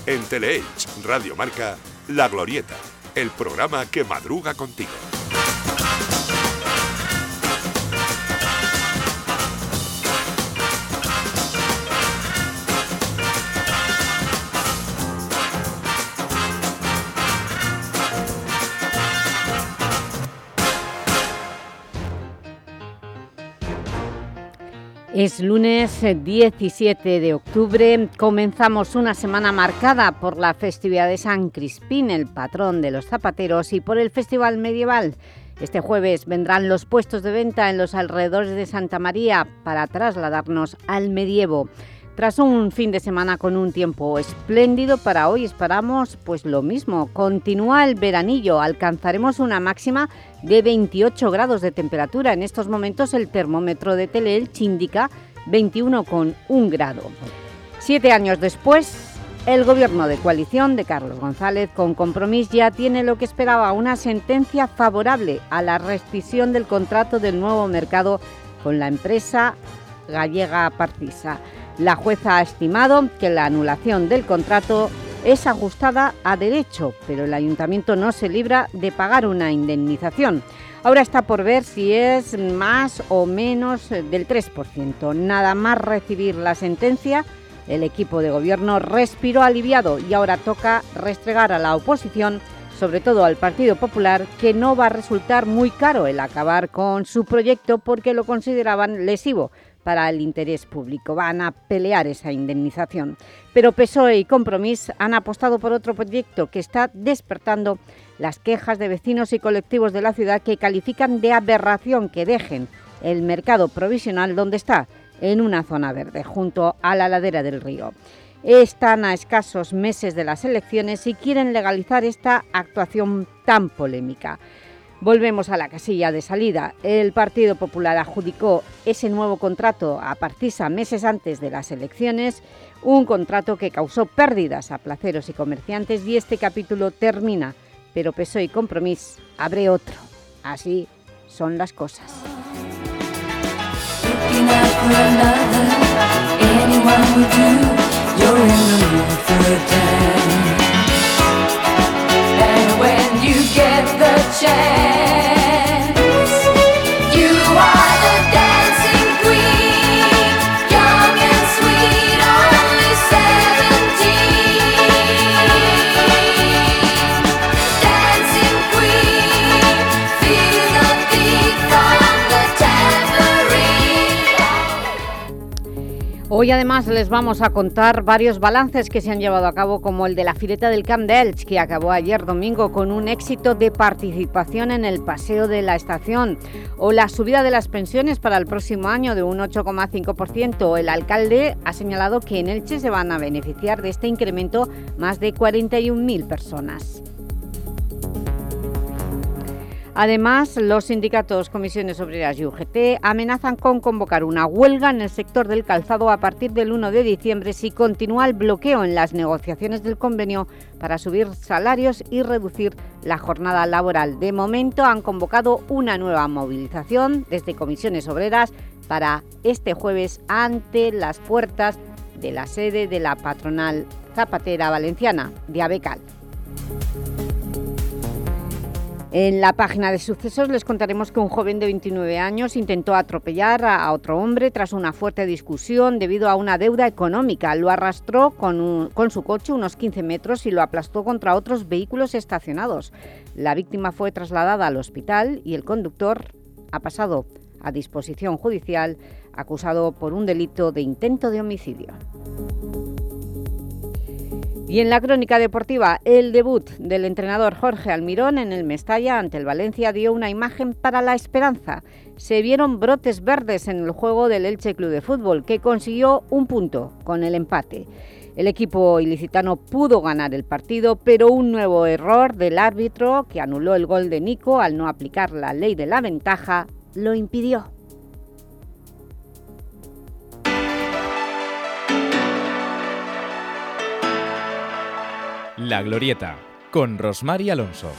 En Teleelch Radio Marca, La Glorieta, el programa que madruga contigo. Es lunes 17 de octubre, comenzamos una semana marcada por la festividad de San Crispín, el patrón de los zapateros, y por el Festival Medieval. Este jueves vendrán los puestos de venta en los alrededores de Santa María para trasladarnos al medievo. Tras un fin de semana con un tiempo espléndido, para hoy esperamos pues lo mismo. Continúa el veranillo, alcanzaremos una máxima de 28 grados de temperatura. En estos momentos el termómetro de Teleelch indica 21,1 grado. 7 años después, el gobierno de coalición de Carlos González con Compromís ya tiene lo que esperaba, una sentencia favorable a la rescisión del contrato del nuevo mercado con la empresa gallega Partisa. La jueza ha estimado que la anulación del contrato es ajustada a derecho, pero el ayuntamiento no se libra de pagar una indemnización. Ahora está por ver si es más o menos del 3%. Nada más recibir la sentencia, el equipo de gobierno respiró aliviado y ahora toca restregar a la oposición, sobre todo al Partido Popular, que no va a resultar muy caro el acabar con su proyecto porque lo consideraban lesivo para el interés público. Van a pelear esa indemnización. Pero PSOE y Compromís han apostado por otro proyecto que está despertando las quejas de vecinos y colectivos de la ciudad que califican de aberración que dejen el mercado provisional donde está, en una zona verde, junto a la ladera del río. Están a escasos meses de las elecciones y quieren legalizar esta actuación tan polémica. Volvemos a la casilla de salida. El Partido Popular adjudicó ese nuevo contrato a Partisa meses antes de las elecciones, un contrato que causó pérdidas a placeros y comerciantes, y este capítulo termina, pero PSOE y Compromís abre otro. Así son las cosas. Hoy además les vamos a contar varios balances que se han llevado a cabo, como el de la Fireta del Camp d'Elx, que acabó ayer domingo con un éxito de participación en el paseo de la estación, o la subida de las pensiones para el próximo año de un 8,5%. El alcalde ha señalado que en Elche se van a beneficiar de este incremento más de 41.000 personas. Además, los sindicatos, comisiones obreras y UGT amenazan con convocar una huelga en el sector del calzado a partir del 1 de diciembre si continúa el bloqueo en las negociaciones del convenio para subir salarios y reducir la jornada laboral. De momento han convocado una nueva movilización desde comisiones obreras para este jueves ante las puertas de la sede de la patronal zapatera valenciana de Abecal. En la página de sucesos les contaremos que un joven de 29 años intentó atropellar a otro hombre tras una fuerte discusión debido a una deuda económica. Lo arrastró con su coche unos 15 metros y lo aplastó contra otros vehículos estacionados. La víctima fue trasladada al hospital y el conductor ha pasado a disposición judicial acusado por un delito de intento de homicidio. Y en la crónica deportiva, el debut del entrenador Jorge Almirón en el Mestalla ante el Valencia dio una imagen para la esperanza. Se vieron brotes verdes en el juego del Elche Club de Fútbol, que consiguió un punto con el empate. El equipo ilicitano pudo ganar el partido, pero un nuevo error del árbitro, que anuló el gol de Nico al no aplicar la ley de la ventaja, lo impidió. La Glorieta, con Rosmar y Alonso.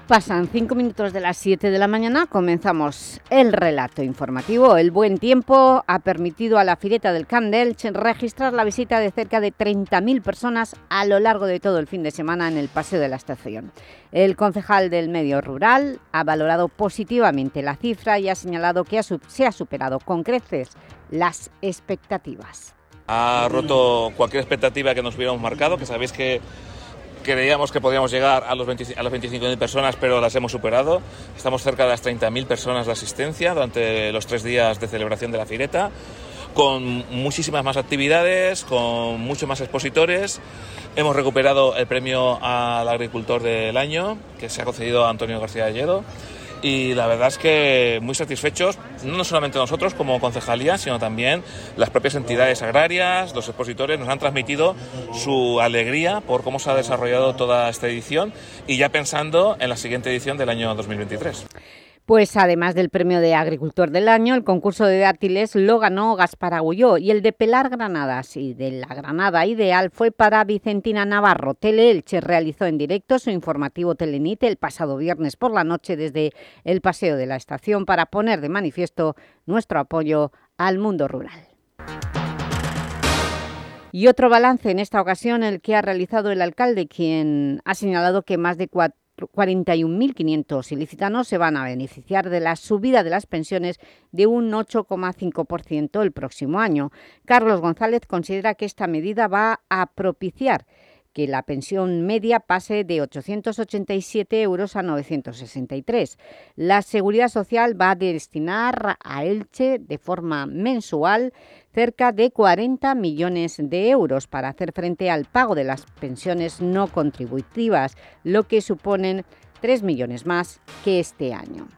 Pasan 5 minutos de las 7 de la mañana, comenzamos el relato informativo. El buen tiempo ha permitido a la Fireta del Camp d'Elx registrar la visita de cerca de 30.000 personas a lo largo de todo el fin de semana en el Paseo de la Estación. El concejal del Medio Rural ha valorado positivamente la cifra y ha señalado que se ha superado con creces las expectativas. Ha roto cualquier expectativa que nos hubiéramos marcado, que sabéis que creíamos que podíamos llegar a las 25.000 personas, pero las hemos superado. Estamos cerca de las 30.000 personas de asistencia durante los 3 días de celebración de la Fireta, con muchísimas más actividades, con muchos más expositores. Hemos recuperado el premio al agricultor del año, que se ha concedido a Antonio García Alledo. Y la verdad es que muy satisfechos, no solamente nosotros como concejalía, sino también las propias entidades agrarias, los expositores nos han transmitido su alegría por cómo se ha desarrollado toda esta edición y ya pensando en la siguiente edición del año 2023. Pues además del premio de Agricultor del Año, el concurso de dátiles lo ganó Gaspar Agulló y el de pelar granadas y de la granada ideal fue para Vicentina Navarro. Tele-Elx realizó en directo su informativo Telenit el pasado viernes por la noche desde el Paseo de la Estación para poner de manifiesto nuestro apoyo al mundo rural. Y otro balance en esta ocasión el que ha realizado el alcalde, quien ha señalado que más de 41.500 ilicitanos se van a beneficiar de la subida de las pensiones de un 8,5% el próximo año. Carlos González considera que esta medida va a propiciar que la pensión media pase de 887 euros a 963. La Seguridad Social va a destinar a Elche de forma mensual cerca de 40 millones de euros para hacer frente al pago de las pensiones no contributivas, lo que suponen 3 millones más que este año.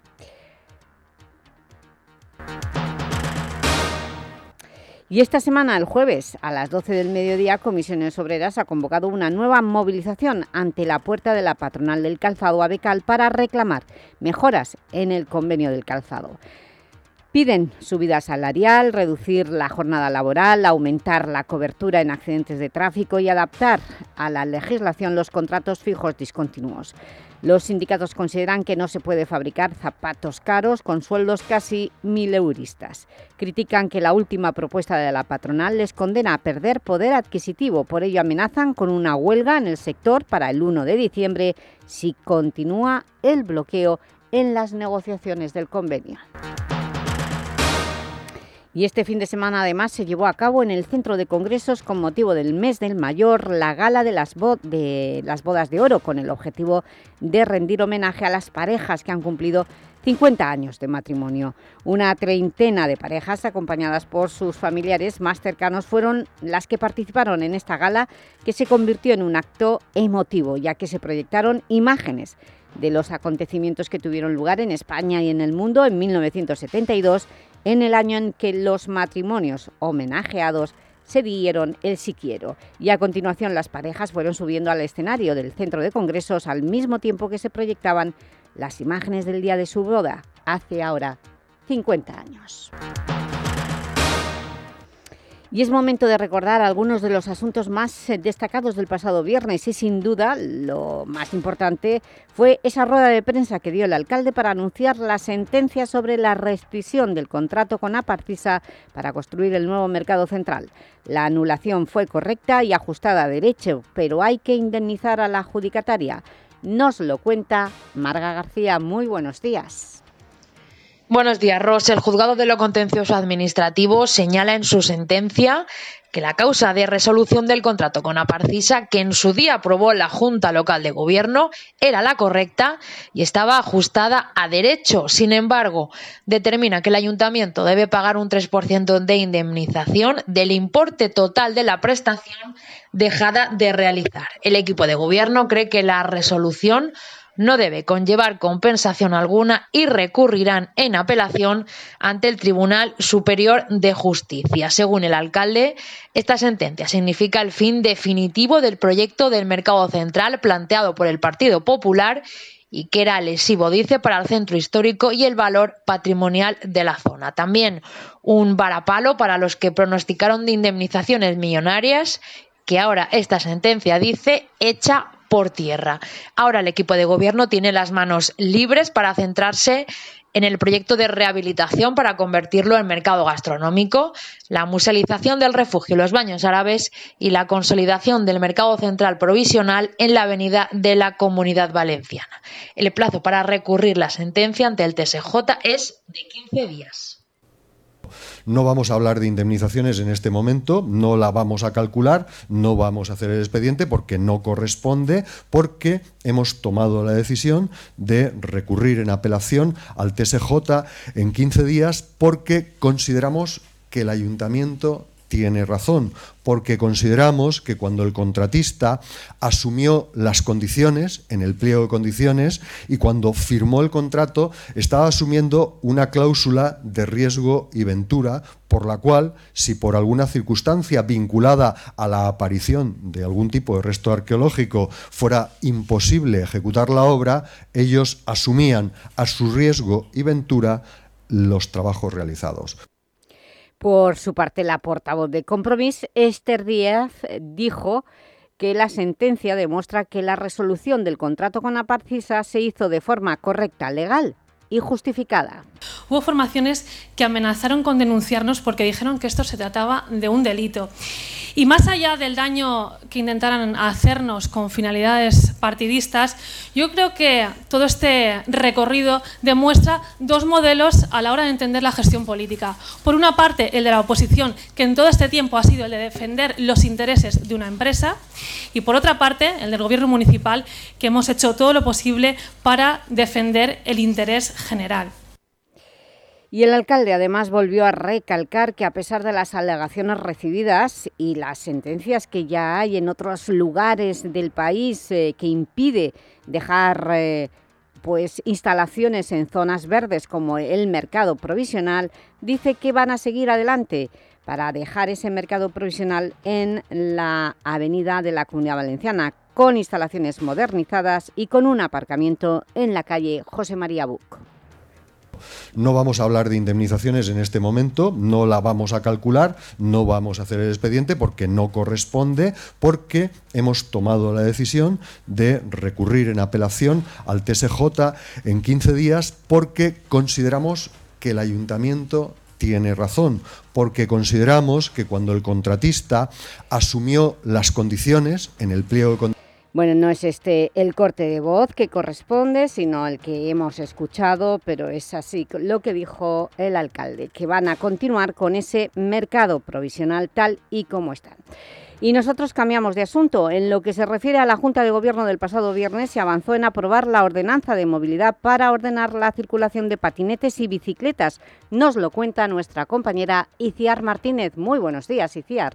Y esta semana, el jueves, a las 12 del mediodía, Comisiones Obreras ha convocado una nueva movilización ante la puerta de la patronal del calzado Abecal para reclamar mejoras en el convenio del calzado. Piden subida salarial, reducir la jornada laboral, aumentar la cobertura en accidentes de tráfico y adaptar a la legislación los contratos fijos discontinuos. Los sindicatos consideran que no se puede fabricar zapatos caros con sueldos casi 1.000euristas. Critican que la última propuesta de la patronal les condena a perder poder adquisitivo. Por ello amenazan con una huelga en el sector para el 1 de diciembre si continúa el bloqueo en las negociaciones del convenio. Y este fin de semana además se llevó a cabo en el Centro de Congresos con motivo del Mes del Mayor la gala de las bodas de oro con el objetivo de rendir homenaje a las parejas que han cumplido 50 años de matrimonio. Una treintena de parejas acompañadas por sus familiares más cercanos fueron las que participaron en esta gala que se convirtió en un acto emotivo ya que se proyectaron imágenes de los acontecimientos que tuvieron lugar en España y en el mundo en 1972, en el año en que los matrimonios homenajeados se dieron el sí quiero. Y a continuación las parejas fueron subiendo al escenario del Centro de Congresos al mismo tiempo que se proyectaban las imágenes del día de su boda, hace ahora 50 años. Y es momento de recordar algunos de los asuntos más destacados del pasado viernes y sin duda lo más importante fue esa rueda de prensa que dio el alcalde para anunciar la sentencia sobre la rescisión del contrato con Aparcisa para construir el nuevo mercado central. La anulación fue correcta y ajustada a derecho, pero hay que indemnizar a la adjudicataria. Nos lo cuenta Marga García. Muy buenos días. Buenos días, Ros. El Juzgado de lo Contencioso Administrativo señala en su sentencia que la causa de resolución del contrato con Aparcisa, que en su día aprobó la Junta Local de Gobierno, era la correcta y estaba ajustada a derecho. Sin embargo, determina que el Ayuntamiento debe pagar un 3% de indemnización del importe total de la prestación dejada de realizar. El equipo de Gobierno cree que la resolución no debe conllevar compensación alguna y recurrirán en apelación ante el Tribunal Superior de Justicia. Según el alcalde, esta sentencia significa el fin definitivo del proyecto del mercado central planteado por el Partido Popular y que era lesivo, dice, para el centro histórico y el valor patrimonial de la zona. También un varapalo para los que pronosticaron de indemnizaciones millonarias, que ahora esta sentencia dice echa por tierra. Ahora el equipo de gobierno tiene las manos libres para centrarse en el proyecto de rehabilitación para convertirlo en mercado gastronómico, la musealización del refugio y los baños árabes y la consolidación del mercado central provisional en la avenida de la Comunidad Valenciana. El plazo para recurrir la sentencia ante el TSJ es de 15 días. No vamos a hablar de indemnizaciones en este momento, no la vamos a calcular, no vamos a hacer el expediente porque no corresponde, porque hemos tomado la decisión de recurrir en apelación al TSJ en 15 días porque consideramos que el ayuntamiento tiene razón, porque consideramos que cuando el contratista asumió las condiciones en el pliego de condiciones y cuando firmó el contrato estaba asumiendo una cláusula de riesgo y ventura por la cual, si por alguna circunstancia vinculada a la aparición de algún tipo de resto arqueológico fuera imposible ejecutar la obra, ellos asumían a su riesgo y ventura los trabajos realizados. Por su parte, la portavoz de Compromís, Esther Díaz, dijo que la sentencia demuestra que la resolución del contrato con Aparcisa se hizo de forma correcta, legal y justificada. Hubo formaciones que amenazaron con denunciarnos porque dijeron que esto se trataba de un delito. Y más allá del daño que intentaran hacernos con finalidades partidistas, yo creo que todo este recorrido demuestra dos modelos a la hora de entender la gestión política. Por una parte, el de la oposición, que en todo este tiempo ha sido el de defender los intereses de una empresa, y por otra parte, el del gobierno municipal, que hemos hecho todo lo posible para defender el interés general. Y el alcalde además volvió a recalcar que a pesar de las alegaciones recibidas y las sentencias que ya hay en otros lugares del país que impide dejar instalaciones en zonas verdes como el mercado provisional, dice que van a seguir adelante para dejar ese mercado provisional en la avenida de la Comunidad Valenciana con instalaciones modernizadas y con un aparcamiento en la calle José María Buch. No vamos a hablar de indemnizaciones en este momento, no la vamos a calcular, no vamos a hacer el expediente porque no corresponde, porque hemos tomado la decisión de recurrir en apelación al TSJ en 15 días porque consideramos que el ayuntamiento tiene razón, porque consideramos que cuando el contratista asumió las condiciones en el pliego de condiciones. Bueno, no es este el corte de voz que corresponde, sino el que hemos escuchado, pero es así lo que dijo el alcalde, que van a continuar con ese mercado provisional tal y como están. Y nosotros cambiamos de asunto. En lo que se refiere a la Junta de Gobierno del pasado viernes, se avanzó en aprobar la ordenanza de movilidad para ordenar la circulación de patinetes y bicicletas. Nos lo cuenta nuestra compañera Iciar Martínez. Muy buenos días, Iciar.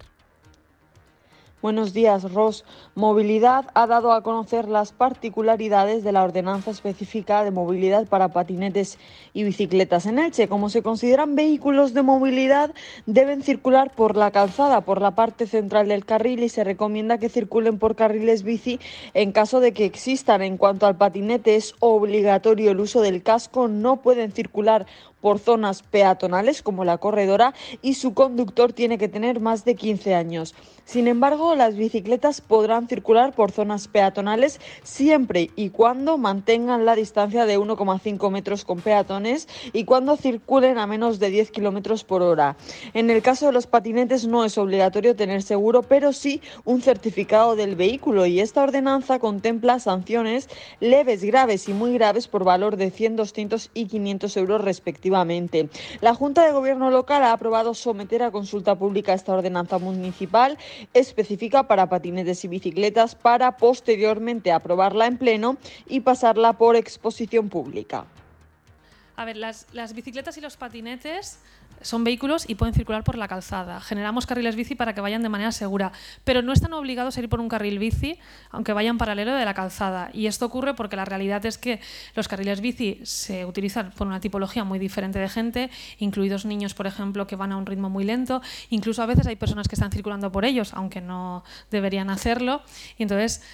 Buenos días, Ros. Movilidad ha dado a conocer las particularidades de la ordenanza específica de movilidad para patinetes y bicicletas en Elche. Como se consideran vehículos de movilidad, deben circular por la calzada, por la parte central del carril, y se recomienda que circulen por carriles bici en caso de que existan. En cuanto al patinete, es obligatorio el uso del casco, no pueden circular por zonas peatonales como la corredora y su conductor tiene que tener más de 15 años. Sin embargo, las bicicletas podrán circular por zonas peatonales siempre y cuando mantengan la distancia de 1,5 metros con peatones y cuando circulen a menos de 10 kilómetros por hora. En el caso de los patinetes no es obligatorio tener seguro, pero sí un certificado del vehículo, y esta ordenanza contempla sanciones leves, graves y muy graves por valor de 100, 200 y 500 euros respectivamente. La Junta de Gobierno local ha aprobado someter a consulta pública esta ordenanza municipal específica para patinetes y bicicletas para posteriormente aprobarla en pleno y pasarla por exposición pública. A ver, las bicicletas y los patinetes son vehículos y pueden circular por la calzada. Generamos carriles bici para que vayan de manera segura, pero no están obligados a ir por un carril bici, aunque vayan paralelo de la calzada. Y esto ocurre porque la realidad es que los carriles bici se utilizan por una tipología muy diferente de gente, incluidos niños, por ejemplo, que van a un ritmo muy lento. Incluso a veces hay personas que están circulando por ellos, aunque no deberían hacerlo. Y entonces,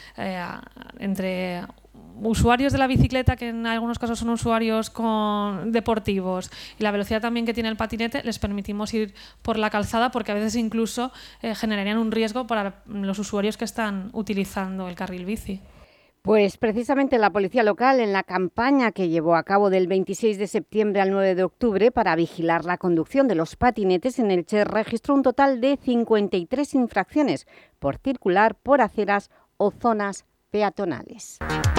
entre usuarios de la bicicleta, que en algunos casos son usuarios deportivos, y la velocidad también que tiene el patinete, les permitimos ir por la calzada porque a veces incluso generarían un riesgo para los usuarios que están utilizando el carril bici. Pues precisamente la Policía Local, en la campaña que llevó a cabo del 26 de septiembre al 9 de octubre para vigilar la conducción de los patinetes en Elche, registró un total de 53 infracciones por circular por aceras o zonas peatonales.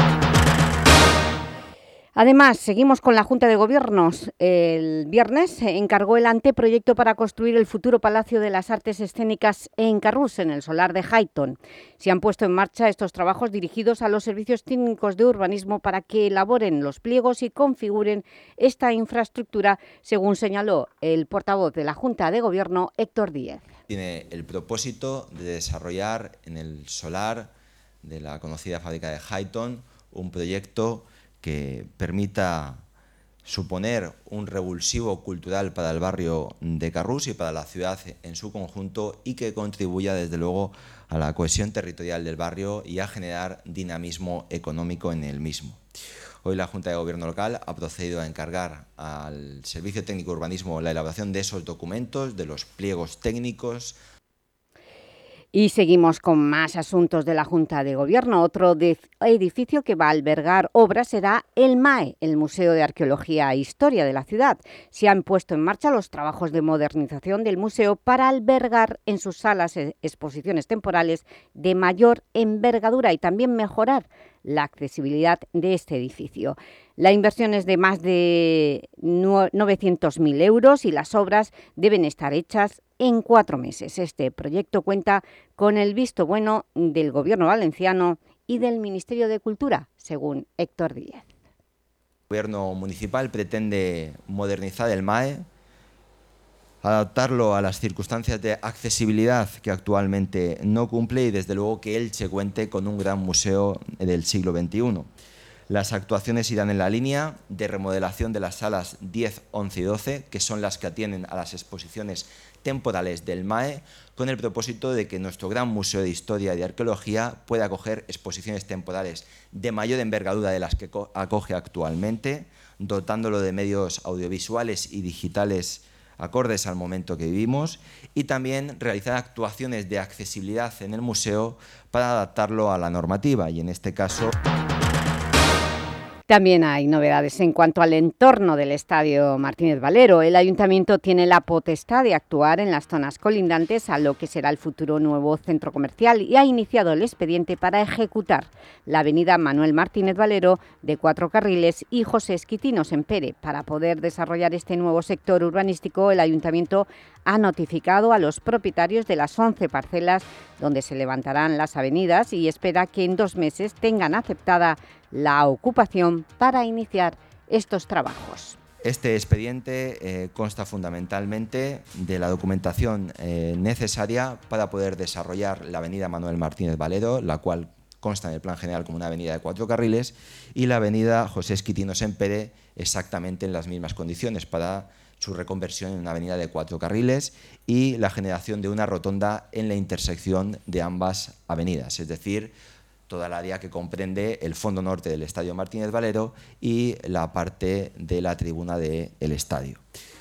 Además, seguimos con la Junta de Gobierno. El viernes se encargó el anteproyecto para construir el futuro Palacio de las Artes Escénicas en Carrús, en el solar de Highton. Se han puesto en marcha estos trabajos dirigidos a los servicios técnicos de urbanismo para que elaboren los pliegos y configuren esta infraestructura, según señaló el portavoz de la Junta de Gobierno, Héctor Díez. Tiene el propósito de desarrollar en el solar de la conocida fábrica de Highton un proyecto que permita suponer un revulsivo cultural para el barrio de Carrús y para la ciudad en su conjunto, y que contribuya desde luego a la cohesión territorial del barrio y a generar dinamismo económico en el mismo. Hoy la Junta de Gobierno Local ha procedido a encargar al Servicio Técnico de Urbanismo la elaboración de esos documentos, de los pliegos técnicos. Y seguimos con más asuntos de la Junta de Gobierno. Otro edificio que va a albergar obras será el MAE, el Museo de Arqueología e Historia de la ciudad. Se han puesto en marcha los trabajos de modernización del museo para albergar en sus salas exposiciones temporales de mayor envergadura y también mejorar la accesibilidad de este edificio. La inversión es de más de 900.000 euros y las obras deben estar hechas en 4 meses. Este proyecto cuenta con el visto bueno del Gobierno valenciano y del Ministerio de Cultura, según Héctor Díez. El Gobierno municipal pretende modernizar el MAE, adaptarlo a las circunstancias de accesibilidad que actualmente no cumple, y desde luego que Elche cuente con un gran museo del siglo XXI. Las actuaciones irán en la línea de remodelación de las salas 10, 11 y 12, que son las que atienden a las exposiciones temporales del MAE, con el propósito de que nuestro gran Museo de Historia y de Arqueología pueda acoger exposiciones temporales de mayor envergadura de las que acoge actualmente, dotándolo de medios audiovisuales y digitales acordes al momento que vivimos, y también realizar actuaciones de accesibilidad en el museo para adaptarlo a la normativa, y en este caso... También hay novedades en cuanto al entorno del Estadio Martínez Valero. El Ayuntamiento tiene la potestad de actuar en las zonas colindantes a lo que será el futuro nuevo centro comercial y ha iniciado el expediente para ejecutar la avenida Manuel Martínez Valero de 4 carriles y José Esquitino Sempere. Para poder desarrollar este nuevo sector urbanístico, el Ayuntamiento ha notificado a los propietarios de las 11 parcelas donde se levantarán las avenidas y espera que en 2 meses tengan aceptada la ocupación para iniciar estos trabajos. Este expediente consta fundamentalmente de la documentación necesaria para poder desarrollar la avenida Manuel Martínez Valero, la cual consta en el plan general como una avenida de 4 carriles, y la avenida José Esquitino Sempere exactamente en las mismas condiciones para su reconversión en una avenida de 4 carriles y la generación de una rotonda en la intersección de ambas avenidas, es decir, toda el área que comprende el fondo norte del Estadio Martínez Valero y la parte de la tribuna del estadio.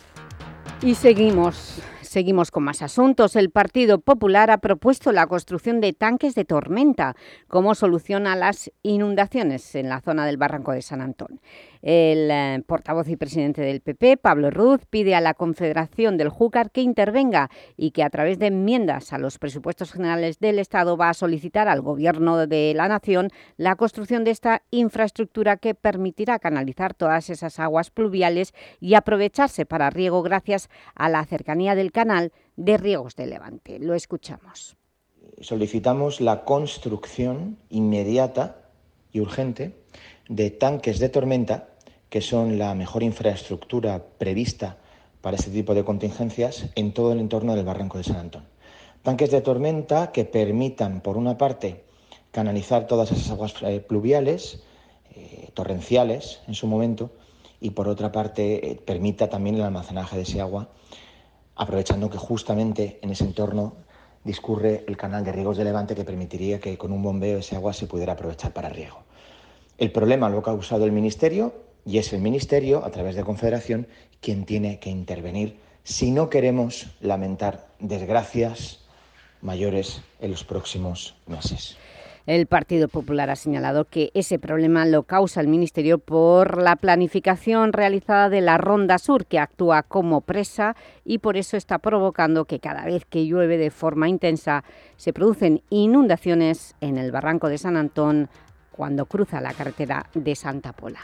Y seguimos con más asuntos. El Partido Popular ha propuesto la construcción de tanques de tormenta como solución a las inundaciones en la zona del Barranco de San Antón. El portavoz y presidente del PP, Pablo Ruz, pide a la Confederación del Júcar que intervenga y que a través de enmiendas a los presupuestos generales del Estado va a solicitar al Gobierno de la Nación la construcción de esta infraestructura que permitirá canalizar todas esas aguas pluviales y aprovecharse para riego gracias a la cercanía del canal de riegos de Levante. Lo escuchamos. Solicitamos la construcción inmediata y urgente de tanques de tormenta, que son la mejor infraestructura prevista para este tipo de contingencias en todo el entorno del Barranco de San Antón. Tanques de tormenta que permitan, por una parte, canalizar todas esas aguas pluviales, torrenciales en su momento, y por otra parte permita también el almacenaje de ese agua, aprovechando que justamente en ese entorno discurre el canal de riegos de Levante, que permitiría que con un bombeo ese agua se pudiera aprovechar para riego. El problema lo ha causado el Ministerio, y es el Ministerio, a través de Confederación, quien tiene que intervenir si no queremos lamentar desgracias mayores en los próximos meses. El Partido Popular ha señalado que ese problema lo causa el Ministerio por la planificación realizada de la Ronda Sur, que actúa como presa y por eso está provocando que cada vez que llueve de forma intensa se producen inundaciones en el barranco de San Antón cuando cruza la carretera de Santa Pola.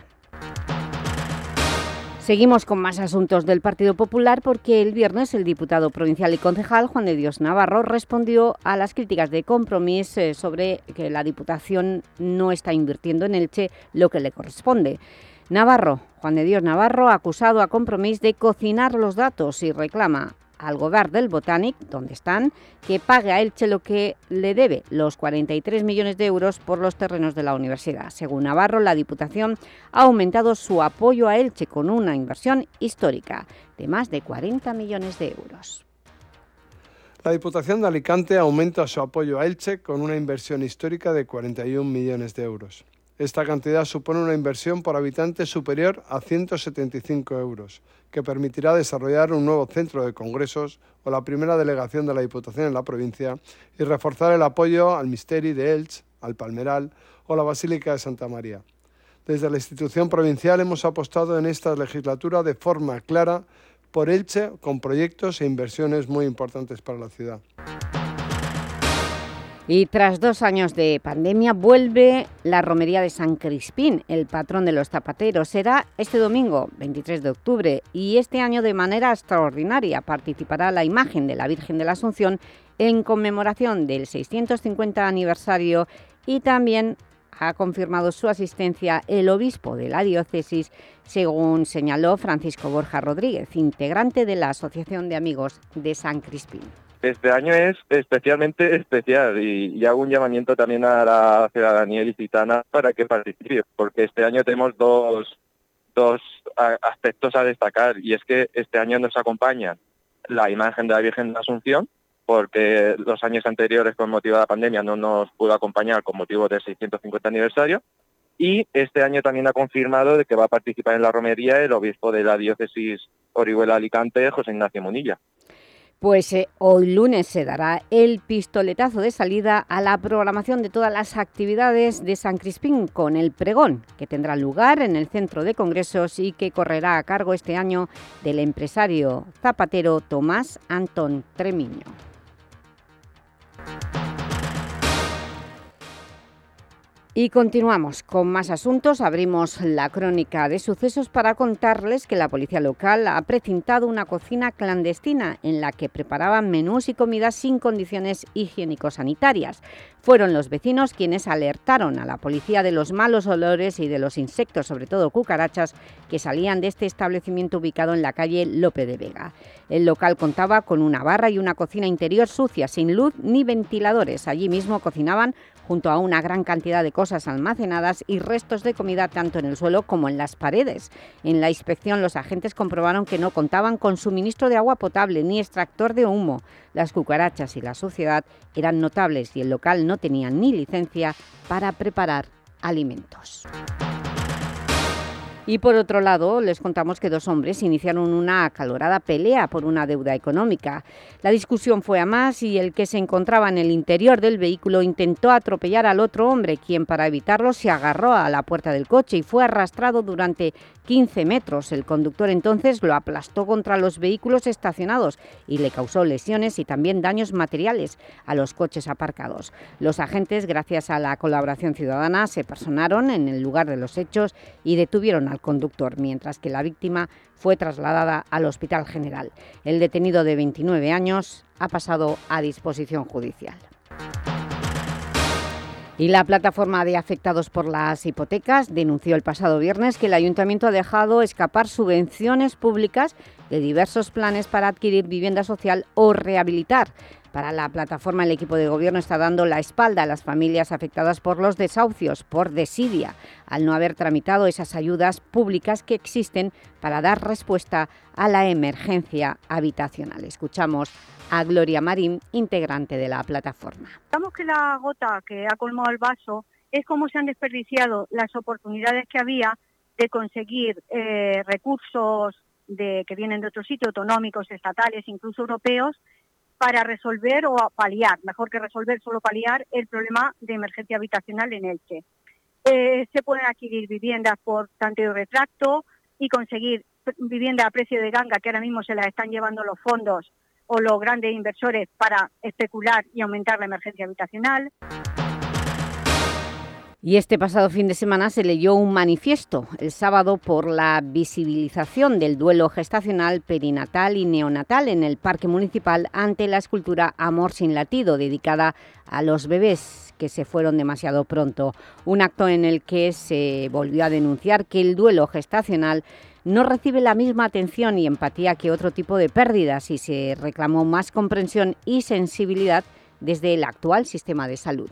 Seguimos con más asuntos del Partido Popular porque el viernes el diputado provincial y concejal Juan de Dios Navarro respondió a las críticas de Compromís sobre que la Diputación no está invirtiendo en Elche lo que le corresponde. Juan de Dios Navarro, ha acusado a Compromís de cocinar los datos y reclama al Govern del Botànic, donde están, que pague a Elche lo que le debe, los 43 millones de euros por los terrenos de la universidad. Según Navarro, la Diputación ha aumentado su apoyo a Elche con una inversión histórica de más de 40 millones de euros. La Diputación de Alicante aumenta su apoyo a Elche con una inversión histórica de 41 millones de euros. Esta cantidad supone una inversión por habitante superior a 175 euros, que permitirá desarrollar un nuevo centro de congresos o la primera delegación de la Diputación en la provincia y reforzar el apoyo al Misteri de Elche, al Palmeral o la Basílica de Santa María. Desde la institución provincial hemos apostado en esta legislatura de forma clara por Elche con proyectos e inversiones muy importantes para la ciudad. Y tras 2 años de pandemia vuelve la romería de San Crispín, el patrón de los zapateros. Será este domingo, 23 de octubre, y este año de manera extraordinaria participará la imagen de la Virgen de la Asunción en conmemoración del 650 aniversario y también ha confirmado su asistencia el obispo de la diócesis, según señaló Francisco Borja Rodríguez, integrante de la Asociación de Amigos de San Crispín. Este año es especialmente especial y hago un llamamiento también a la ciudadanía ilicitana para que participe, porque este año tenemos dos aspectos a destacar, y es que este año nos acompaña la imagen de la Virgen de la Asunción, porque los años anteriores con motivo de la pandemia no nos pudo acompañar con motivo del 650 aniversario, y este año también ha confirmado de que va a participar en la romería el obispo de la diócesis Orihuela-Alicante, José Ignacio Munilla. Pues hoy lunes se dará el pistoletazo de salida a la programación de todas las actividades de San Crispín con el pregón, que tendrá lugar en el Centro de Congresos y que correrá a cargo este año del empresario zapatero Tomás Antón Tremiño. Y continuamos con más asuntos. Abrimos la crónica de sucesos para contarles que la policía local ha precintado una cocina clandestina en la que preparaban menús y comidas sin condiciones higiénico-sanitarias. Fueron los vecinos quienes alertaron a la policía de los malos olores y de los insectos, sobre todo cucarachas, que salían de este establecimiento ubicado en la calle Lope de Vega. El local contaba con una barra y una cocina interior sucia, sin luz ni ventiladores. Allí mismo cocinaban junto a una gran cantidad de cosas almacenadas y restos de comida tanto en el suelo como en las paredes. En la inspección los agentes comprobaron que no contaban con suministro de agua potable ni extractor de humo. Las cucarachas y la suciedad eran notables y el local no tenía ni licencia para preparar alimentos. Y por otro lado, les contamos que 2 hombres iniciaron una acalorada pelea por una deuda económica. La discusión fue a más y el que se encontraba en el interior del vehículo intentó atropellar al otro hombre, quien para evitarlo se agarró a la puerta del coche y fue arrastrado durante 15 metros. El conductor entonces lo aplastó contra los vehículos estacionados y le causó lesiones y también daños materiales a los coches aparcados. Los agentes, gracias a la colaboración ciudadana, se personaron en el lugar de los hechos y detuvieron al conductor, mientras que la víctima fue trasladada al Hospital General. El detenido de 29 años ha pasado a disposición judicial. Y la plataforma de afectados por las hipotecas denunció el pasado viernes que el Ayuntamiento ha dejado escapar subvenciones públicas de diversos planes para adquirir vivienda social o rehabilitar. Para la plataforma, el equipo de gobierno está dando la espalda a las familias afectadas por los desahucios, por desidia, al no haber tramitado esas ayudas públicas que existen para dar respuesta a la emergencia habitacional. Escuchamos a Gloria Marín, integrante de la plataforma. Digamos que la gota que ha colmado el vaso es cómo se han desperdiciado las oportunidades que había de conseguir recursos que vienen de otros sitios, autonómicos, estatales, incluso europeos, para resolver o paliar, mejor que resolver, solo paliar el problema de emergencia habitacional en Elche. Se pueden adquirir viviendas por tanteo y retracto y conseguir vivienda a precio de ganga, que ahora mismo se las están llevando los fondos o los grandes inversores para especular y aumentar la emergencia habitacional. Y este pasado fin de semana se leyó un manifiesto el sábado por la visibilización del duelo gestacional, perinatal y neonatal en el Parque Municipal ante la escultura Amor sin latido, dedicada a los bebés que se fueron demasiado pronto. Un acto en el que se volvió a denunciar que el duelo gestacional no recibe la misma atención y empatía que otro tipo de pérdidas y se reclamó más comprensión y sensibilidad desde el actual sistema de salud.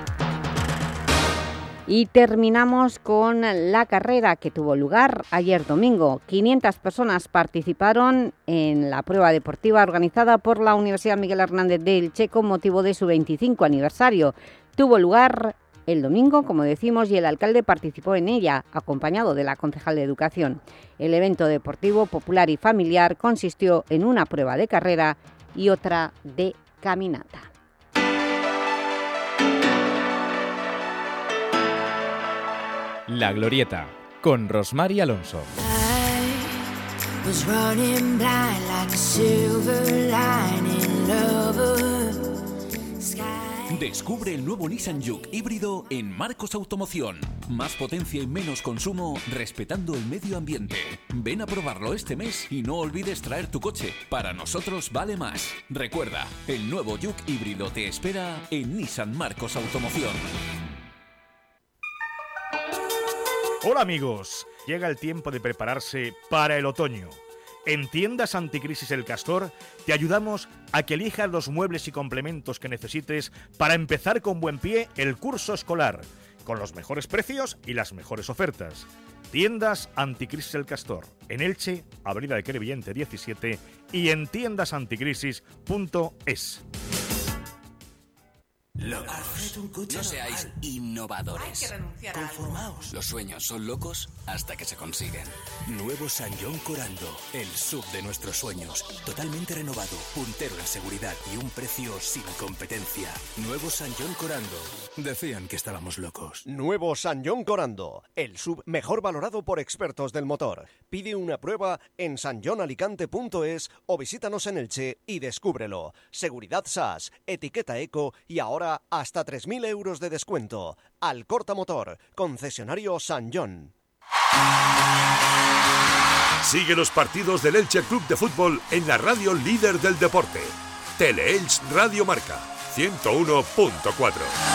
Y terminamos con la carrera que tuvo lugar ayer domingo. 500 personas participaron en la prueba deportiva organizada por la Universidad Miguel Hernández de Elche con motivo de su 25 aniversario. Tuvo lugar el domingo, como decimos, y el alcalde participó en ella, acompañado de la concejal de Educación. El evento deportivo popular y familiar consistió en una prueba de carrera y otra de caminata. La Glorieta, con Rosmar Alonso. Descubre el nuevo Nissan Juke híbrido en Marcos Automoción. Más potencia y menos consumo, respetando el medio ambiente. Ven a probarlo este mes y no olvides traer tu coche. Para nosotros vale más. Recuerda, el nuevo Juke híbrido te espera en Nissan Marcos Automoción. Hola amigos, llega el tiempo de prepararse para el otoño. En Tiendas Anticrisis El Castor te ayudamos a que elijas los muebles y complementos que necesites para empezar con buen pie el curso escolar, con los mejores precios y las mejores ofertas. Tiendas Anticrisis El Castor, en Elche, Avenida de Crevillente 17 y en tiendasanticrisis.es. Locos. No seáis innovadores. Conformaos. Los sueños son locos hasta que se consiguen. Nuevo Sanyong Corando, el sub de nuestros sueños. Totalmente renovado, puntero en seguridad y un precio sin competencia. Nuevo Sanyong Corando. Decían que estábamos locos. Nuevo Sanyong Corando, el sub mejor valorado por expertos del motor. Pide una prueba en sanyongalicante.es o visítanos en Elche y descúbrelo. Seguridad SAS, etiqueta eco y ahora hasta 3.000 euros de descuento. Alcorta Motor, concesionario Sanyong. Sigue los partidos del Elche Club de Fútbol en la radio líder del deporte. Teleelch Radio Marca 101.4.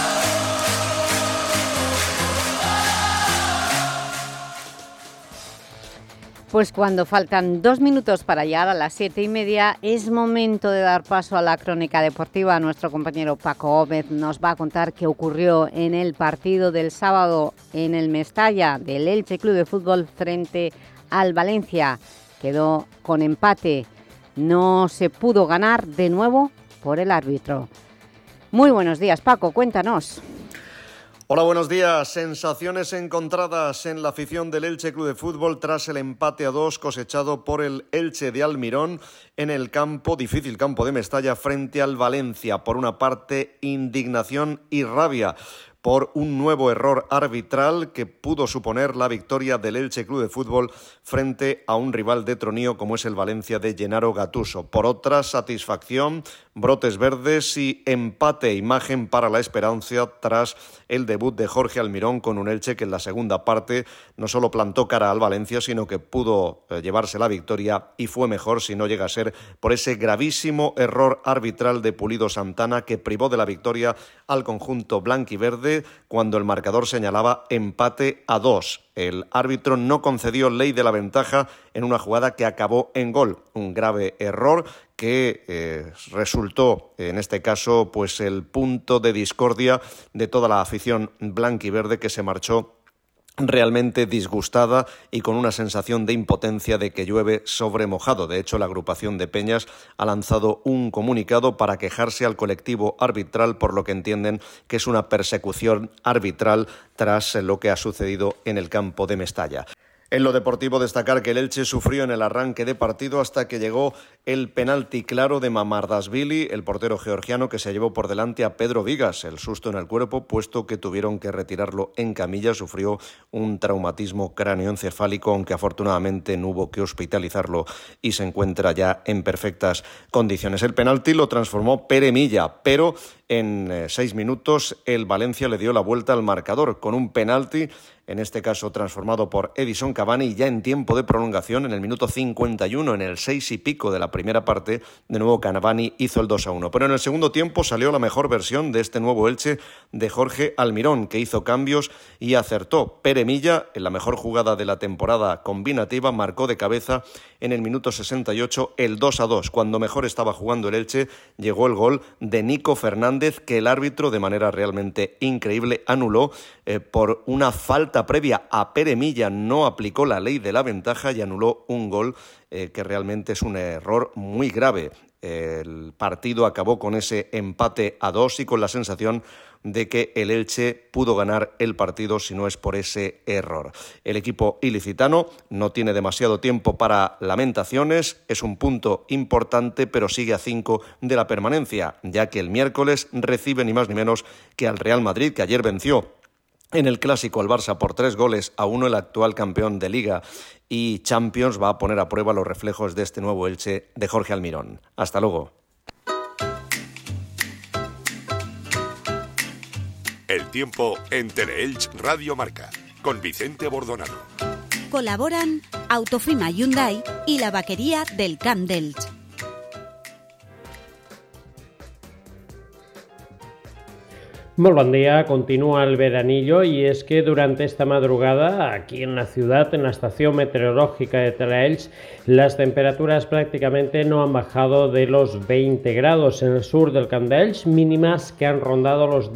Pues cuando faltan 2 minutos para llegar a las 7:30 es momento de dar paso a la crónica deportiva. Nuestro compañero Paco Gómez nos va a contar qué ocurrió en el partido del sábado en el Mestalla del Elche Club de Fútbol frente al Valencia. Quedó con empate, no se pudo ganar de nuevo por el árbitro. Muy buenos días, Paco, cuéntanos. Hola, buenos días. Sensaciones encontradas en la afición del Elche Club de Fútbol tras el empate a 2 cosechado por el Elche de Almirón en el difícil campo de Mestalla frente al Valencia. Por una parte, indignación y rabia por un nuevo error arbitral que pudo suponer la victoria del Elche Club de Fútbol frente a un rival de tronío como es el Valencia de Gennaro Gattuso. Por otra, satisfacción, brotes verdes y empate e imagen para la esperanza tras el debut de Jorge Almirón con un Elche que en la segunda parte no solo plantó cara al Valencia, sino que pudo llevarse la victoria y fue mejor si no llega a ser por ese gravísimo error arbitral de Pulido Santana que privó de la victoria al conjunto blanquiverde cuando el marcador señalaba empate a 2. El árbitro no concedió ley de la ventaja en una jugada que acabó en gol. Un grave error que resultó, en este caso, pues el punto de discordia de toda la afición blanquiverde que se marchó realmente disgustada y con una sensación de impotencia de que llueve sobre mojado. De hecho, la agrupación de Peñas ha lanzado un comunicado para quejarse al colectivo arbitral por lo que entienden que es una persecución arbitral tras lo que ha sucedido en el campo de Mestalla. En lo deportivo, destacar que el Elche sufrió en el arranque de partido hasta que llegó el penalti claro de Mamardashvili, el portero georgiano que se llevó por delante a Pedro Vigas. El susto en el cuerpo, puesto que tuvieron que retirarlo en camilla, sufrió un traumatismo cráneoencefálico, aunque afortunadamente no hubo que hospitalizarlo y se encuentra ya en perfectas condiciones. El penalti lo transformó Pere Milla, pero en 6 minutos el Valencia le dio la vuelta al marcador con un penalti, en este caso transformado por Edison Cavani, ya en tiempo de prolongación, en el minuto 51, en el 6 y pico de la primera parte, de nuevo Cavani hizo el 2-1. Pero en el segundo tiempo salió la mejor versión de este nuevo Elche de Jorge Almirón, que hizo cambios y acertó. Pere Milla, en la mejor jugada de la temporada combinativa, marcó de cabeza en el minuto 68 el 2-2. Cuando mejor estaba jugando el Elche, llegó el gol de Nico Fernández, que el árbitro, de manera realmente increíble, anuló por una falta previa a Pere Milla. No aplicó la ley de la ventaja y anuló un gol que realmente es un error muy grave. El partido acabó con ese empate a 2 y con la sensación de que el Elche pudo ganar el partido si no es por ese error. El equipo ilicitano no tiene demasiado tiempo para lamentaciones, es un punto importante, pero sigue a 5 de la permanencia, ya que el miércoles recibe ni más ni menos que al Real Madrid, que ayer venció en el Clásico al Barça por 3-1, el actual campeón de Liga y Champions. Va a poner a prueba los reflejos de este nuevo Elche de Jorge Almirón. Hasta luego. El tiempo en Teleelch Radio Marca, con Vicente Bordonado. Colaboran Autofima Hyundai y la vaquería del Camp d'Elx. Muy buen día, continúa el veranillo y es que durante esta madrugada aquí en la ciudad, en la estación meteorológica de Teleelch, las temperaturas prácticamente no han bajado de los 20 grados en el sur del Camp d'Elx, mínimas que han rondado los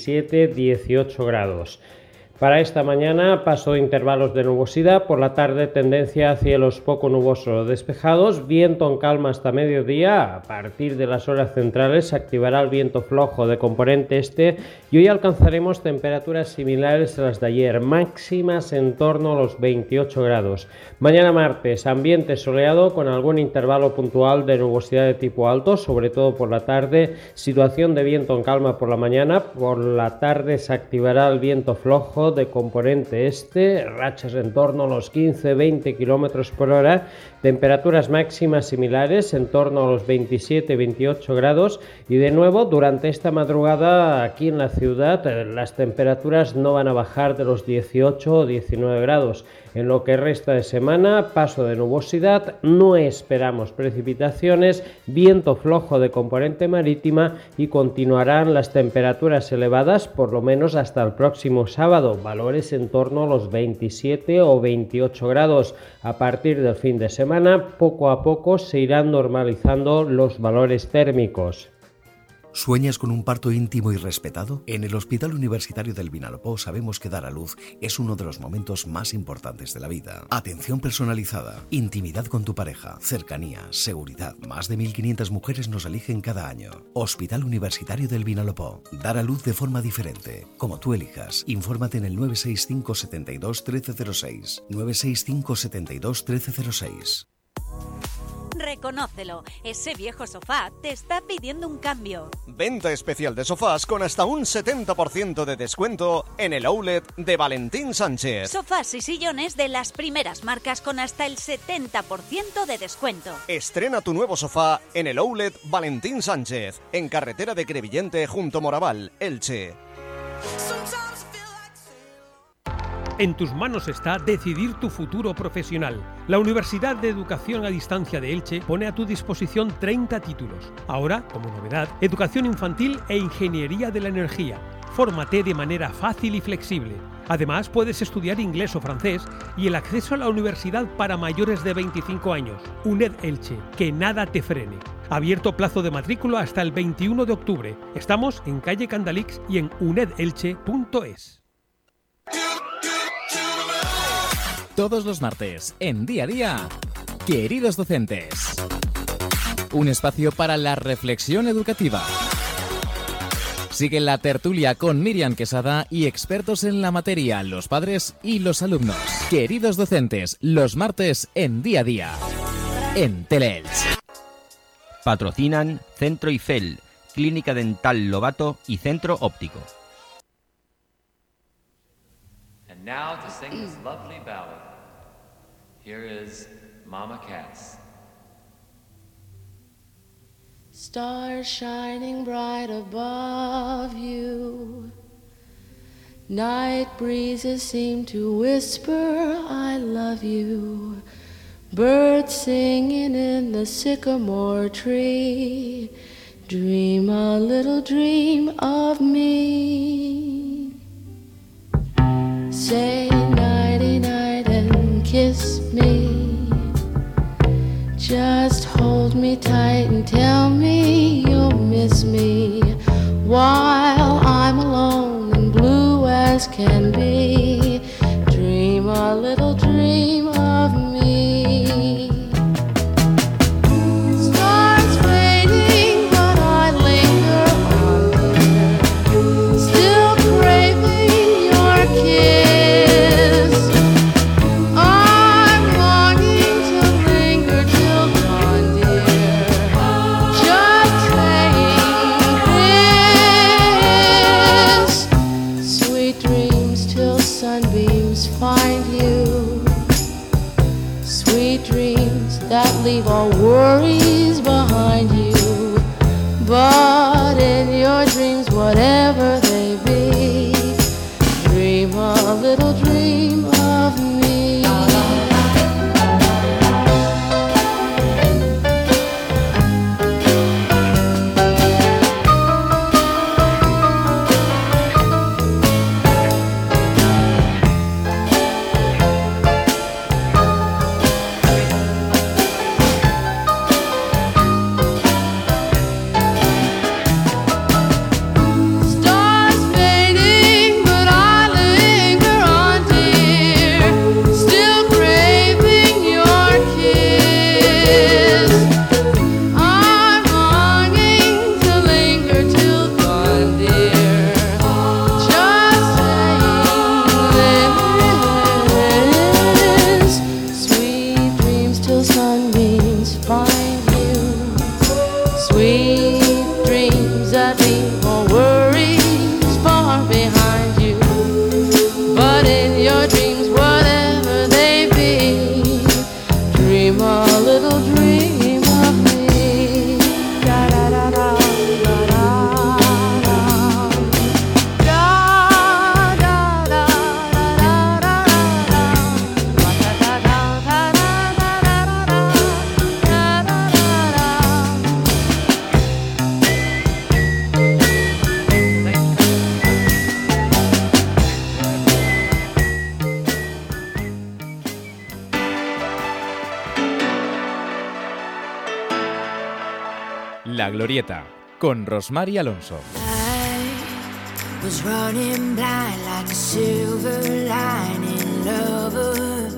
17-18 grados. Para esta mañana, paso de intervalos de nubosidad, por la tarde tendencia a cielos poco nubosos o despejados, viento en calma hasta mediodía. A partir de las horas centrales se activará el viento flojo de componente este y hoy alcanzaremos temperaturas similares a las de ayer, máximas en torno a los 28 grados. Mañana martes, ambiente soleado con algún intervalo puntual de nubosidad de tipo alto, sobre todo por la tarde, situación de viento en calma por la mañana, por la tarde se activará el viento flojo de componente este, rachas en torno a los 15-20 km por hora, temperaturas máximas similares en torno a los 27-28 grados y de nuevo durante esta madrugada aquí en la ciudad las temperaturas no van a bajar de los 18 o 19 grados. En lo que resta de semana, paso de nubosidad, no esperamos precipitaciones, viento flojo de componente marítima y continuarán las temperaturas elevadas por lo menos hasta el próximo sábado, valores en torno a los 27 o 28 grados. A partir del fin de semana, poco a poco se irán normalizando los valores térmicos. ¿Sueñas con un parto íntimo y respetado? En el Hospital Universitario del Vinalopó sabemos que dar a luz es uno de los momentos más importantes de la vida. Atención personalizada, intimidad con tu pareja, cercanía, seguridad. Más de 1.500 mujeres nos eligen cada año. Hospital Universitario del Vinalopó. Dar a luz de forma diferente, como tú elijas. Infórmate en el 965 72 1306. 965 72 1306. Reconócelo, ese viejo sofá te está pidiendo un cambio. Venta especial de sofás con hasta un 70% de descuento en el outlet de Valentín Sánchez. Sofás y sillones de las primeras marcas con hasta el 70% de descuento. Estrena tu nuevo sofá en el outlet Valentín Sánchez, en carretera de Crevillente junto a Moraval, Elche. En tus manos está decidir tu futuro profesional. La Universidad de Educación a Distancia de Elche pone a tu disposición 30 títulos. Ahora, como novedad, Educación Infantil e Ingeniería de la Energía. Fórmate de manera fácil y flexible. Además, puedes estudiar inglés o francés y el acceso a la universidad para mayores de 25 años. UNED Elche, que nada te frene. Abierto plazo de matrícula hasta el 21 de octubre. Estamos en calle Candalix y en unedelche.es. Todos los martes, en Día a Día, Queridos Docentes. Un espacio para la reflexión educativa. Sigue la tertulia con Miriam Quesada y expertos en la materia, los padres y los alumnos. Queridos docentes, los martes en Día a Día, en Teleelch. Patrocinan Centro IFEL, Clínica Dental Lobato y Centro Óptico. And now to sing this lovely ballad, here is Mama Cass. Stars shining bright above you, night breezes seem to whisper I love you, birds singing in the sycamore tree, dream a little dream of me. Say nighty-night and kiss me, just hold me tight and tell me you'll miss me while I'm alone and blue as can be. Dream a little dream of me. Stars fading, but I linger on, dear, still craving your kiss. I'm longing to linger till dawn, dear, just saying this. Sweet dreams till sunbeams find you, sweet dreams that leave all worries behind you. But in your dreams, whatever they be, dream a little dream of me. Stars fading, but I linger on, dear, still craving your kiss. I'm longing to linger till dawn, dear, just saying this. Sweet dreams till sunbeams find you, sweet dreams that leave all worries far behind you. But in your dreams, whatever they be, dream a little dream of me. Da da da da da da da. Da da da da da da da. Da da da da da da da da da. La Glorieta, con Rosmar y Alonso. Was running blind like a silver lining lover.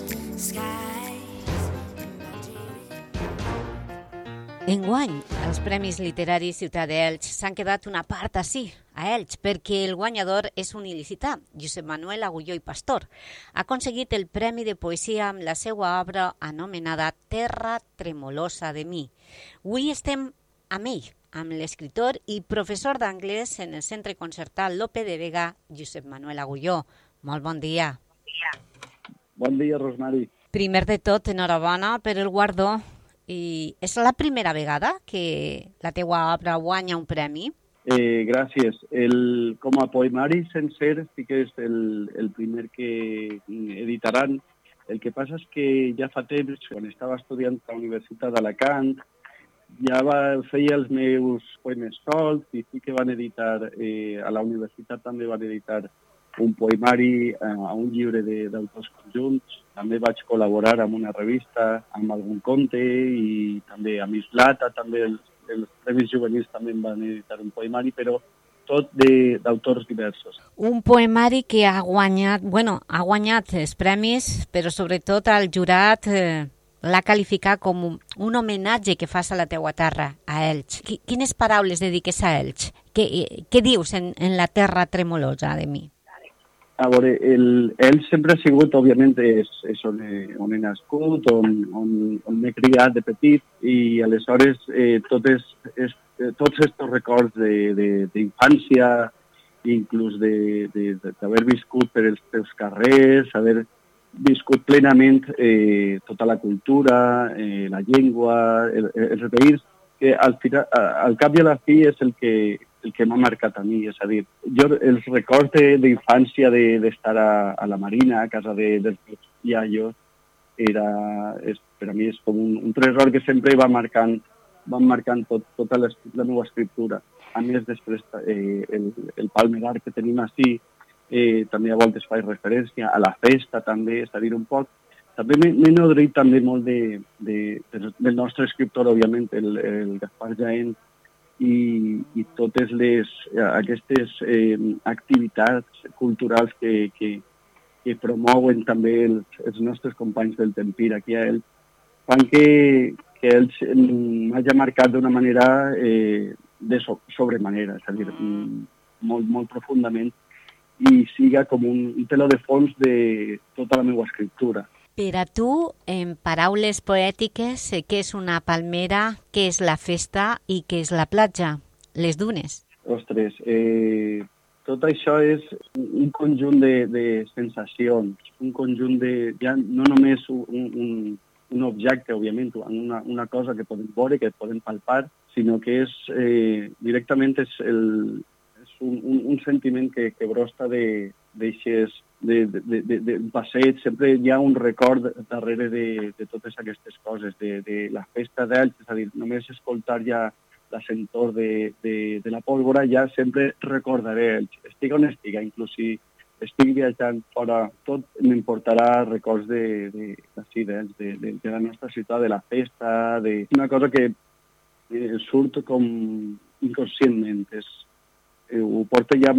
Enguany, els Premis Literaris Ciutat d'Elx s'han quedat una part ací, a Elx, perquè el guanyador és un il·licità, Josep Manuel Agulló i Pastor. Ha aconseguit el Premi de Poesia amb la seva obra anomenada Terra tremolosa de mi. Avui estem amb ell, amb l'escriptor i professor d'anglès en el Centre Concertat Lope de Vega, Josep Manuel Agulló. Molt bon dia. Bon dia, Rosmari. Primer de tot, enhorabona per el guardó. I és la primera vegada que la teua obra guanya un premi? Gràcies. Com a poemari sencer sí que és el primer que editaran. El que passa és que ja fa temps, quan estava estudiant a la Universitat d'Alacant, ja feia els meus poemes solts i sí que van editar, a la universitat també van editar un poemari a un llibre d'autors conjunts. També vaig col·laborar amb una revista, amb algun conte i també amb Islata, també els Premis Juvenils també van editar un poemari, però tot d'autors diversos. Un poemari que ha guanyat els premis, però sobretot el jurat l'ha qualificat com un homenatge que fas a la teua terra, a Elx. Quines paraules dediques a Elx? Què dius en la terra tremolosa de mi? A veure, ell sempre ha sigut, òbviament, és on he nascut, on m'he criat de petit, i aleshores tots aquests records d'infància, inclús d'haver viscut per els teus carrers, haver viscut plenament tota la cultura, la llengua, els veïns, que al cap i a la fi és el que m'ha marcat a mi. És a dir, jo els records d'infància d'estar a la Marina, a casa dels meus iaios, per a mi és com un tresor que sempre van marcant tota la meva escriptura. A més, després, el palmerar que tenim així, també a voltes faig referència a la festa, també, és a dir, un poc. També m'he nodrit també molt del nostre escriptor, òbviament, el Gaspar Jaén, i totes aquestes activitats culturals que promouen també els nostres companys del Tempir aquí a ell, fan que ell m'hagi marcat d'una manera sobremanera, és a dir, molt, molt profundament, i siga com un teló de fons de tota la meva escriptura. Per a tu, en paraules poètiques, què és una palmera, què és la festa i què és la platja, les dunes? Ostres, tot això és un conjunt de sensacions, un conjunt ja no només un objecte, òbviament, una cosa que podem veure, que podem palpar, sinó que directament és un sentiment que brosta d'un passeig. Sempre hi ha un record darrere de totes aquestes coses, de la festa d'Elx, és a dir, només escoltar ja la sentor de la pólvora, ja sempre recordaré Elx. Estiga on estiga, inclús si estic viatjant fora, tot m'importarà records d'Elx, de la nostra ciutat, de la festa, una cosa que surt com inconscientment, ho porta ja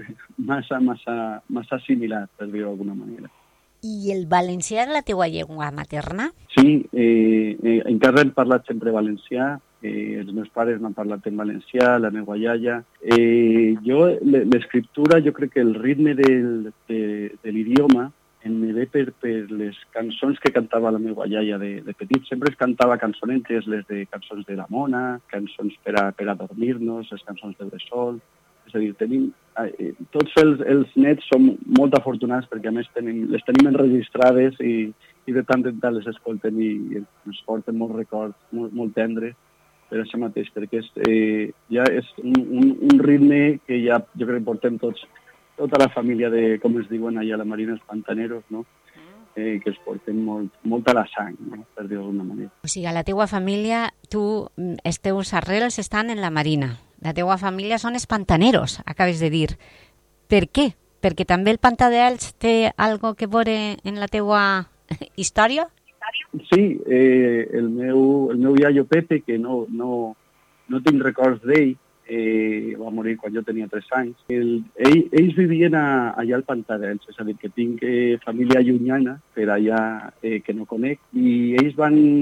massa assimilat, per dir-ho d'alguna manera. I el valencià és la teua llengua materna? Sí, en casa hem parlat sempre valencià, els meus pares m'han parlat en valencià, la meva iaia. L'escriptura, jo crec que el ritme de l'idioma em ve per les cançons que cantava la meva iaia de petit. Sempre es cantava cançonetes, les de cançons de la Mona, cançons per a dormir-nos, les cançons de Bressol. És a dir, tots els nets som molt afortunats perquè a més les tenim enregistrades i de tant en tant les escoltem i ens porten molts records, molt tendres per això mateix, perquè ja és un ritme que ja jo crec que portem tota la família com es diuen allà a la Marina, els pantaneros, no? Que els portem molt a la sang, no? Per dir-ho d'alguna manera. O sigui, a la teua família, els teus arrels estan en la Marina. La teua família són els pantaneros, acabes de dir. Per què? Perquè també el pantà d'Elx té algo que veure en la teua història? Sí, el meu iaio Pepe, que no tinc records d'ell, va morir quan jo tenia 3 anys. Ells vivien allà al pantà d'Elx, és a dir, que tinc família llunyana per allà que no conec, i ells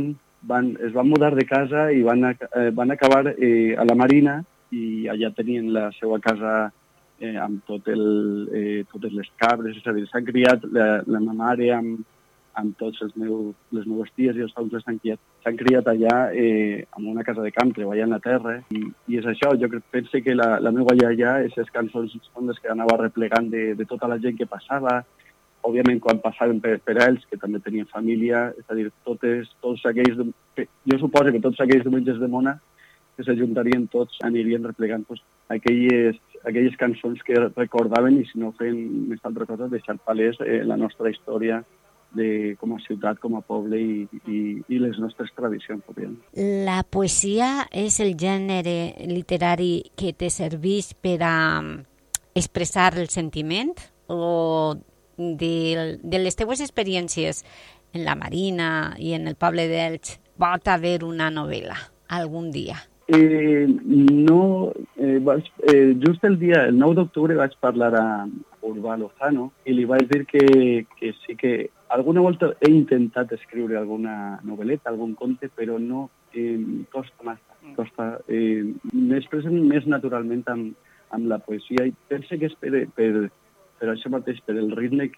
es van mudar de casa i van acabar a la Marina, i allà tenien la seva casa amb totes les cabres, és a dir, s'han criat la meva mare amb tots les meves ties i els oncles s'han criat allà en una casa de camp, treballant la terra, i és això. Jo penso que la meva iaia, aquestes cançons són les que anava replegant de tota la gent que passava, òbviament quan passaven per ells, que també tenien família, és a dir, tots aquells, jo suposo que tots aquells diumenges de mona que s'ajuntarien tots, anirien replegant aquelles cançons que recordaven, i si no feien més altra cosa, deixar palès la nostra història com a ciutat, com a poble i les nostres tradicions. La poesia és el gènere literari que te serveix per a expressar el sentiment, o de les teues experiències en la Marina i en el poble d'Elx pot haver una novel·la algun dia? No, just el 9 d'octubre vaig parlar a Urbà Lozano i li vaig dir que sí que alguna volta he intentat escriure alguna novel·leta, algun conte, però no, costa massa. Costa, m'expressen més naturalment amb la poesia i penso que és per això mateix, per el ritme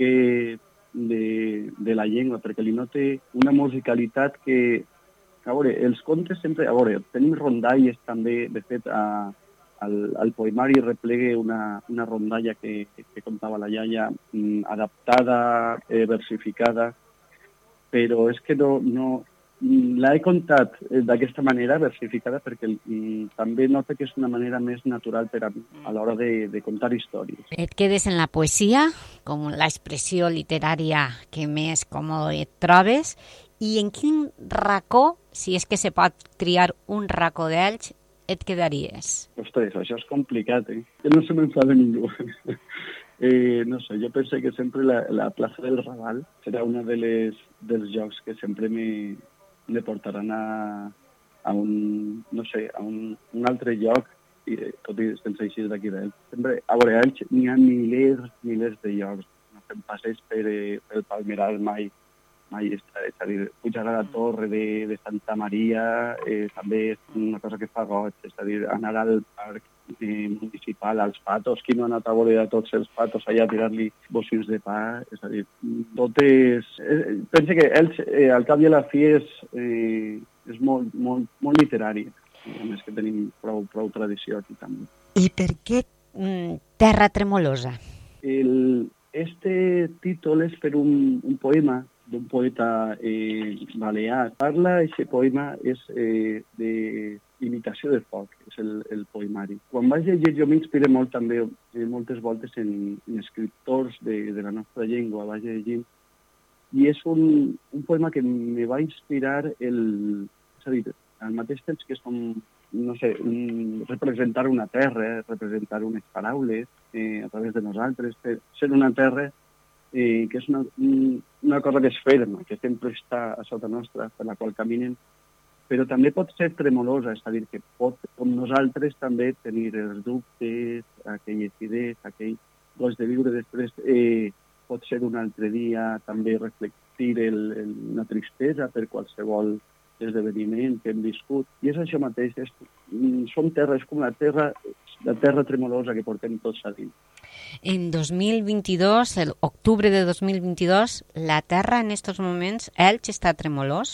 de la llengua, perquè li note una musicalitat que, a veure, els contes sempre, a veure, tenim rondalles també, de fet, al poemari replegue una rondalla que contava la iaia, adaptada, versificada, però és que no la he contat d'aquesta manera, versificada, perquè també nota que és una manera més natural per a mi a l'hora de contar històries. Et quedes en la poesia, com l'expressió literària que més còmode et trobes, i en quin racó, si és que se pot triar un racó d'Elx, et quedaries? Ostres, això és complicat, Que no se m'enfada ningú. No sé, jo penso que sempre la plaça del Raval serà una dels llocs que sempre me portaran a un, no sé, a un altre lloc, tot i sense eixir d'aquí d'ell. Sempre, a veure, n'hi ha milers de llocs. No fem passeig pel Palmeral mai està. És a dir, pujar a la torre de Santa Maria també és una cosa que fa goig. És a dir, anar al parc municipal, als patos. Qui no ha anat a veure a tots els patos allà a tirar-li bocins de pa? És a dir, tot és... Penso que ells, al cap i a la fi, és molt literari. A més que tenim prou tradició aquí també. I per què Terra Tremolosa? Este títol és per un poema d'un poeta balear. Aquest poema és d'imitació de foc, és el poemari. Quan vaig llegir, jo m'inspiré molt també, moltes voltes en escriptors de la nostra llengua, vaig llegir, i és un poema que me va inspirar és a dir, al mateix temps que és com, no sé, representar una terra, representar unes paraules a través de nosaltres, ser una terra que és una cosa que és ferma, que sempre està a sota nostra, per la qual caminen, però també pot ser tremolosa, és a dir, que pot, com nosaltres, també tenir els dubtes, aquelles idees, aquell goig de viure després, pot ser un altre dia, també reflectir una tristesa per qualsevol esdeveniment que hem viscut. I és això mateix, som terra, és com la terra tremolosa que portem tots a dins. En 2022, el octubre de 2022, la Terra en estos moments, Elx està tremolós?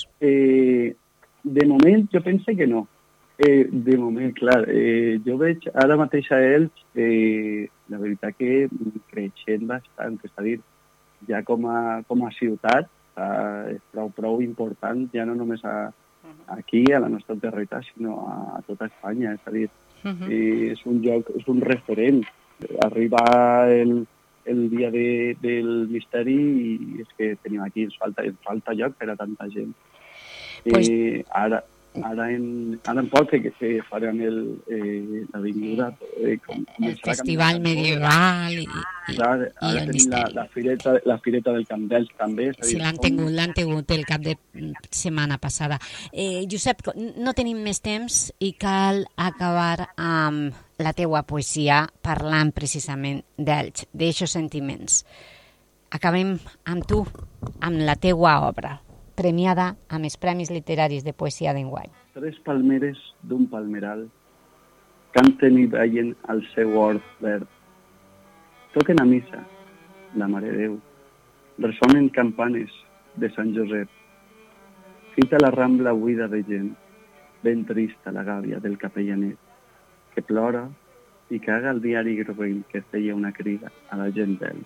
De moment, jo penso que no. De moment, clar, jo veig ara mateix a Elx, la veritat que creixent bastant, és a dir, ja com a ciutat, és prou important, ja no només aquí, a la nostra territat, sinó a tota Espanya, és a dir, és un lloc, és un referent. Arriba el dia del misteri i és que tenim aquí, ens falta lloc per a tanta gent. Pues... Ara en poc que farem l'avinguda. El festival medieval i el misteri. La fireta del Camp d'Elx també. Sí, l'han tingut el cap de setmana passada. Josep, no tenim més temps i cal acabar amb la teua poesia parlant precisament d'Elx, d'aixos sentiments. Acabem amb tu, amb la teua obra, premiada amb els Premis Literaris de Poesia d'enguany. 3 palmeres d'un palmeral canten i ballen al seu hort verd. Toquen a missa, la Mare de Déu. Ressonen campanes de Sant Josep. Fita la rambla buida de gent, ben trista la gàbia del capellanet, que plora i caga el diari groguenc que feia una crida a la gent d'ell.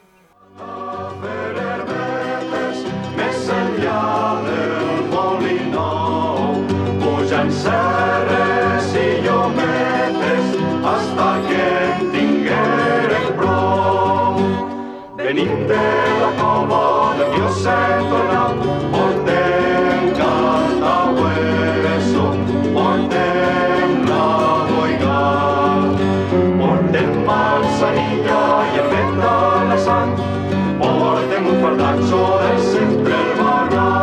Més enllà del Molinó, pujant serres i llometes, hasta que en tingueren prou. Venim de la cova del Dioset tornat, portem canta hueso, portem la boiga, portem manzanilla i el vent de la sang, portem un fardatxo del centre el barranc.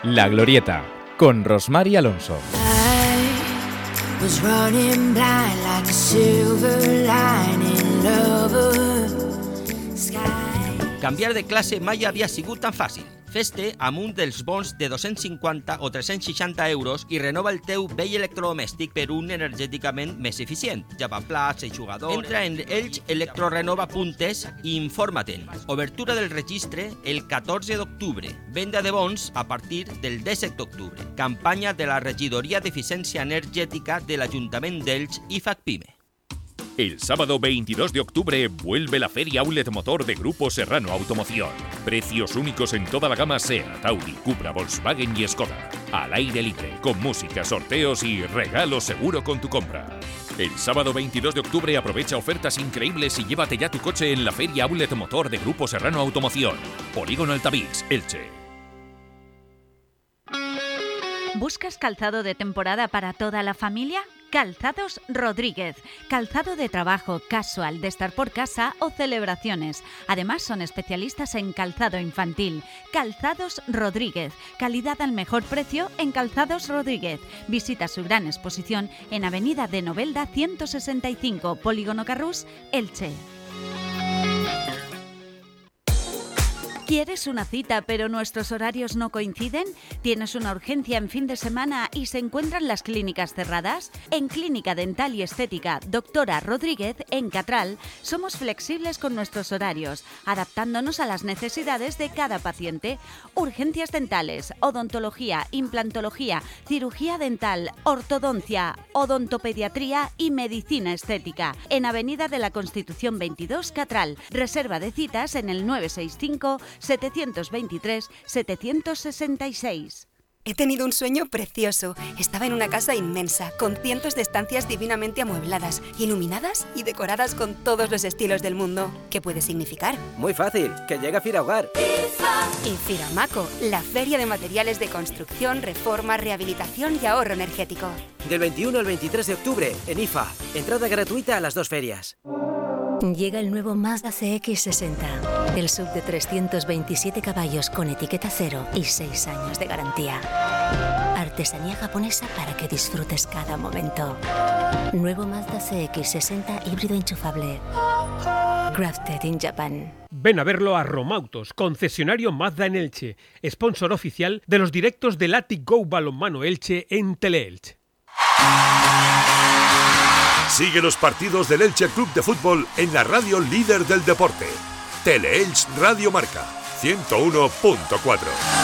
La Glorieta, con Rosmar y Alonso. Was running blind like a silver lining lover. Canviar de classe mai havia sigut tan fàcil. Fes-te amb un dels bons de 250 o 360 euros i renova el teu vell electrodomèstic per un energèticament més eficient. Lavaplats, eixugador... Entra en elxelectrorenova.es i informa-te'n. Obertura del registre el 14 d'octubre. Venda de bons a partir del 17 d'octubre. Campanya de la Regidoria d'Eficiència Energètica de l'Ajuntament d'Elx i FACPIME. El sábado 22 de octubre vuelve la Feria Outlet Motor de Grupo Serrano Automoción. Precios únicos en toda la gama SEAT, Audi, Cupra, Volkswagen y Skoda. Al aire libre, con música, sorteos y regalo seguro con tu compra. El sábado 22 de octubre aprovecha ofertas increíbles y llévate ya tu coche en la Feria Outlet Motor de Grupo Serrano Automoción. Polígono Altavix, Elche. ¿Buscas calzado de temporada para toda la familia? Calzados Rodríguez. Calzado de trabajo, casual, de estar por casa o celebraciones. Además, son especialistas en calzado infantil. Calzados Rodríguez. Calidad al mejor precio en Calzados Rodríguez. Visita su gran exposición en Avenida de Novelda 165, Polígono Carrús, Elche. ¿Quieres una cita pero nuestros horarios no coinciden? ¿Tienes una urgencia en fin de semana y se encuentran las clínicas cerradas? En Clínica Dental y Estética Doctora Rodríguez, en Catral, somos flexibles con nuestros horarios, adaptándonos a las necesidades de cada paciente. Urgencias dentales, odontología, implantología, cirugía dental, ortodoncia, odontopediatría y medicina estética. En Avenida de la Constitución 22, Catral. Reserva de citas en el 965 723 766. He tenido un sueño precioso. Estaba en una casa inmensa, con cientos de estancias divinamente amuebladas, iluminadas y decoradas con todos los estilos del mundo. ¿Qué puede significar? Muy fácil, que llega Firahogar. Y Firamaco, la feria de materiales de construcción, reforma, rehabilitación y ahorro energético. Del 21 al 23 de octubre, en IFA. Entrada gratuita a las dos ferias. Llega el nuevo Mazda CX-60, el SUV de 327 caballos con etiqueta cero y 6 años de garantía. Artesanía japonesa para que disfrutes cada momento. Nuevo Mazda CX-60 híbrido enchufable. Crafted in Japan. Ven a verlo a Romautos, concesionario Mazda en Elche, sponsor oficial de los directos del Athletic Go Balonmano Elche en Teleelch. Sigue los partidos del Elche Club de Fútbol en la radio líder del deporte. Teleelch Radio Marca 101.4.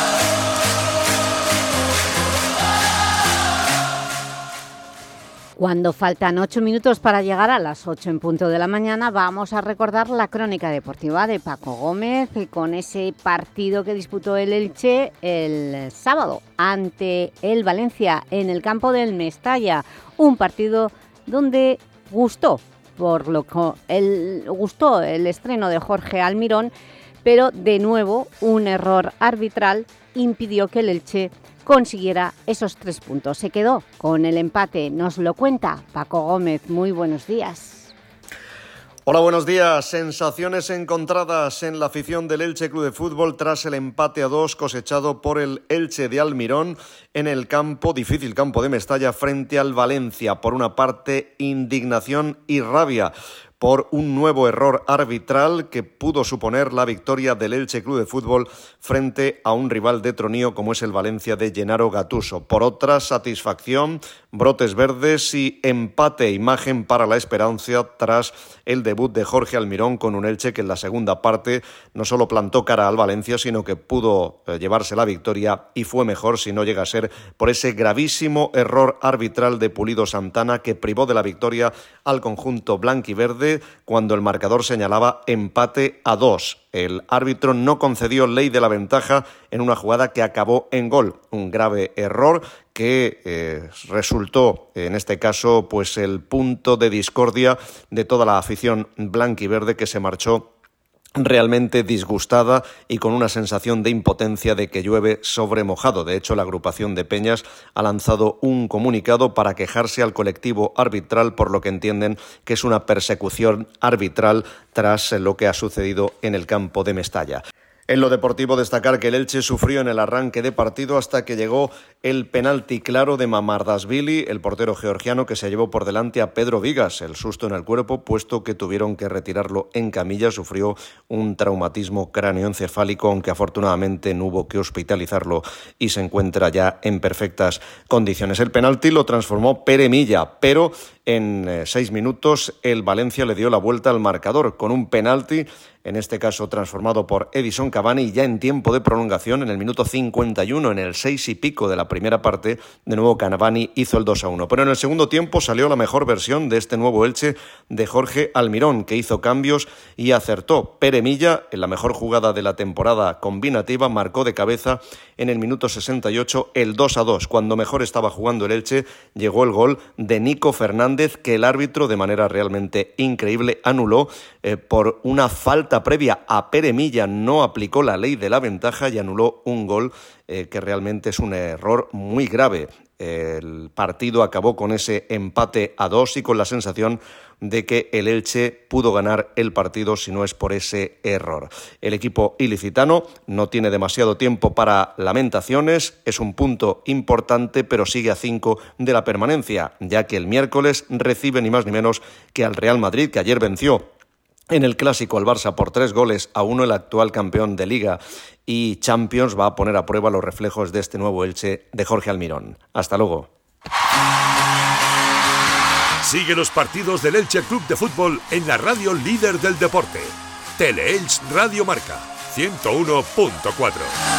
Cuando faltan 8 minutos para llegar a las 8 en punto de la mañana, vamos a recordar la crónica deportiva de Paco Gómez con ese partido que disputó el Elche el sábado ante el Valencia en el campo del Mestalla. Un partido donde gustó el estreno de Jorge Almirón, pero de nuevo un error arbitral impidió que el Elche consiguiera esos 3 puntos. Se quedó con el empate, nos lo cuenta Paco Gómez. Muy buenos días. Hola, buenos días. Sensaciones encontradas en la afición del Elche Club de Fútbol tras el empate a 2 cosechado por el Elche de Almirón en el difícil campo de Mestalla frente al Valencia. Por una parte, indignación y rabia por un nuevo error arbitral que pudo suponer la victoria del Elche Club de Fútbol frente a un rival de tronío como es el Valencia de Gennaro Gattuso. Por otra, satisfacción, brotes verdes y empate, imagen para la esperanza tras el debut de Jorge Almirón con un Elche que en la segunda parte no solo plantó cara al Valencia, sino que pudo llevarse la victoria y fue mejor si no llega a ser por ese gravísimo error arbitral de Pulido Santana que privó de la victoria al conjunto blanquiverde cuando el marcador señalaba empate a 2. El árbitro no concedió ley de la ventaja en una jugada que acabó en gol. Un grave error que resultó, en este caso, pues el punto de discordia de toda la afición blanquiverde que se marchó realmente disgustada y con una sensación de impotencia de que llueve sobre mojado. De hecho, la agrupación de Peñas ha lanzado un comunicado para quejarse al colectivo arbitral por lo que entienden que es una persecución arbitral tras lo que ha sucedido en el campo de Mestalla. En lo deportivo, destacar que el Elche sufrió en el arranque de partido hasta que llegó el penalti claro de Mamardashvili, el portero georgiano que se llevó por delante a Pedro Vigas. El susto en el cuerpo, puesto que tuvieron que retirarlo en camilla, sufrió un traumatismo cráneoencefálico, aunque afortunadamente no hubo que hospitalizarlo y se encuentra ya en perfectas condiciones. El penalti lo transformó Pere Milla, pero en 6 minutos el Valencia le dio la vuelta al marcador con un penalti, en este caso transformado por Edison Cavani, ya en tiempo de prolongación, en el minuto 51, en el 6 y pico de la primera parte, de nuevo Cavani hizo el 2-1. Pero en el segundo tiempo salió la mejor versión de este nuevo Elche de Jorge Almirón, que hizo cambios y acertó. Pere Milla, en la mejor jugada de la temporada combinativa, marcó de cabeza en el minuto 68 el 2-2. Cuando mejor estaba jugando el Elche, llegó el gol de Nico Fernández, que el árbitro, de manera realmente increíble, anuló por una falta previa a Pere Milla. No aplicó la ley de la ventaja y anuló un gol que realmente es un error muy grave. El partido acabó con ese empate a 2 y con la sensación de que el Elche pudo ganar el partido si no es por ese error. El equipo ilicitano no tiene demasiado tiempo para lamentaciones, es un punto importante, pero sigue a 5 de la permanencia, ya que el miércoles recibe ni más ni menos que al Real Madrid, que ayer venció en el Clásico al Barça por 3-1, el actual campeón de Liga y Champions. Va a poner a prueba los reflejos de este nuevo Elche de Jorge Almirón. Hasta luego. Sigue los partidos del Elche Club de Fútbol en la radio líder del deporte. Teleelch Radio Marca 101.4.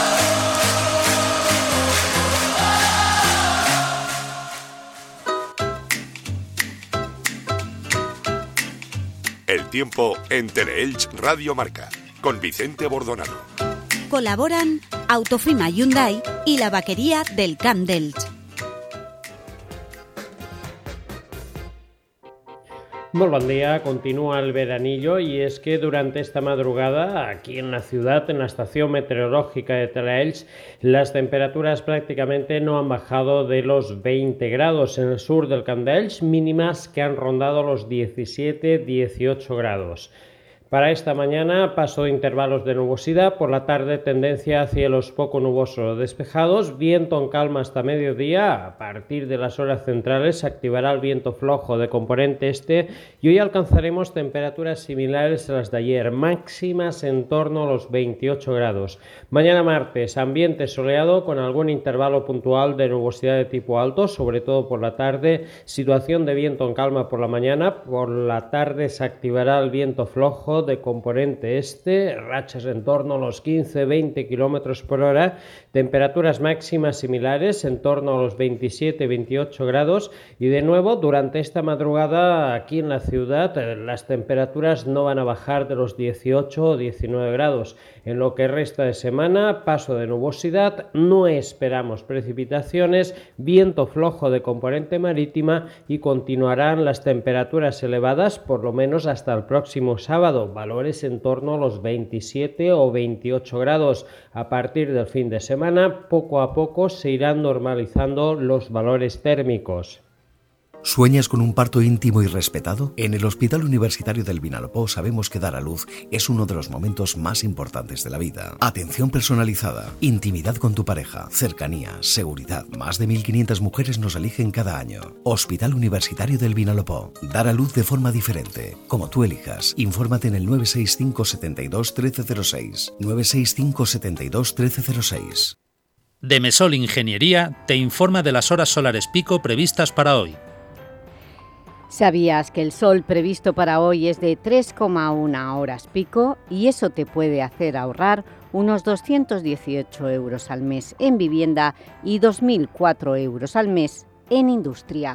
El tiempo en Teleelch Radio Marca, con Vicente Bordonado. Colaboran Autofima Hyundai y la vaquería del Camp d'Elx. Muy buen día, continúa el veranillo y es que durante esta madrugada aquí en la ciudad, en la estación meteorológica de Teleelch, las temperaturas prácticamente no han bajado de los 20 grados en el sur del Camp d'Elx, mínimas que han rondado los 17-18 grados. Para esta mañana, paso de intervalos de nubosidad, por la tarde tendencia a cielos poco nubosos o despejados, viento en calma hasta mediodía. A partir de las horas centrales se activará el viento flojo de componente este y hoy alcanzaremos temperaturas similares a las de ayer, máximas en torno a los 28 grados. Mañana martes, ambiente soleado con algún intervalo puntual de nubosidad de tipo alto, sobre todo por la tarde, situación de viento en calma por la mañana, por la tarde se activará el viento flojo de componente este, rachas en torno a los 15-20 km por hora, temperaturas máximas similares en torno a los 27-28 grados y de nuevo durante esta madrugada aquí en la ciudad las temperaturas no van a bajar de los 18 o 19 grados. En lo que resta de semana, paso de nubosidad, no esperamos precipitaciones, viento flojo de componente marítima y continuarán las temperaturas elevadas por lo menos hasta el próximo sábado, valores en torno a los 27 o 28 grados. A partir del fin de semana, poco a poco se irán normalizando los valores térmicos. ¿Sueñas con un parto íntimo y respetado? En el Hospital Universitario del Vinalopó sabemos que dar a luz es uno de los momentos más importantes de la vida. Atención personalizada, intimidad con tu pareja, cercanía, seguridad. Más de 1.500 mujeres nos eligen cada año. Hospital Universitario del Vinalopó. Dar a luz de forma diferente, como tú elijas. Infórmate en el 965 72 1306. 965 72 1306. Demesol Ingeniería te informa de las horas solares pico previstas para hoy. ¿Sabías que el sol previsto para hoy es de 3,1 horas pico y eso te puede hacer ahorrar unos 218 euros al mes en vivienda y 2.004 euros al mes en industria?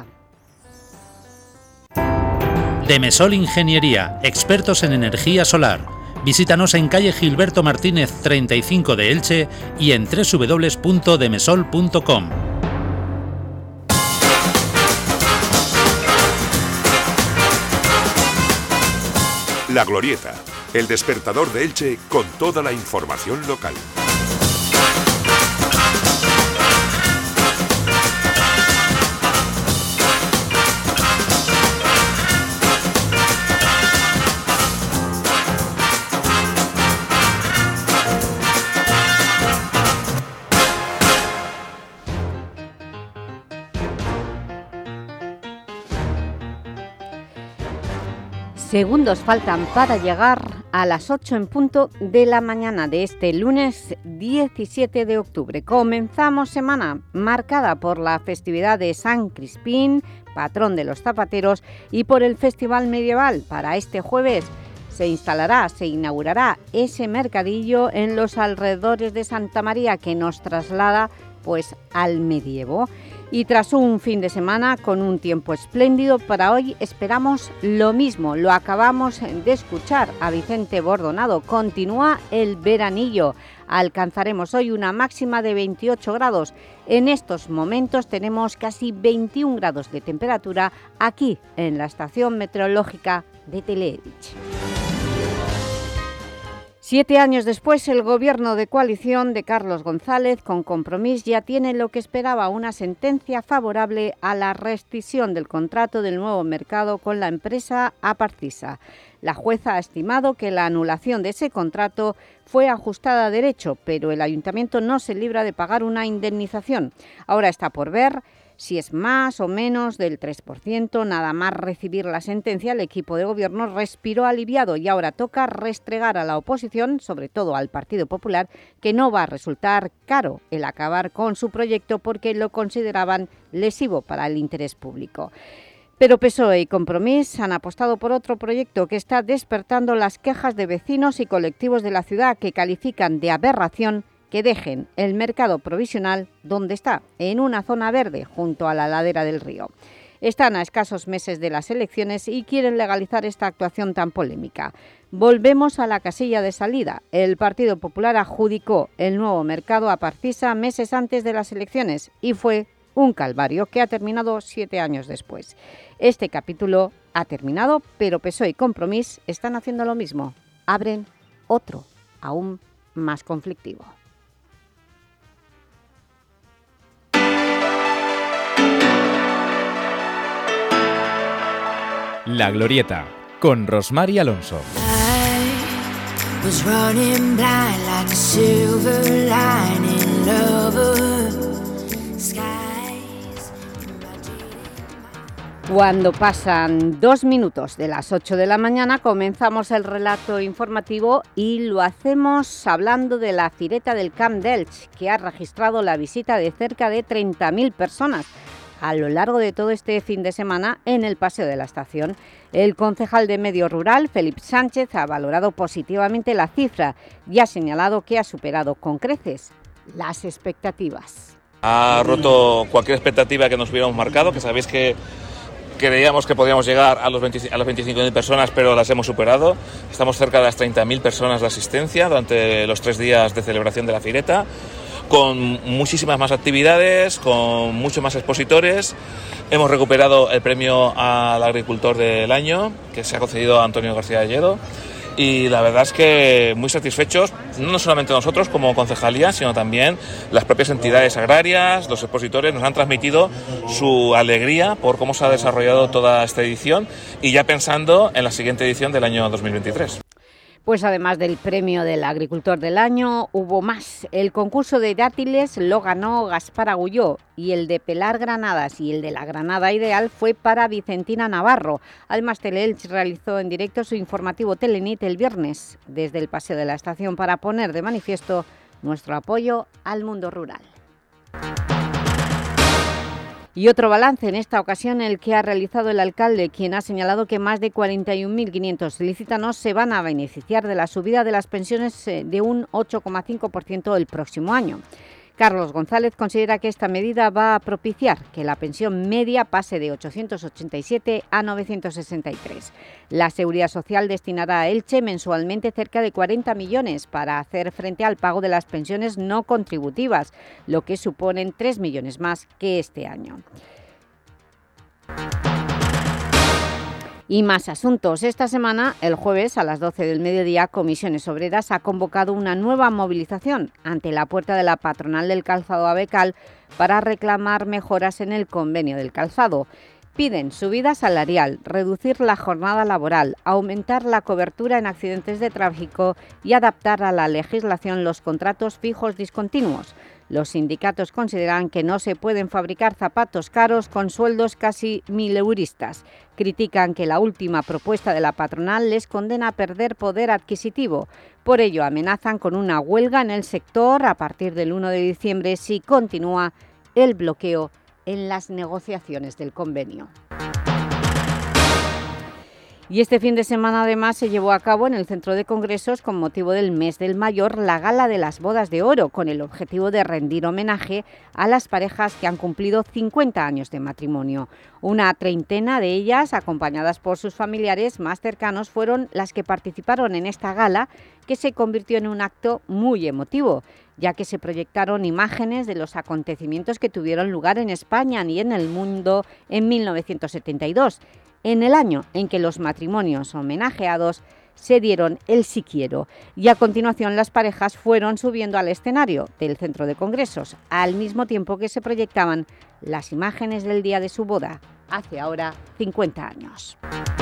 Demesol Ingeniería, expertos en energía solar. Visítanos en calle Gilberto Martínez 35 de Elche y en www.demesol.com. La Glorieta, el despertador de Elche con toda la información local. Segundos faltan para llegar a las 8 en punto de la mañana de este lunes 17 de octubre. Comenzamos semana marcada por la festividad de San Crispín, patrón de los zapateros, y por el Festival Medieval. Para este jueves se inaugurará ese mercadillo en los alrededores de Santa María que nos traslada pues al medievo. Y tras un fin de semana con un tiempo espléndido, para hoy esperamos lo mismo. Lo acabamos de escuchar a Vicente Bordonado. Continúa el veranillo. Alcanzaremos hoy una máxima de 28 grados. En estos momentos tenemos casi 21 grados de temperatura aquí en la estación meteorológica de Teleelch. 7 años después, el gobierno de coalición de Carlos González, con Compromís, ya tiene lo que esperaba, una sentencia favorable a la rescisión del contrato del nuevo mercado con la empresa Aparcisa. La jueza ha estimado que la anulación de ese contrato fue ajustada a derecho, pero el ayuntamiento no se libra de pagar una indemnización. Ahora está por ver si es más o menos del 3%, nada más recibir la sentencia, el equipo de gobierno respiró aliviado y ahora toca restregar a la oposición, sobre todo al Partido Popular, que no va a resultar caro el acabar con su proyecto porque lo consideraban lesivo para el interés público. Pero PSOE y Compromís han apostado por otro proyecto que está despertando las quejas de vecinos y colectivos de la ciudad que califican de aberración que dejen el mercado provisional donde está, en una zona verde junto a la ladera del río. Están a escasos meses de las elecciones y quieren legalizar esta actuación tan polémica. Volvemos a la casilla de salida. El Partido Popular adjudicó el nuevo mercado a Aparcisa meses antes de las elecciones y fue un calvario que ha terminado 7 años después. Este capítulo ha terminado, pero PSOE y Compromís están haciendo lo mismo. Abren otro, aún más conflictivo. La Glorieta, con Rosmar y Alonso. Cuando pasan 2 minutos de las 8 de la mañana comenzamos el relato informativo y lo hacemos hablando de la Fireta del Camp d'Elx, que ha registrado la visita de cerca de 30.000 personas a lo largo de todo este fin de semana en el Paseo de la Estación. El concejal de Medio Rural, Felipe Sánchez, ha valorado positivamente la cifra y ha señalado que ha superado con creces las expectativas. Ha roto cualquier expectativa que nos hubiéramos marcado, que sabéis que creíamos que podíamos llegar a las 25.000 personas, pero las hemos superado. Estamos cerca de las 30.000 personas de asistencia durante los 3 días de celebración de la Fireta, con muchísimas más actividades, con muchos más expositores. Hemos recuperado el premio al agricultor del año, que se ha concedido a Antonio García de Lledo, y la verdad es que muy satisfechos, no solamente nosotros como concejalía, sino también las propias entidades agrarias, los expositores nos han transmitido su alegría por cómo se ha desarrollado toda esta edición y ya pensando en la siguiente edición del año 2023. Pues además del premio del agricultor del año, hubo más. El concurso de dátiles lo ganó Gaspar Agulló y el de pelar granadas y el de la granada ideal fue para Vicentina Navarro. Además, Teleelch realizó en directo su informativo Telenit el viernes desde el Paseo de la Estación para poner de manifiesto nuestro apoyo al mundo rural. Y otro balance en esta ocasión el que ha realizado el alcalde, quien ha señalado que más de 41.500 licitanos se van a beneficiar de la subida de las pensiones de un 8,5% el próximo año. Carlos González considera que esta medida va a propiciar que la pensión media pase de 887 a 963. La Seguridad Social destinará a Elche mensualmente cerca de 40 millones para hacer frente al pago de las pensiones no contributivas, lo que suponen 3 millones más que este año. Y más asuntos. Esta semana, el jueves a las 12 del mediodía, Comisiones Obreras ha convocado una nueva movilización ante la puerta de la patronal del calzado Abecal para reclamar mejoras en el convenio del calzado. Piden subida salarial, reducir la jornada laboral, aumentar la cobertura en accidentes de tráfico y adaptar a la legislación los contratos fijos discontinuos. Los sindicatos consideran que no se pueden fabricar zapatos caros con sueldos casi 1.000euristas. Critican que la última propuesta de la patronal les condena a perder poder adquisitivo. Por ello, amenazan con una huelga en el sector a partir del 1 de diciembre si continúa el bloqueo en las negociaciones del convenio. Y este fin de semana además se llevó a cabo en el Centro de Congresos, con motivo del Mes del Mayor, la Gala de las Bodas de Oro, con el objetivo de rendir homenaje a las parejas que han cumplido 50 años de matrimonio. Una treintena de ellas, acompañadas por sus familiares más cercanos, fueron las que participaron en esta gala, que se convirtió en un acto muy emotivo, ya que se proyectaron imágenes de los acontecimientos que tuvieron lugar en España y en el mundo en 1972, en el año en que los matrimonios homenajeados se dieron el sí quiero, y a continuación las parejas fueron subiendo al escenario del Centro de Congresos, al mismo tiempo que se proyectaban las imágenes del día de su boda, hace ahora 50 años.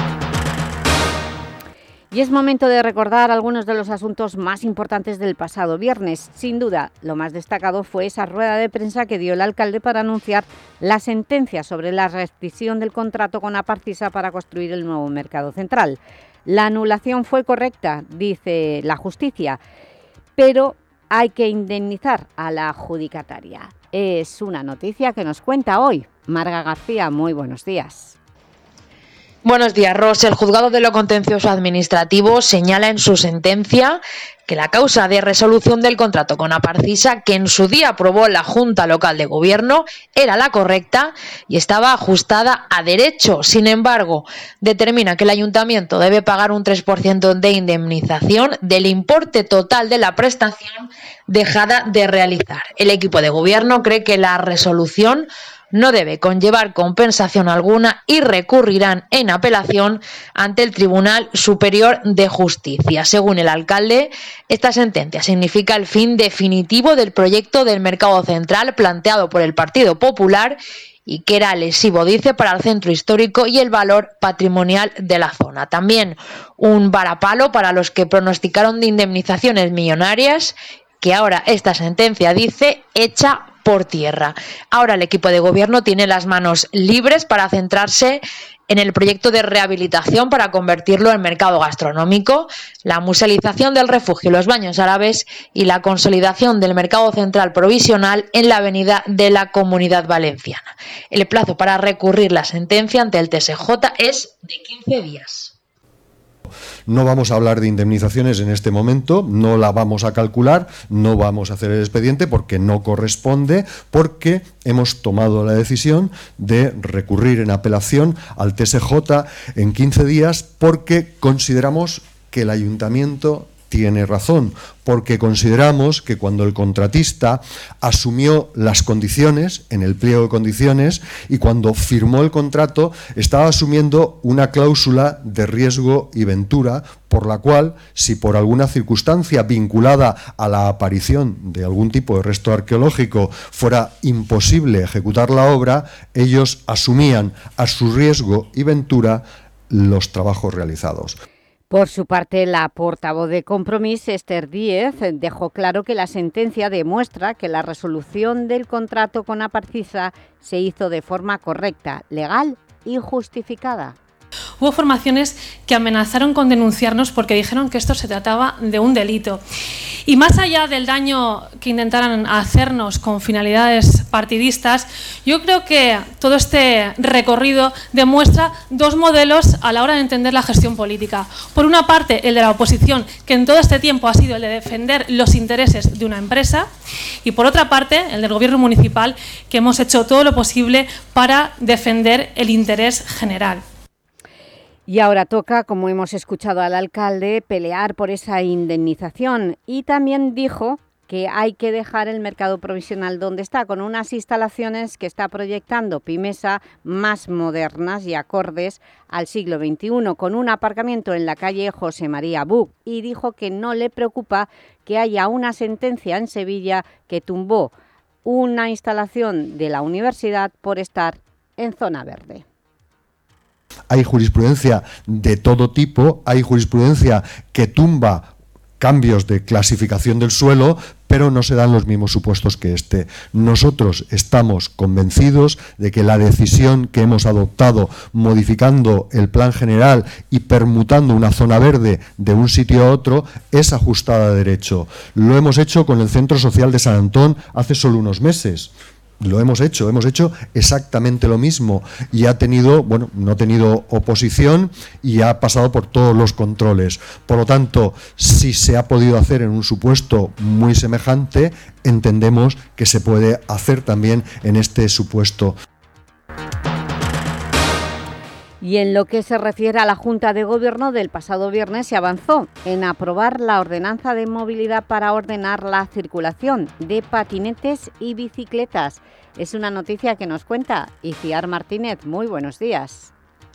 Y es momento de recordar algunos de los asuntos más importantes del pasado viernes. Sin duda, lo más destacado fue esa rueda de prensa que dio el alcalde para anunciar la sentencia sobre la rescisión del contrato con Aparcisa para construir el nuevo mercado central. La anulación fue correcta, dice la justicia, pero hay que indemnizar a la adjudicataria. Es una noticia que nos cuenta hoy Marga García. Muy buenos días. Buenos días, Ros. El Juzgado de lo Contencioso Administrativo señala en su sentencia que la causa de resolución del contrato con Aparcisa, que en su día aprobó la Junta Local de Gobierno, era la correcta y estaba ajustada a derecho. Sin embargo, determina que el Ayuntamiento debe pagar un 3% de indemnización del importe total de la prestación dejada de realizar. El equipo de Gobierno cree que la resolución no debe conllevar compensación alguna y recurrirán en apelación ante el Tribunal Superior de Justicia. Según el alcalde, esta sentencia significa el fin definitivo del proyecto del mercado central planteado por el Partido Popular y que era lesivo, dice, para el centro histórico y el valor patrimonial de la zona. También un varapalo para los que pronosticaron de indemnizaciones millonarias, que ahora esta sentencia, dice, echa por tierra. Ahora el equipo de Gobierno tiene las manos libres para centrarse en el proyecto de rehabilitación para convertirlo en mercado gastronómico, la musealización del refugio y los baños árabes y la consolidación del mercado central provisional en la avenida de la Comunidad Valenciana. El plazo para recurrir la sentencia ante el TSJ es de 15 días. No vamos a hablar de indemnizaciones en este momento, no la vamos a calcular, no vamos a hacer el expediente porque no corresponde, porque hemos tomado la decisión de recurrir en apelación al TSJ en 15 días porque consideramos que el Ayuntamiento tiene razón, porque consideramos que cuando el contratista asumió las condiciones en el pliego de condiciones y cuando firmó el contrato estaba asumiendo una cláusula de riesgo y ventura por la cual, si por alguna circunstancia vinculada a la aparición de algún tipo de resto arqueológico fuera imposible ejecutar la obra, ellos asumían a su riesgo y ventura los trabajos realizados. Por su parte, la portavoz de Compromís, Esther Díez, dejó claro que la sentencia demuestra que la resolución del contrato con Aparcisa se hizo de forma correcta, legal y justificada. Hubo formaciones que amenazaron con denunciarnos porque dijeron que esto se trataba de un delito. Y más allá del daño que intentaran hacernos con finalidades partidistas, yo creo que todo este recorrido demuestra dos modelos a la hora de entender la gestión política. Por una parte, el de la oposición, que en todo este tiempo ha sido el de defender los intereses de una empresa, y por otra parte, el del gobierno municipal, que hemos hecho todo lo posible para defender el interés general. Y ahora toca, como hemos escuchado al alcalde, pelear por esa indemnización. Y también dijo que hay que dejar el mercado provisional donde está, con unas instalaciones que está proyectando Pimesa más modernas y acordes al siglo XXI, con un aparcamiento en la calle José María Buch. Y dijo que no le preocupa que haya una sentencia en Sevilla que tumbó una instalación de la universidad por estar en zona verde. Hay jurisprudencia de todo tipo, hay jurisprudencia que tumba cambios de clasificación del suelo, pero no se dan los mismos supuestos que este. Nosotros estamos convencidos de que la decisión que hemos adoptado modificando el plan general y permutando una zona verde de un sitio a otro es ajustada a derecho. Lo hemos hecho con el Centro Social de San Antón hace solo unos meses. Lo hemos hecho exactamente lo mismo y ha tenido, bueno, no ha tenido oposición y ha pasado por todos los controles. Por lo tanto, si se ha podido hacer en un supuesto muy semejante, entendemos que se puede hacer también en este supuesto. Y en lo que se refiere a la Junta de Gobierno del pasado viernes, se avanzó en aprobar la ordenanza de movilidad para ordenar la circulación de patinetes y bicicletas. Es una noticia que nos cuenta Iciar Martínez. Muy buenos días.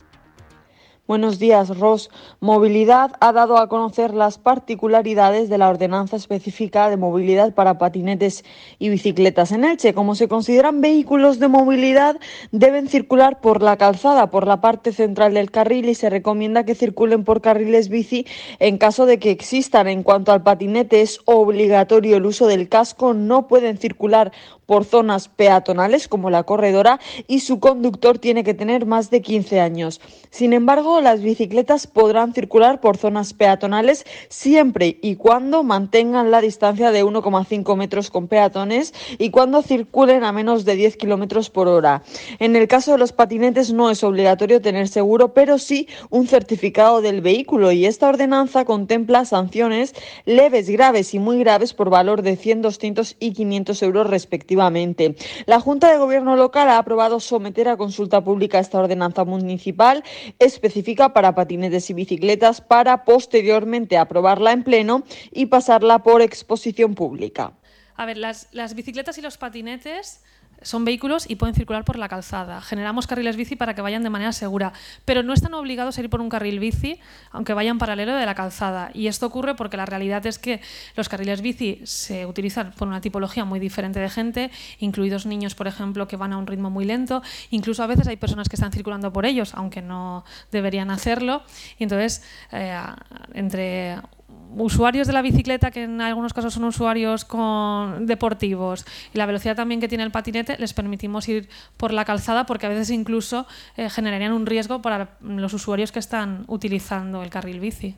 Buenos días, Ros. Movilidad ha dado a conocer las particularidades de la ordenanza específica de movilidad para patinetes y bicicletas en Elche. Como se consideran vehículos de movilidad, deben circular por la calzada, por la parte central del carril, y se recomienda que circulen por carriles bici en caso de que existan. En cuanto al patinete, es obligatorio el uso del casco, no pueden circular por zonas peatonales como la corredora y su conductor tiene que tener más de 15 años. Sin embargo, las bicicletas podrán circular por zonas peatonales siempre y cuando mantengan la distancia de 1,5 metros con peatones y cuando circulen a menos de 10 kilómetros por hora. En el caso de los patinetes no es obligatorio tener seguro, pero sí un certificado del vehículo, y esta ordenanza contempla sanciones leves, graves y muy graves por valor de 100, 200 y 500 euros respectivamente. La Junta de Gobierno local ha aprobado someter a consulta pública esta ordenanza municipal específica para patinetes y bicicletas para posteriormente aprobarla en pleno y pasarla por exposición pública. A ver, las bicicletas y los patinetes son vehículos y pueden circular por la calzada. Generamos carriles bici para que vayan de manera segura, pero no están obligados a ir por un carril bici, aunque vayan paralelo de la calzada. Y esto ocurre porque la realidad es que los carriles bici se utilizan por una tipología muy diferente de gente, incluidos niños, por ejemplo, que van a un ritmo muy lento. Incluso a veces hay personas que están circulando por ellos, aunque no deberían hacerlo. Y entonces, entre usuarios de la bicicleta, que en algunos casos son usuarios deportivos, y la velocidad también que tiene el patinete, les permitimos ir por la calzada, porque a veces incluso generarían un riesgo para los usuarios que están utilizando el carril bici.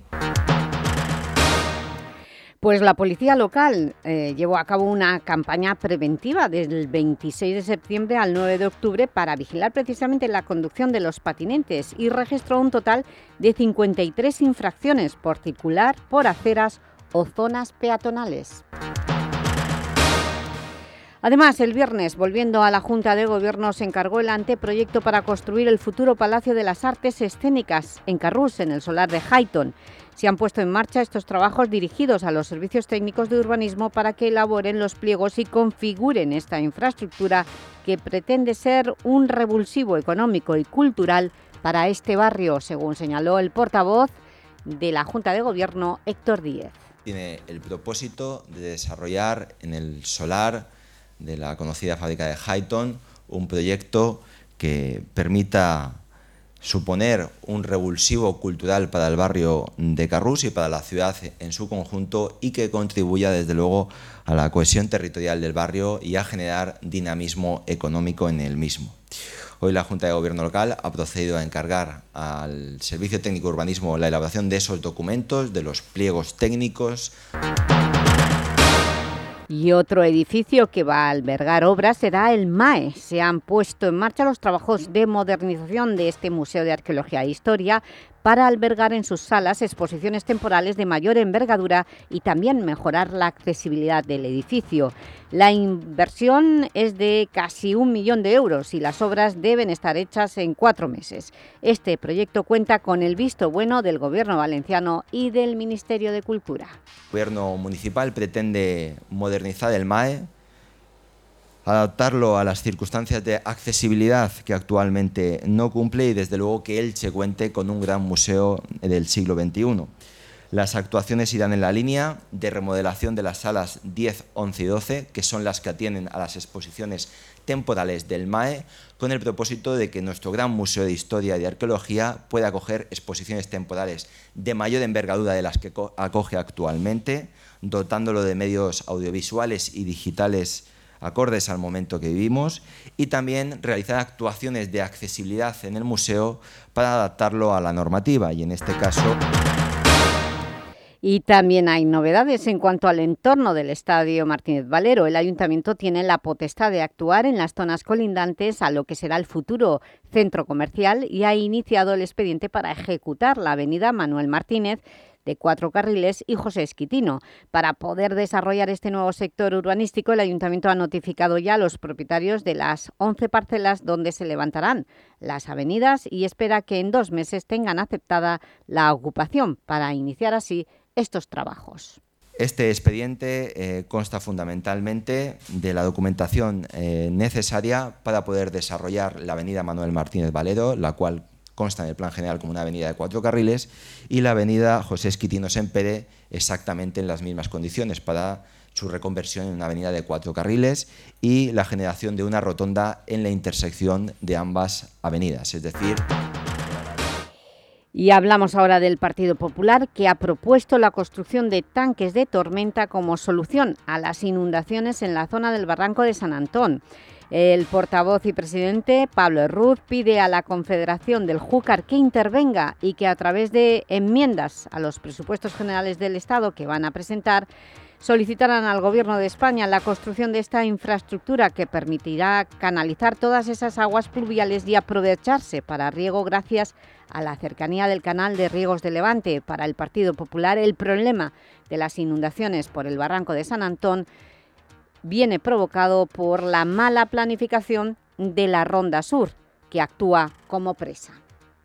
Pues la policía local llevó a cabo una campaña preventiva desde el 26 de septiembre al 9 de octubre para vigilar precisamente la conducción de los patinetes y registró un total de 53 infracciones por circular por aceras o zonas peatonales. Además, el viernes, volviendo a la Junta de Gobierno, se encargó el anteproyecto para construir el futuro Palacio de las Artes Escénicas en Carrús, en el solar de Highton. Se han puesto en marcha estos trabajos dirigidos a los servicios técnicos de urbanismo para que elaboren los pliegos y configuren esta infraestructura que pretende ser un revulsivo económico y cultural para este barrio, según señaló el portavoz de la Junta de Gobierno, Héctor Díez. Tiene el propósito de desarrollar en el solar de la conocida fábrica de Highton un proyecto que permita suponer un revulsivo cultural para el barrio de Carrús y para la ciudad en su conjunto, y que contribuya desde luego a la cohesión territorial del barrio y a generar dinamismo económico en el mismo. Hoy la Junta de Gobierno local ha procedido a encargar al Servicio Técnico de Urbanismo la elaboración de esos documentos, de los pliegos técnicos. Y otro edificio que va a albergar obras será el MAE. Se han puesto en marcha los trabajos de modernización de este Museo de Arqueología e Historia para albergar en sus salas exposiciones temporales de mayor envergadura y también mejorar la accesibilidad del edificio. La inversión es de casi 1 millón de euros y las obras deben estar hechas en 4 meses. Este proyecto cuenta con el visto bueno del Gobierno valenciano y del Ministerio de Cultura. El Gobierno municipal pretende modernizar el MAE, adaptarlo a las circunstancias de accesibilidad que actualmente no cumple, y desde luego que Elche cuente con un gran museo del siglo XXI. Las actuaciones irán en la línea de remodelación de las salas 10, 11 y 12, que son las que atienden a las exposiciones temporales del MAE, con el propósito de que nuestro gran Museo de Historia y de Arqueología pueda acoger exposiciones temporales de mayor envergadura de las que acoge actualmente, dotándolo de medios audiovisuales y digitales acordes al momento que vivimos, y también realizar actuaciones de accesibilidad en el museo para adaptarlo a la normativa, y en este caso... Y también hay novedades en cuanto al entorno del Estadio Martínez Valero. El Ayuntamiento tiene la potestad de actuar en las zonas colindantes a lo que será el futuro centro comercial y ha iniciado el expediente para ejecutar la avenida Manuel Martínez de 4 carriles y José Esquitino. Para poder desarrollar este nuevo sector urbanístico, el Ayuntamiento ha notificado ya a los propietarios de las 11 parcelas donde se levantarán las avenidas y espera que en 2 meses tengan aceptada la ocupación para iniciar así estos trabajos. Este expediente consta fundamentalmente de la documentación necesaria para poder desarrollar la avenida Manuel Martínez Valero, la cual consta en el plan general como una avenida de 4 carriles, y la avenida José Esquitino Sempere exactamente en las mismas condiciones para su reconversión en una avenida de 4 carriles y la generación de una rotonda en la intersección de ambas avenidas, es decir... Y hablamos ahora del Partido Popular, que ha propuesto la construcción de tanques de tormenta como solución a las inundaciones en la zona del Barranco de San Antón. El portavoz y presidente, Pablo Herruz, pide a la Confederación del Júcar que intervenga y que a través de enmiendas a los presupuestos generales del Estado que van a presentar, solicitarán al Gobierno de España la construcción de esta infraestructura que permitirá canalizar todas esas aguas pluviales y aprovecharse para riego gracias a la cercanía del canal de riegos de Levante. Para el Partido Popular, el problema de las inundaciones por el Barranco de San Antón viene provocado por la mala planificación de la Ronda Sur, que actúa como presa.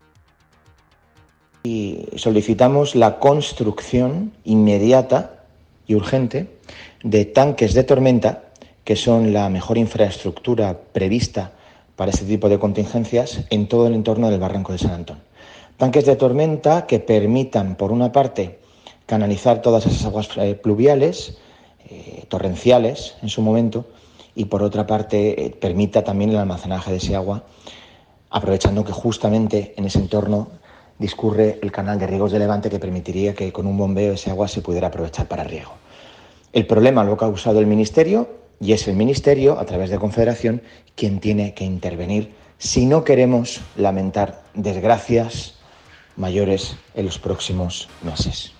Y solicitamos la construcción inmediata y urgente de tanques de tormenta, que son la mejor infraestructura prevista para este tipo de contingencias en todo el entorno del Barranco de San Antón. Tanques de tormenta que permitan, por una parte, canalizar todas esas aguas pluviales, torrenciales en su momento, y por otra parte permita también el almacenaje de ese agua, aprovechando que justamente en ese entorno discurre el canal de riegos de Levante, que permitiría que con un bombeo ese agua se pudiera aprovechar para riego. El problema lo ha causado el Ministerio, y es el Ministerio, a través de Confederación, quien tiene que intervenir si no queremos lamentar desgracias mayores en los próximos meses.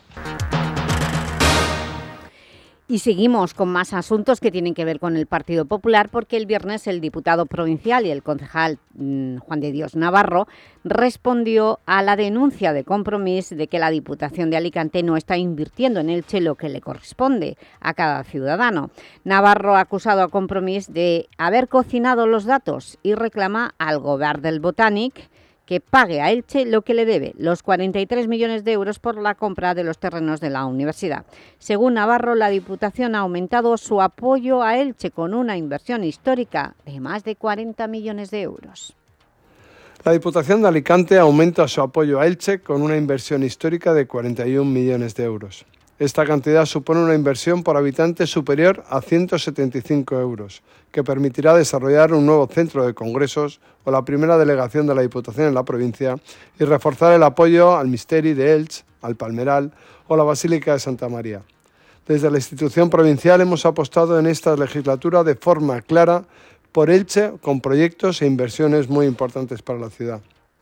Y seguimos con más asuntos que tienen que ver con el Partido Popular, porque el viernes el diputado provincial y el concejal Juan de Dios Navarro respondió a la denuncia de Compromís de que la Diputación de Alicante no está invirtiendo en Elche lo que le corresponde a cada ciudadano. Navarro ha acusado a Compromís de haber cocinado los datos y reclama al Govern del Botànic que pague a Elche lo que le debe, los 43 millones de euros por la compra de los terrenos de la universidad. Según Navarro, la Diputación ha aumentado su apoyo a Elche con una inversión histórica de más de 40 millones de euros. La Diputación de Alicante aumenta su apoyo a Elche con una inversión histórica de 41 millones de euros. Esta cantidad supone una inversión por habitante superior a 175 euros, que permitirá desarrollar un nuevo centro de congresos o la primera delegación de la Diputación en la provincia y reforzar el apoyo al Misteri de Elche, al Palmeral o la Basílica de Santa María. Desde la institución provincial hemos apostado en esta legislatura de forma clara por Elche con proyectos e inversiones muy importantes para la ciudad.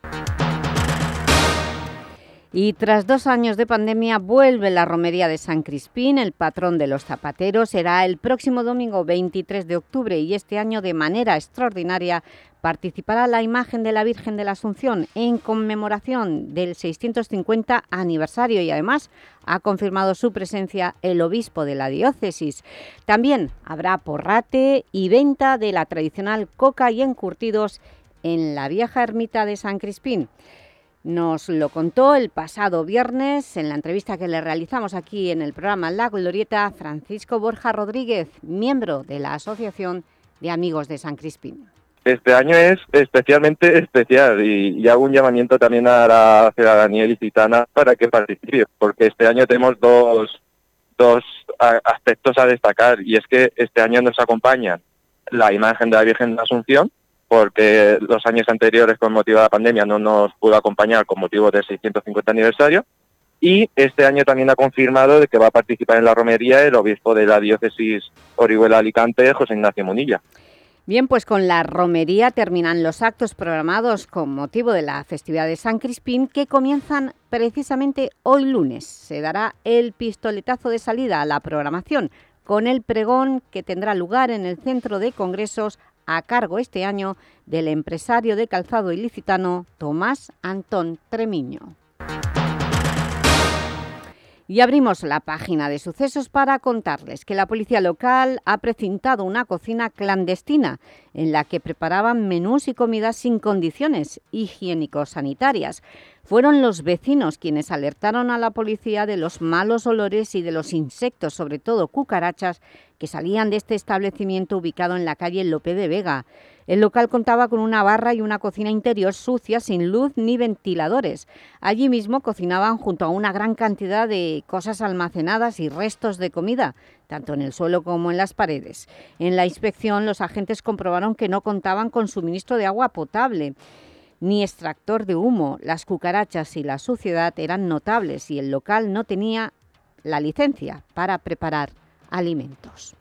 Y tras 2 años de pandemia vuelve la romería de San Crispín, el patrón de los zapateros. Será el próximo domingo 23 de octubre y este año de manera extraordinaria participará la imagen de la Virgen de la Asunción en conmemoración del 650 aniversario y además ha confirmado su presencia el obispo de la diócesis. También habrá porrate y venta de la tradicional coca y encurtidos en la vieja ermita de San Crispín. Nos lo contó el pasado viernes en la entrevista que le realizamos aquí en el programa La Glorieta Francisco Borja Rodríguez, miembro de la Asociación de Amigos de San Crispín. este año es especialmente especial y hago un llamamiento también a la ciudadanía ilicitana para que participe, porque este año tenemos dos aspectos a destacar, y es que este año nos acompaña la imagen de la Virgen de la Asunción, porque los años anteriores, con motivo de la pandemia, no nos pudo acompañar con motivo del 650 aniversario, y este año también ha confirmado de que va a participar en la romería el obispo de la diócesis Orihuela-Alicante, José Ignacio Munilla. Bien, pues con la romería terminan los actos programados con motivo de la festividad de San Crispín, que comienzan precisamente hoy lunes. Se dará el pistoletazo de salida a la programación con el pregón que tendrá lugar en el Centro de Congresos a cargo este año del empresario de calzado ilicitano Tomás Antón Tremiño. Y abrimos la página de sucesos para contarles que la policía local ha precintado una cocina clandestina en la que preparaban menús y comidas sin condiciones higiénico-sanitarias. Fueron los vecinos quienes alertaron a la policía de los malos olores y de los insectos, sobre todo cucarachas, que salían de este establecimiento ubicado en la calle Lope de Vega. El local contaba con una barra y una cocina interior sucia, sin luz ni ventiladores. Allí mismo cocinaban junto a una gran cantidad de cosas almacenadas y restos de comida, tanto en el suelo como en las paredes. En la inspección, los agentes comprobaron que no contaban con suministro de agua potable ni extractor de humo. Las cucarachas y la suciedad eran notables y el local no tenía la licencia para preparar alimentos.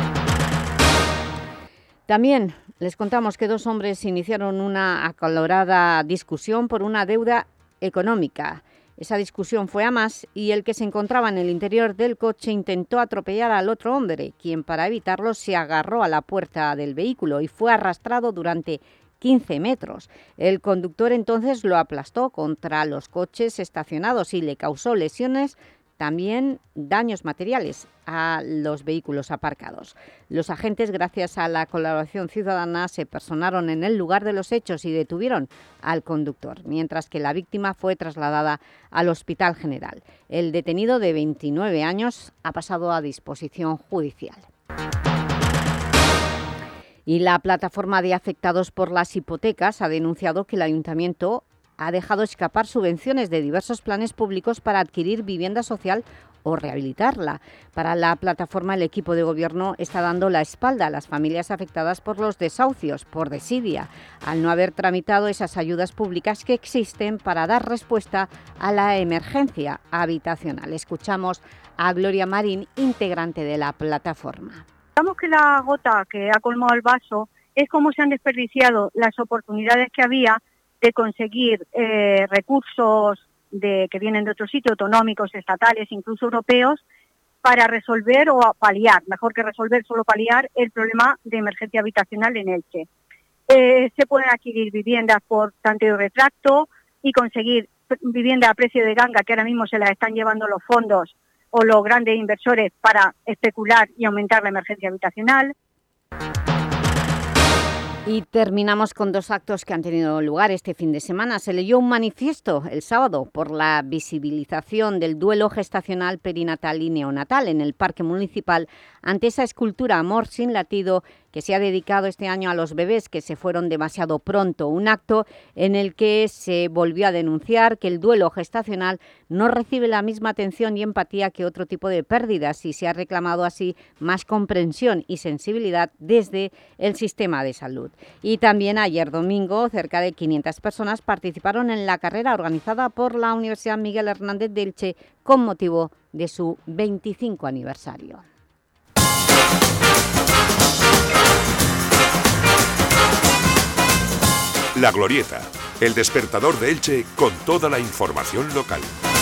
También les contamos que dos hombres iniciaron una acalorada discusión por una deuda económica. Esa discusión fue a más y el que se encontraba en el interior del coche intentó atropellar al otro hombre, quien para evitarlo se agarró a la puerta del vehículo y fue arrastrado durante 15 metros. El conductor entonces lo aplastó contra los coches estacionados y le causó lesiones, también daños materiales a los vehículos aparcados. Los agentes, gracias a la colaboración ciudadana, se personaron en el lugar de los hechos y detuvieron al conductor, mientras que la víctima fue trasladada al Hospital General. El detenido, de 29 años, ha pasado a disposición judicial. Y la plataforma de afectados por las hipotecas ha denunciado que el Ayuntamiento ha dejado escapar subvenciones de diversos planes públicos para adquirir vivienda social o rehabilitarla. Para la plataforma, el equipo de gobierno está dando la espalda a las familias afectadas por los desahucios, por desidia, al no haber tramitado esas ayudas públicas que existen para dar respuesta a la emergencia habitacional. Escuchamos a Gloria Marín, integrante de la plataforma. Digamos que la gota que ha colmado el vaso es cómo se han desperdiciado las oportunidades que había de conseguir recursos que vienen de otros sitios, autonómicos, estatales, incluso europeos, para resolver o paliar, mejor que resolver, solo paliar el problema de emergencia habitacional en Elche. Se pueden adquirir viviendas por tanteo y retracto y conseguir vivienda a precio de ganga, que ahora mismo se las están llevando los fondos o los grandes inversores para especular y aumentar la emergencia habitacional. Y terminamos con dos actos que han tenido lugar este fin de semana. Se leyó un manifiesto el sábado por la visibilización del duelo gestacional, perinatal y neonatal en el Parque Municipal ante esa escultura Amor sin latido que se ha dedicado este año a los bebés que se fueron demasiado pronto. Un acto en el que se volvió a denunciar que el duelo gestacional no recibe la misma atención y empatía que otro tipo de pérdidas y se ha reclamado así más comprensión y sensibilidad desde el sistema de salud. Y también ayer domingo cerca de 500 personas participaron en la carrera organizada por la Universidad Miguel Hernández de Elche con motivo de su 25 aniversario. La Glorieta, el despertador de Elche con toda la información local.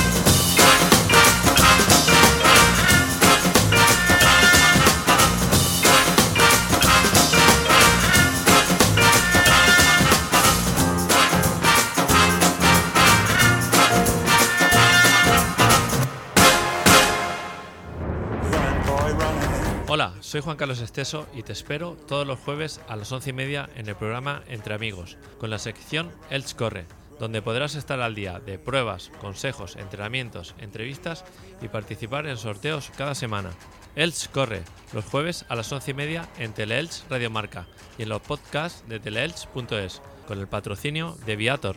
Hola, soy Juan Carlos Esteso y te espero todos los jueves a las 11:30 en el programa Entre Amigos, con la sección Elche Corre, donde podrás estar al día de pruebas, consejos, entrenamientos, entrevistas y participar en sorteos cada semana. Elche corre, los jueves a las 11:30 en Teleelch Radio Marca y en los podcasts de teleelch.es, con el patrocinio de Viator.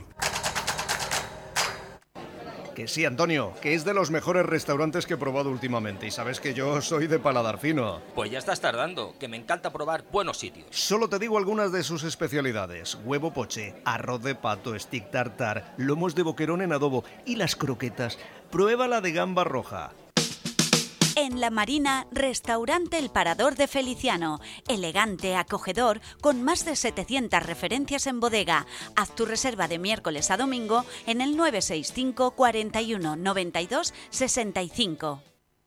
Que sí, Antonio, que es de los mejores restaurantes que he probado últimamente, y sabes que yo soy de paladar fino. Pues ya estás tardando, que me encanta probar buenos sitios. Solo te digo algunas de sus especialidades: huevo poché, arroz de pato, stick tartar, lomos de boquerón en adobo y las croquetas. Prueba la de gamba roja. En La Marina, restaurante El Parador de Feliciano. Elegante, acogedor, con más de 700 referencias en bodega. Haz tu reserva de miércoles a domingo en el 965 41 92 65.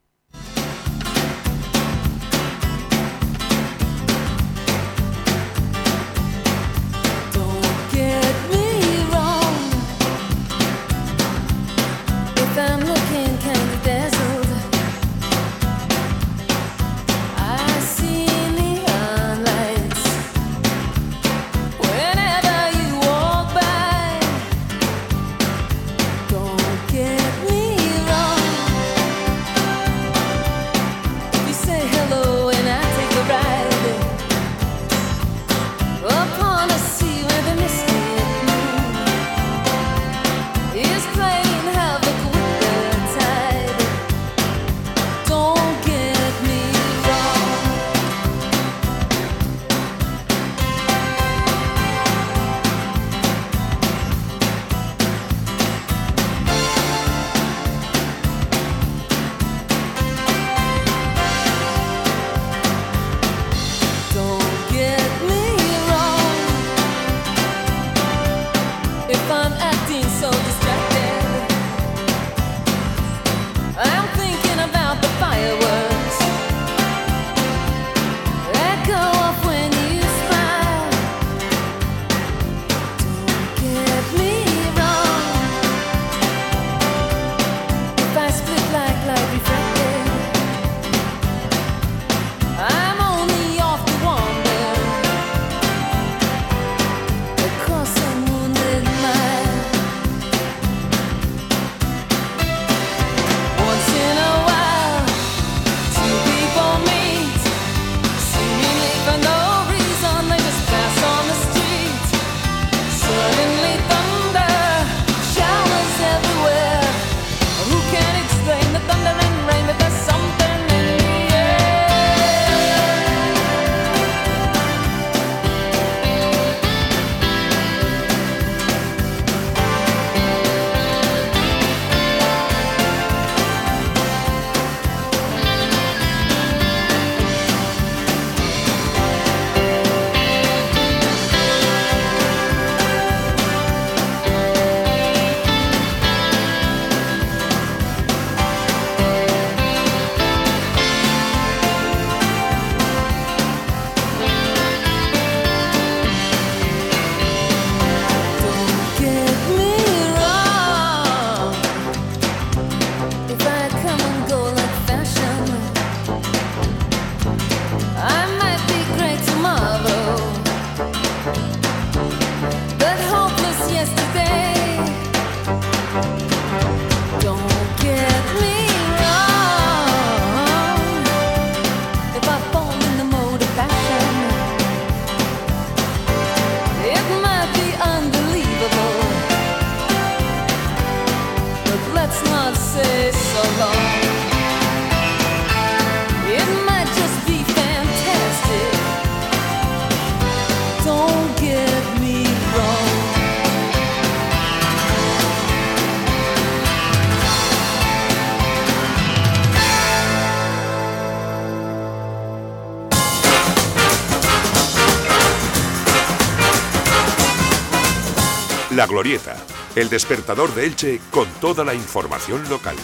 La Glorieta, el despertador de Elche con toda la información local.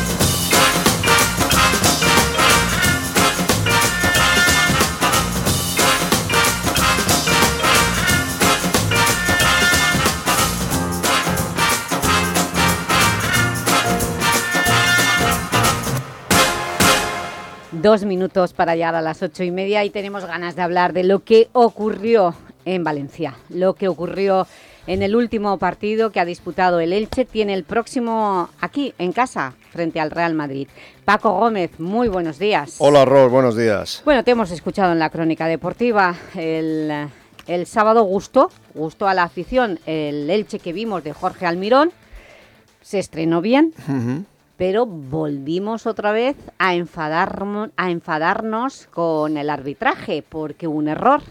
Dos minutos para llegar a las 8:30 y tenemos ganas de hablar de lo que ocurrió en Valencia, lo que ocurrió en el último partido que ha disputado el Elche. Tiene el próximo aquí, en casa, frente al Real Madrid. Paco Gómez, muy buenos días. Hola, Ros, buenos días. Bueno, te hemos escuchado en la crónica deportiva. El sábado gustó a la afición el Elche que vimos de Jorge Almirón. Se estrenó bien, pero volvimos otra vez a enfadarnos con el arbitraje, porque hubo un error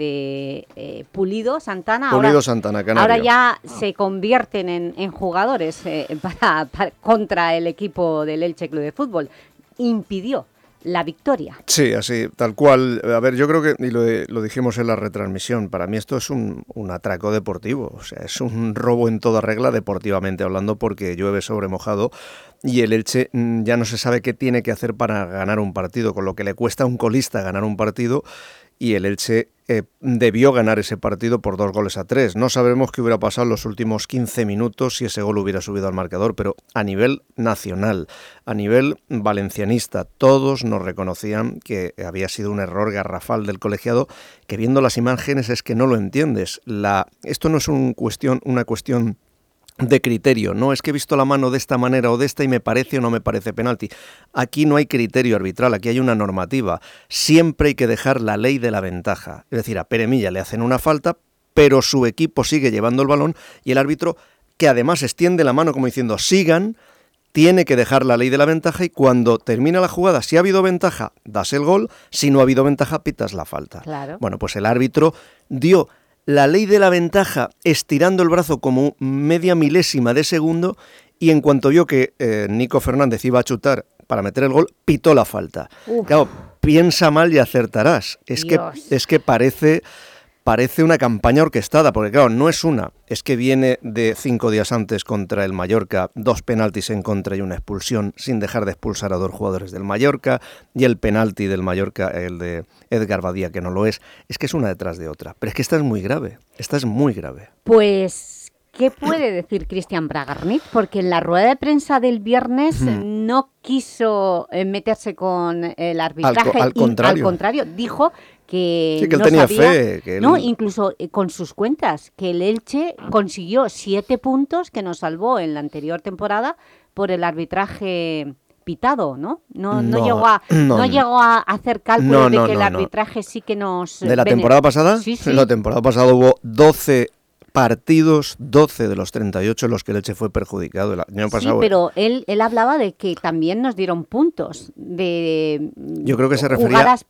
de Pulido Santana. Santana, canario. Ahora ya se convierten en jugadores contra el equipo del Elche Club de Fútbol. Impidió la victoria. Sí, así, tal cual. A ver, yo creo que, y lo dijimos en la retransmisión, para mí esto es un atraco deportivo, o sea, es un robo en toda regla deportivamente hablando, porque llueve sobre mojado y el Elche ya no se sabe qué tiene que hacer para ganar un partido, con lo que le cuesta a un colista ganar un partido, y el Elche debió ganar ese partido por 2-3. No sabemos qué hubiera pasado en los últimos 15 minutos si ese gol hubiera subido al marcador, pero a nivel nacional, a nivel valencianista, todos nos reconocían que había sido un error garrafal del colegiado, que viendo las imágenes es que no lo entiendes. Esto no es una cuestión de criterio, no es que he visto la mano de esta manera o de esta y me parece o no me parece penalti. Aquí no hay criterio arbitral, aquí hay una normativa. Siempre hay que dejar la ley de la ventaja. Es decir, a Pere Milla le hacen una falta, pero su equipo sigue llevando el balón y el árbitro, que además extiende la mano como diciendo sigan, tiene que dejar la ley de la ventaja, y cuando termina la jugada, si ha habido ventaja, das el gol, si no ha habido ventaja, pitas la falta. Claro. Bueno, pues el árbitro dio la ley de la ventaja estirando el brazo como media milésima de segundo, y en cuanto vio que Nico Fernández iba a chutar para meter el gol, pitó la falta. Claro, piensa mal y acertarás. Es que parece una campaña orquestada, porque claro, no es una, es que viene de 5 días antes contra el Mallorca, 2 penaltis en contra y una expulsión, sin dejar de expulsar a 2 jugadores del Mallorca, y el penalti del Mallorca, el de Edgar Badía, que no lo es que es una detrás de otra. Pero es que esta es muy grave. Pues, ¿qué puede decir Cristian Bragarnik? Porque en la rueda de prensa del viernes no quiso meterse con el arbitraje. Al contrario, dijo que él no tenía sabía, fe. Que él... No, incluso con sus cuentas, que el Elche consiguió 7 puntos que nos salvó en la anterior temporada por el arbitraje pitado, ¿no? No llegó a hacer cálculos de que el arbitraje sí que nos... ¿De la temporada pasada? Sí. En la temporada pasada hubo 12 partidos, 12 de los 38 en los que el Elche fue perjudicado. El año pasado, sí, pero él hablaba de que también nos dieron puntos de yo creo que se refería jugadas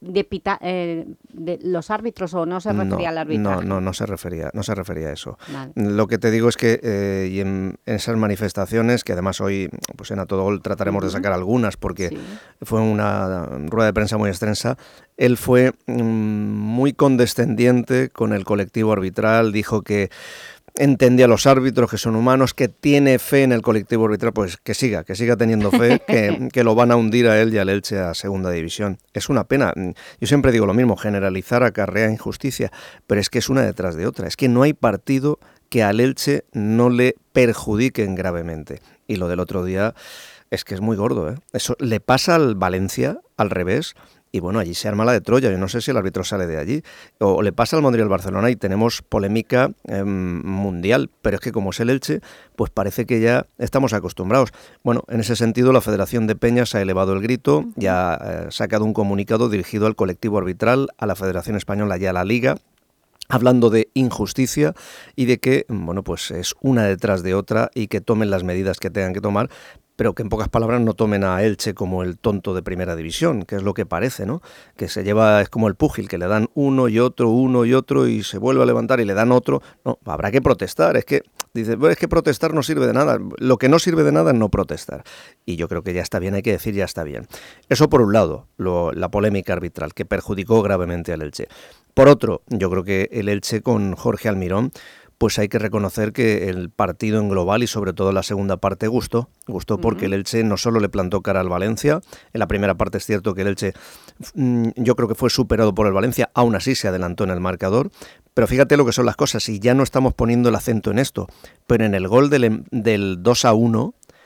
de los árbitros, o no se refería al arbitraje. No se refería a eso. Vale. Lo que te digo es que y en esas manifestaciones, que además hoy pues en A Todo Gol trataremos de sacar algunas, porque fue una rueda de prensa muy extensa, él fue muy condescendiente con el colectivo arbitral, dijo que entendía a los árbitros, que son humanos, que tiene fe en el colectivo arbitral, pues que siga teniendo fe, que lo van a hundir a él y al Elche a segunda división. Es una pena. Yo siempre digo lo mismo, generalizar acarrea injusticia, pero es que es una detrás de otra. Es que no hay partido que al Elche no le perjudiquen gravemente. Y lo del otro día es que es muy gordo, ¿eh? Eso le pasa al Valencia al revés. Y bueno, allí se arma la de Troya. Yo no sé si el árbitro sale de allí. O le pasa al Montreal-Barcelona y tenemos polémica mundial. Pero es que como es el Elche, pues parece que ya estamos acostumbrados. Bueno, en ese sentido la Federación de Peñas ha elevado el grito y ha sacado un comunicado dirigido al colectivo arbitral, a la Federación Española y a la Liga, hablando de injusticia y de que, bueno, pues es una detrás de otra y que tomen las medidas que tengan que tomar, pero que en pocas palabras no tomen a Elche como el tonto de primera división, que es lo que parece, ¿no? Que se lleva, es como el púgil, que le dan uno y otro y se vuelve a levantar y le dan otro. No, habrá que protestar. Es que, dice, bueno, es que protestar no sirve de nada. Lo que no sirve de nada es no protestar. Y yo creo que ya está bien, hay que decir ya está bien. Eso por un lado, la polémica arbitral, que perjudicó gravemente al Elche. Por otro, yo creo que el Elche con Jorge Almirón, pues hay que reconocer que el partido en global y sobre todo la segunda parte gustó porque el Elche no solo le plantó cara al Valencia, en la primera parte es cierto que el Elche yo creo que fue superado por el Valencia, aún así se adelantó en el marcador, pero fíjate lo que son las cosas, y ya no estamos poniendo el acento en esto, pero en el gol del 2-1,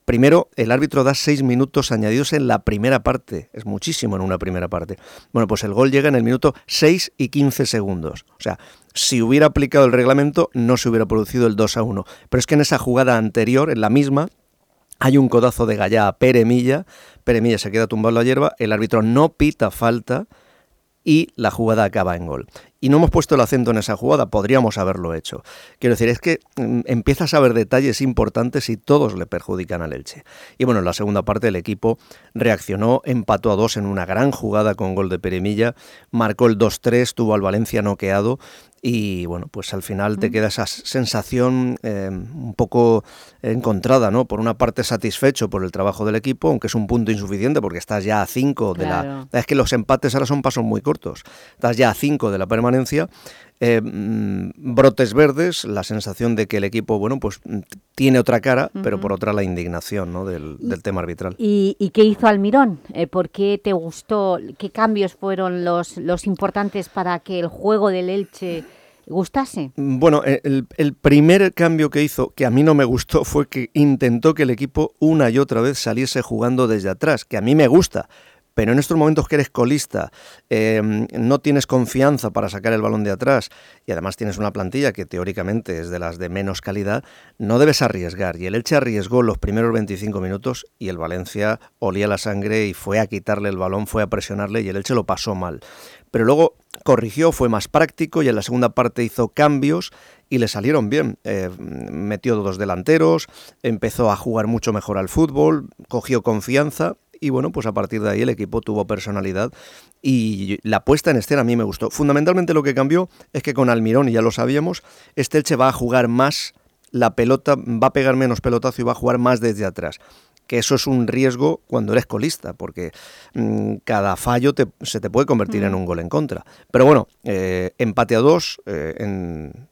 Primero, el árbitro da 6 minutos añadidos en la primera parte. Es muchísimo en una primera parte. Bueno, pues el gol llega en el minuto 6 y 15 segundos. O sea, si hubiera aplicado el reglamento, no se hubiera producido el 2-1. Pero es que en esa jugada anterior, en la misma, hay un codazo de Gallá a Pere Milla. Pere Milla se queda tumbado en la hierba, el árbitro no pita falta y la jugada acaba en gol. Y no hemos puesto el acento en esa jugada, podríamos haberlo hecho. Quiero decir, es que empiezas a ver detalles importantes y todos le perjudican al Elche. Y bueno, en la segunda parte el equipo reaccionó, empató a 2 en una gran jugada con gol de Pere Milla, marcó el 2-3, tuvo al Valencia noqueado y bueno, pues al final te queda esa sensación un poco encontrada, ¿no? Por una parte satisfecho por el trabajo del equipo, aunque es un punto insuficiente porque estás ya a 5 de la... Es que los empates ahora son pasos muy cortos. Estás ya a 5 de la permanencia. Brotes verdes, la sensación de que el equipo, bueno, pues tiene otra cara, pero por otra la indignación, ¿no? del tema arbitral. ¿Y qué hizo Almirón? ¿Por qué te gustó? ¿Qué cambios fueron los importantes para que el juego del Elche gustase? Bueno, el primer cambio que hizo, que a mí no me gustó, fue que intentó que el equipo una y otra vez saliese jugando desde atrás, que a mí me gusta. Pero en estos momentos que eres colista, no tienes confianza para sacar el balón de atrás y además tienes una plantilla que teóricamente es de las de menos calidad, no debes arriesgar. Y el Elche arriesgó los primeros 25 minutos y el Valencia olía la sangre y fue a quitarle el balón, fue a presionarle y el Elche lo pasó mal. Pero luego corrigió, fue más práctico y en la segunda parte hizo cambios y le salieron bien. Metió 2 delanteros, empezó a jugar mucho mejor al fútbol, cogió confianza. Y bueno, pues a partir de ahí el equipo tuvo personalidad y la puesta en escena a mí me gustó. Fundamentalmente lo que cambió es que con Almirón, y ya lo sabíamos, este Elche va a jugar más la pelota, va a pegar menos pelotazo y va a jugar más desde atrás. Que eso es un riesgo cuando eres colista, porque cada fallo se te puede convertir en un gol en contra. Pero bueno, empate a 2 en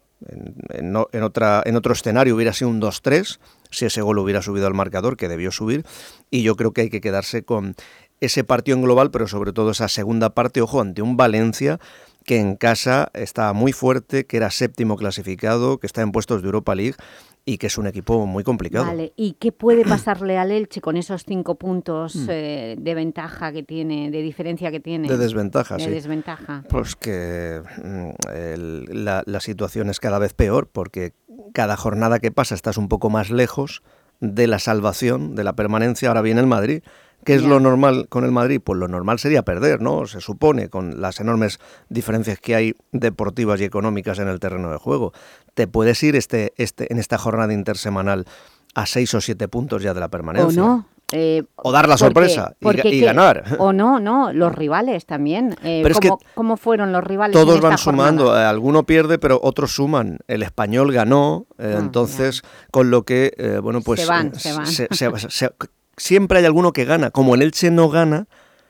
otro escenario hubiera sido un 2-3, si ese gol hubiera subido al marcador, que debió subir, y yo creo que hay que quedarse con ese partido en global, pero sobre todo esa segunda parte, ojo, ante un Valencia que en casa estaba muy fuerte, que era 7º clasificado, que está en puestos de Europa League y que es un equipo muy complicado. Vale, ¿y qué puede pasarle al Elche con esos 5 puntos de ventaja que tiene, de diferencia que tiene? De desventaja, sí. De desventaja. Pues que la situación es cada vez peor, porque cada jornada que pasa estás un poco más lejos de la salvación, de la permanencia. Ahora viene el Madrid. ¿Qué es lo normal con el Madrid? Pues lo normal sería perder, ¿no? Se supone, con las enormes diferencias que hay deportivas y económicas en el terreno de juego. Te puedes ir en esta jornada intersemanal a 6 o 7 puntos ya de la permanencia. O no. O dar la sorpresa y ganar. O no, los rivales también. Pero ¿Cómo fueron los rivales? Todos van sumando, alguno pierde, pero otros suman. El Español ganó, entonces, con lo que, bueno, pues... Se van. Siempre hay alguno que gana. Como el Elche no gana,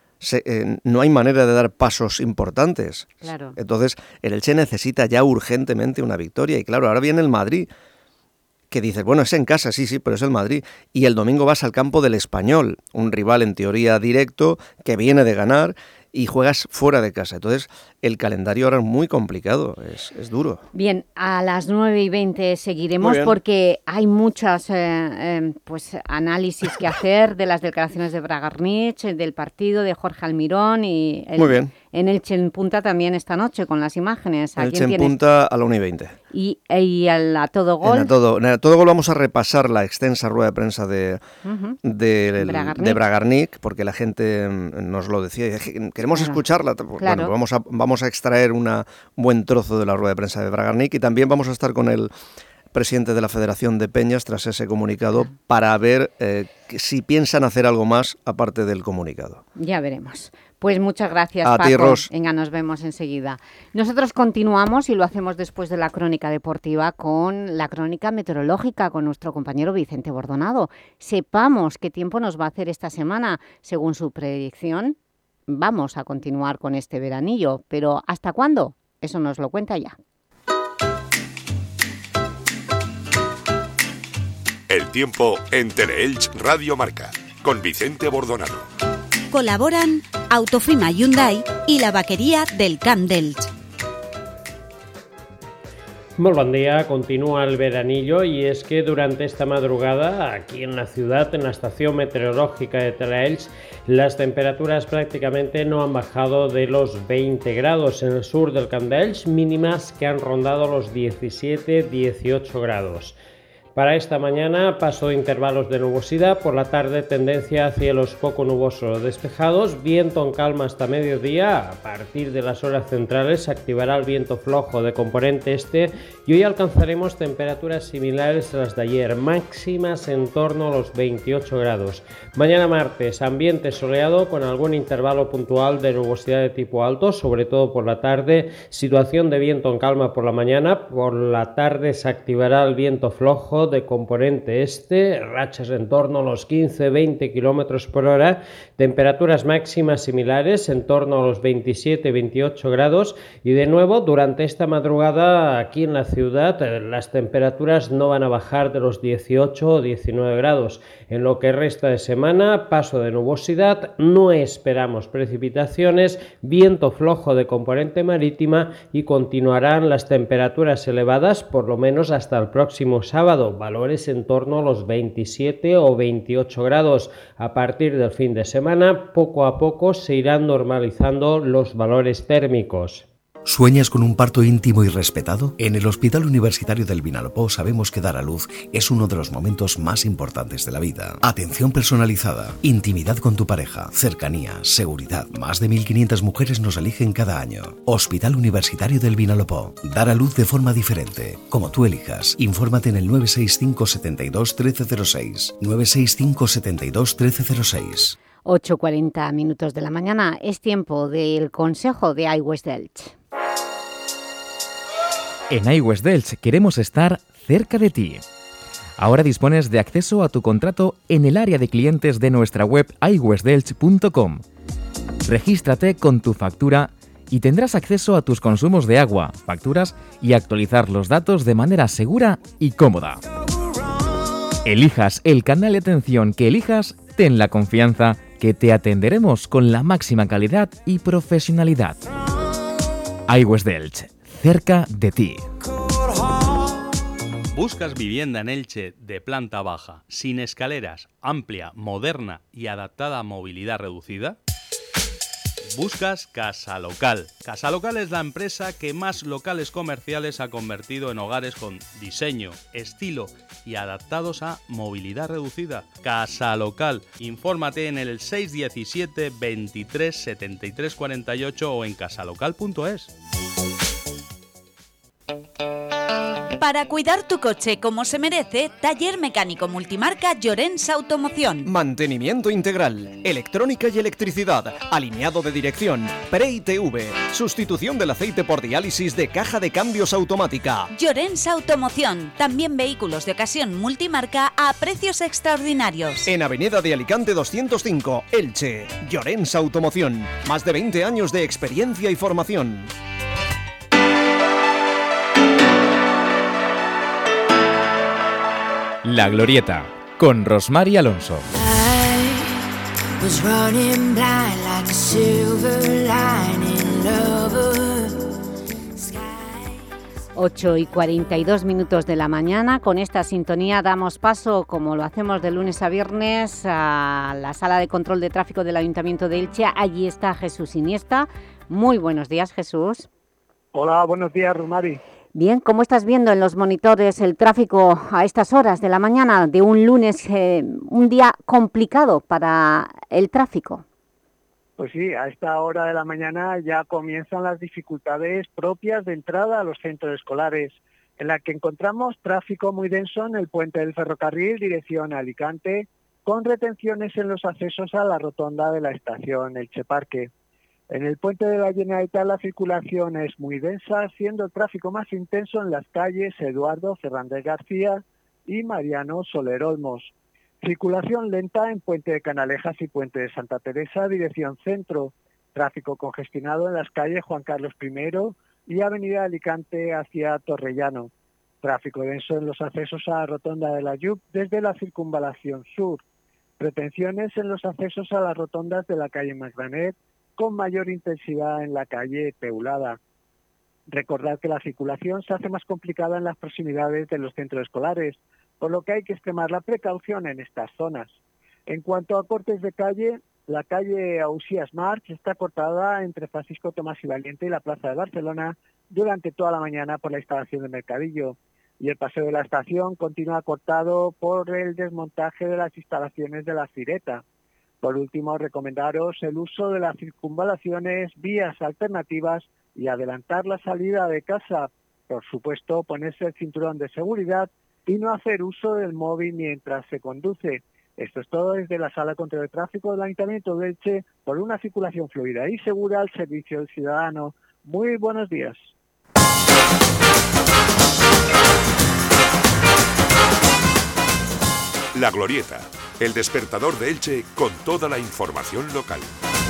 no hay manera de dar pasos importantes. Claro. Entonces, el Elche necesita ya urgentemente una victoria. Y claro, ahora viene el Madrid, que dices, bueno, es en casa, sí, pero es el Madrid. Y el domingo vas al campo del Español, un rival en teoría directo, que viene de ganar, y juegas fuera de casa. Entonces, el calendario ahora es muy complicado, es duro. Bien, a las 9:20 seguiremos porque hay muchos análisis que hacer de las declaraciones de Bragarnich, del partido de Jorge Almirón y en Elche en Punta también esta noche con las imágenes. Elche en Punta a la 1:20. Y a todo gol. En a todo gol vamos a repasar la extensa rueda de prensa de Bragarnich, porque la gente nos lo decía. Queremos escucharla. Claro. Bueno, vamos a extraer un buen trozo de la rueda de prensa de Bragarnich y también vamos a estar con el presidente de la Federación de Peñas tras ese comunicado para ver si piensan hacer algo más aparte del comunicado. Ya veremos. Pues muchas gracias, a Paco. Ti, Ros. Venga, nos vemos enseguida. Nosotros continuamos y lo hacemos después de la crónica deportiva con la crónica meteorológica con nuestro compañero Vicente Bordonado. Sepamos qué tiempo nos va a hacer esta semana. Según su predicción, vamos a continuar con este veranillo. Pero ¿hasta cuándo? Eso nos lo cuenta ya. El tiempo en Teleelch Radio Marca con Vicente Bordonado. Colaboran Autofima Hyundai y la vaquería del Camp d'Elx. Muy buen día, continúa el veranillo y es que durante esta madrugada aquí en la ciudad, en la estación meteorológica de Telaelch, las temperaturas prácticamente no han bajado de los 20 grados en el sur del Camp d'Elx, mínimas que han rondado los 17-18 grados. Para esta mañana, paso de intervalos de nubosidad, por la tarde tendencia a cielos poco nubosos o despejados, viento en calma hasta mediodía. A partir de las horas centrales se activará el viento flojo de componente este y hoy alcanzaremos temperaturas similares a las de ayer, máximas en torno a los 28 grados. Mañana martes, ambiente soleado con algún intervalo puntual de nubosidad de tipo alto, sobre todo por la tarde, situación de viento en calma por la mañana, por la tarde se activará el viento flojo de componente este, rachas en torno a los 15-20 km por hora, temperaturas máximas similares en torno a los 27-28 grados y de nuevo durante esta madrugada aquí en la ciudad las temperaturas no van a bajar de los 18 o 19 grados. En lo que resta de semana, paso de nubosidad, no esperamos precipitaciones, viento flojo de componente marítima y continuarán las temperaturas elevadas por lo menos hasta el próximo sábado, valores en torno a los 27 o 28 grados. A partir del fin de semana, poco a poco se irán normalizando los valores térmicos. ¿Sueñas con un parto íntimo y respetado? En el Hospital Universitario del Vinalopó sabemos que dar a luz es uno de los momentos más importantes de la vida. Atención personalizada, intimidad con tu pareja, cercanía, seguridad. Más de 1.500 mujeres nos eligen cada año. Hospital Universitario del Vinalopó. Dar a luz de forma diferente, como tú elijas. Infórmate en el 965 72 1306. 965 72 1306. 8:40 minutos de la mañana. Es tiempo del consejo de iWest Elche. En iWest Elche queremos estar cerca de ti. Ahora dispones de acceso a tu contrato en el área de clientes de nuestra web iwestelche.com. Regístrate con tu factura y tendrás acceso a tus consumos de agua, facturas y actualizar los datos de manera segura y cómoda. Elijas el canal de atención que elijas, ten la confianza que te atenderemos con la máxima calidad y profesionalidad. iWest Elche, cerca de ti. ¿Buscas vivienda en Elche de planta baja, sin escaleras, amplia, moderna y adaptada a movilidad reducida? Buscas Casa Local. Casa Local es la empresa que más locales comerciales ha convertido en hogares con diseño, estilo y adaptados a movilidad reducida. Casa Local. Infórmate en el 617 23 73 48 o en casalocal.es. Para cuidar tu coche como se merece, taller mecánico multimarca Llorens Automoción. Mantenimiento integral, electrónica y electricidad, alineado de dirección, pre-ITV, sustitución del aceite por diálisis de caja de cambios automática. Llorens Automoción, también vehículos de ocasión multimarca a precios extraordinarios. En Avenida de Alicante 205, Elche. Llorens Automoción, más de 20 años de experiencia y formación. La Glorieta, con Rosmar y Alonso. 8:42 minutos de la mañana. Con esta sintonía damos paso, como lo hacemos de lunes a viernes, a la sala de control de tráfico del Ayuntamiento de Elche. Allí está Jesús Iniesta. Muy buenos días, Jesús. Hola, buenos días, Rosmari. Bien, ¿cómo estás viendo en los monitores el tráfico a estas horas de la mañana de un lunes, un día complicado para el tráfico? Pues sí, a esta hora de la mañana ya comienzan las dificultades propias de entrada a los centros escolares, en la que encontramos tráfico muy denso en el puente del ferrocarril dirección a Alicante, con retenciones en los accesos a la rotonda de la estación Elche Parque. En el puente de la Generalitat la circulación es muy densa, siendo el tráfico más intenso en las calles Eduardo Fernández García y Mariano Soler Olmos. Circulación lenta en Puente de Canalejas y Puente de Santa Teresa, dirección centro. Tráfico congestionado en las calles Juan Carlos I y Avenida Alicante hacia Torrellano. Tráfico denso en los accesos a la rotonda de la Yup desde la circunvalación sur. Retenciones en los accesos a las rotondas de la calle Magranet, con mayor intensidad en la calle Teulada. Recordad que la circulación se hace más complicada en las proximidades de los centros escolares, por lo que hay que extremar la precaución en estas zonas. En cuanto a cortes de calle, la calle Ausías March está cortada entre Francisco Tomás y Valiente y la Plaza de Barcelona durante toda la mañana por la instalación del mercadillo. Y el paseo de la estación continúa cortado por el desmontaje de las instalaciones de la Fireta. Por último, recomendaros el uso de las circunvalaciones, vías alternativas y adelantar la salida de casa. Por supuesto, ponerse el cinturón de seguridad y no hacer uso del móvil mientras se conduce. Esto es todo desde la Sala de Control de Tráfico del Ayuntamiento de Elche por una circulación fluida y segura al servicio del ciudadano. Muy buenos días. La Glorieta, el despertador de Elche con toda la información local.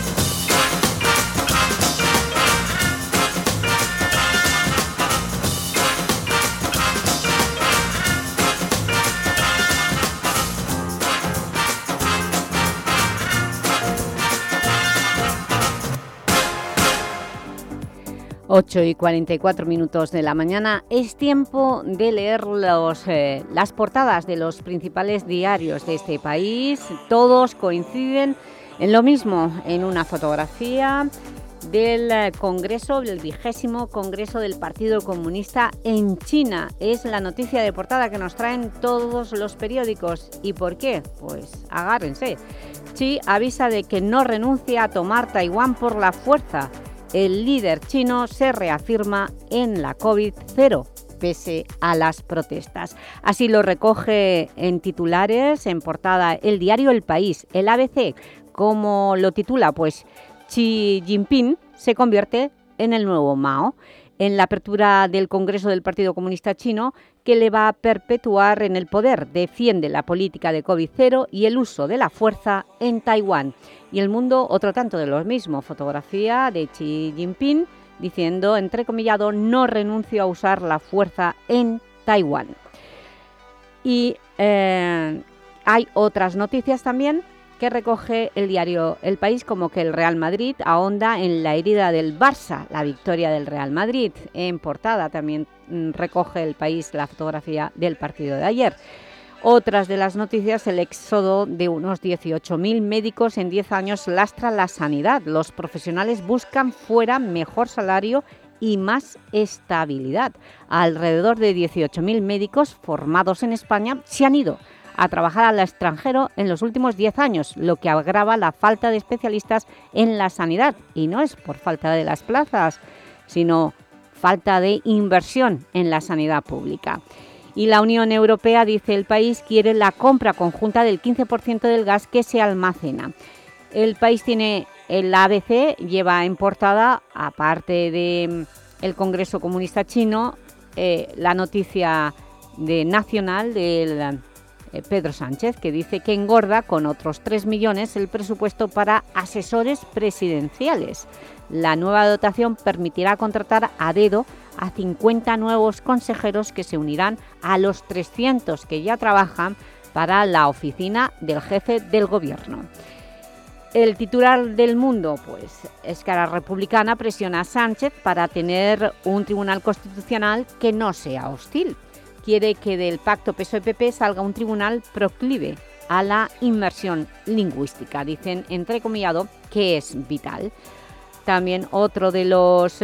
Ocho y 44 minutos de la mañana. Es tiempo de leer las portadas de los principales diarios de este país. Todos coinciden en lo mismo, en una fotografía del Congreso, del 20º Congreso del Partido Comunista en China. Es la noticia de portada que nos traen todos los periódicos. ¿Y por qué? Pues agárrense. Xi avisa de que no renuncia a tomar Taiwán por la fuerza. El líder chino se reafirma en la COVID-0, pese a las protestas. Así lo recoge en titulares, en portada, el diario El País, el ABC. Como lo titula, pues Xi Jinping se convierte en el nuevo Mao. En la apertura del Congreso del Partido Comunista Chino, que le va a perpetuar en el poder, defiende la política de COVID-0 y el uso de la fuerza en Taiwán. Y El Mundo, otro tanto de lo mismo, fotografía de Xi Jinping diciendo, entrecomillado, no renuncio a usar la fuerza en Taiwán. Y hay otras noticias también que recoge el diario El País, como que el Real Madrid ahonda en la herida del Barça, la victoria del Real Madrid. En portada también recoge El País la fotografía del partido de ayer. Otras de las noticias, el éxodo de unos 18.000 médicos en 10 años lastra la sanidad. Los profesionales buscan fuera mejor salario y más estabilidad. Alrededor de 18.000 médicos formados en España se han ido a trabajar al extranjero en los últimos 10 años, lo que agrava la falta de especialistas en la sanidad. Y no es por falta de las plazas, sino falta de inversión en la sanidad pública. Y la Unión Europea, dice El País, quiere la compra conjunta del 15% del gas que se almacena. El País tiene, el ABC lleva en portada, aparte del Congreso Comunista Chino, la noticia nacional del Pedro Sánchez, que dice que engorda con otros 3 millones el presupuesto para asesores presidenciales. La nueva dotación permitirá contratar a dedo a 50 nuevos consejeros que se unirán a los 300 que ya trabajan para la oficina del jefe del gobierno. El titular del Mundo, pues, Esquerra Republicana presiona a Sánchez para tener un tribunal constitucional que no sea hostil. Quiere que del pacto PSOE-PP salga un tribunal proclive a la inmersión lingüística. Dicen, entrecomillado, que es vital. También otro de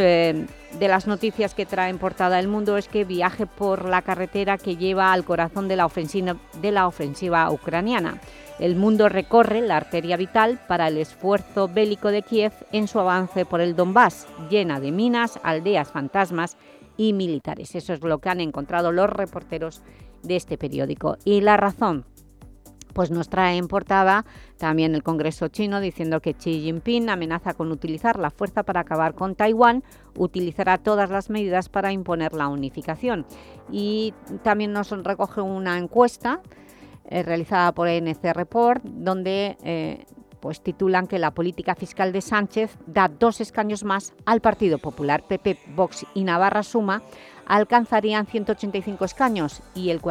las noticias que trae en portada El Mundo es que viaje por la carretera que lleva al corazón de la ofensiva ucraniana. El Mundo recorre la arteria vital para el esfuerzo bélico de Kiev en su avance por el Donbass, llena de minas, aldeas fantasmas y militares. Eso es lo que han encontrado los reporteros de este periódico. Y La Razón, pues nos trae en portada también el Congreso chino diciendo que Xi Jinping amenaza con utilizar la fuerza para acabar con Taiwán, utilizará todas las medidas para imponer la unificación. Y también nos recoge una encuesta realizada por NC Report, donde pues titulan que la política fiscal de Sánchez da 2 escaños más al Partido Popular. PP, Vox y Navarra Suma alcanzarían 185 escaños y el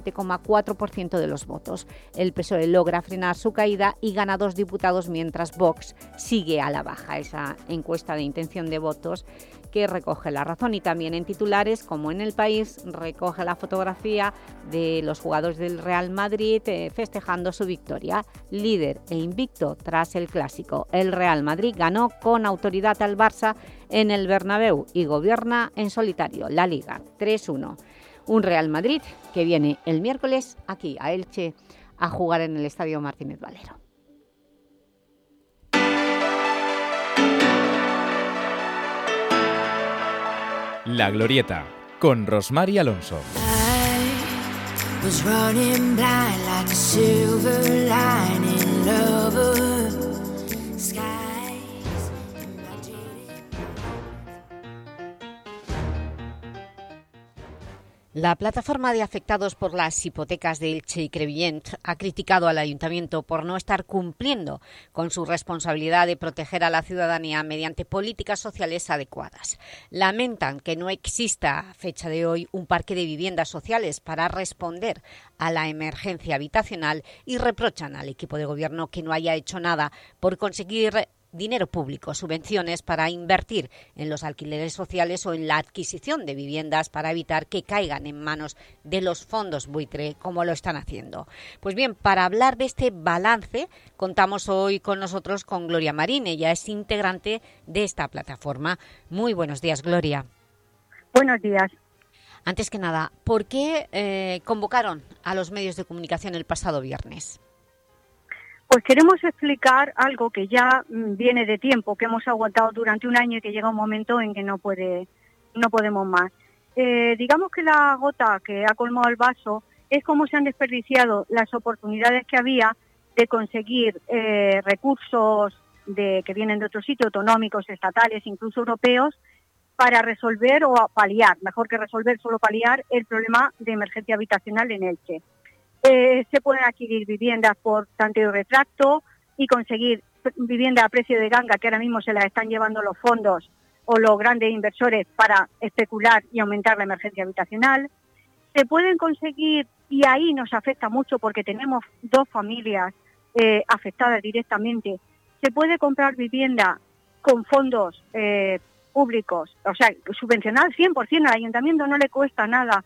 47,4% de los votos. El PSOE logra frenar su caída y gana 2 diputados, mientras Vox sigue a la baja. Esa encuesta de intención de votos que recoge La Razón, y también en titulares, como en El País, recoge la fotografía de los jugadores del Real Madrid festejando su victoria, líder e invicto tras el Clásico. El Real Madrid ganó con autoridad al Barça en el Bernabéu y gobierna en solitario la Liga 3-1. Un Real Madrid que viene el miércoles aquí a Elche a jugar en el Estadio Martínez Valero. La Glorieta, con Rosmar y Alonso. La plataforma de afectados por las hipotecas de Elche y Crevillent ha criticado al Ayuntamiento por no estar cumpliendo con su responsabilidad de proteger a la ciudadanía mediante políticas sociales adecuadas. Lamentan que no exista a fecha de hoy un parque de viviendas sociales para responder a la emergencia habitacional y reprochan al equipo de gobierno que no haya hecho nada por conseguir dinero público, subvenciones para invertir en los alquileres sociales o en la adquisición de viviendas para evitar que caigan en manos de los fondos buitre, como lo están haciendo. Pues bien, para hablar de este balance, contamos hoy con nosotros con Gloria Marín. Ella es integrante de esta plataforma. Muy buenos días, Gloria. Buenos días. Antes que nada, ¿por qué convocaron a los medios de comunicación el pasado viernes? Pues queremos explicar algo que ya viene de tiempo, que hemos aguantado durante un año y que llega un momento en que no podemos más. Digamos que la gota que ha colmado el vaso es cómo se han desperdiciado las oportunidades que había de conseguir recursos que vienen de otros sitios, autonómicos, estatales, incluso europeos, para resolver o paliar, mejor que resolver, solo paliar el problema de emergencia habitacional en Elche. Se pueden adquirir viviendas por tanteo y retracto y conseguir vivienda a precio de ganga, que ahora mismo se las están llevando los fondos o los grandes inversores para especular y aumentar la emergencia habitacional. Se pueden conseguir, y ahí nos afecta mucho porque tenemos 2 familias afectadas directamente, se puede comprar vivienda con fondos públicos, o sea, subvencionar 100%, al ayuntamiento no le cuesta nada.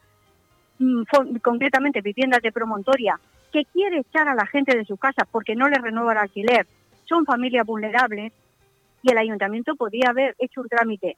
Concretamente viviendas de promontoria, que quiere echar a la gente de sus casas porque no les renueva el alquiler, son familias vulnerables, y el ayuntamiento podía haber hecho un trámite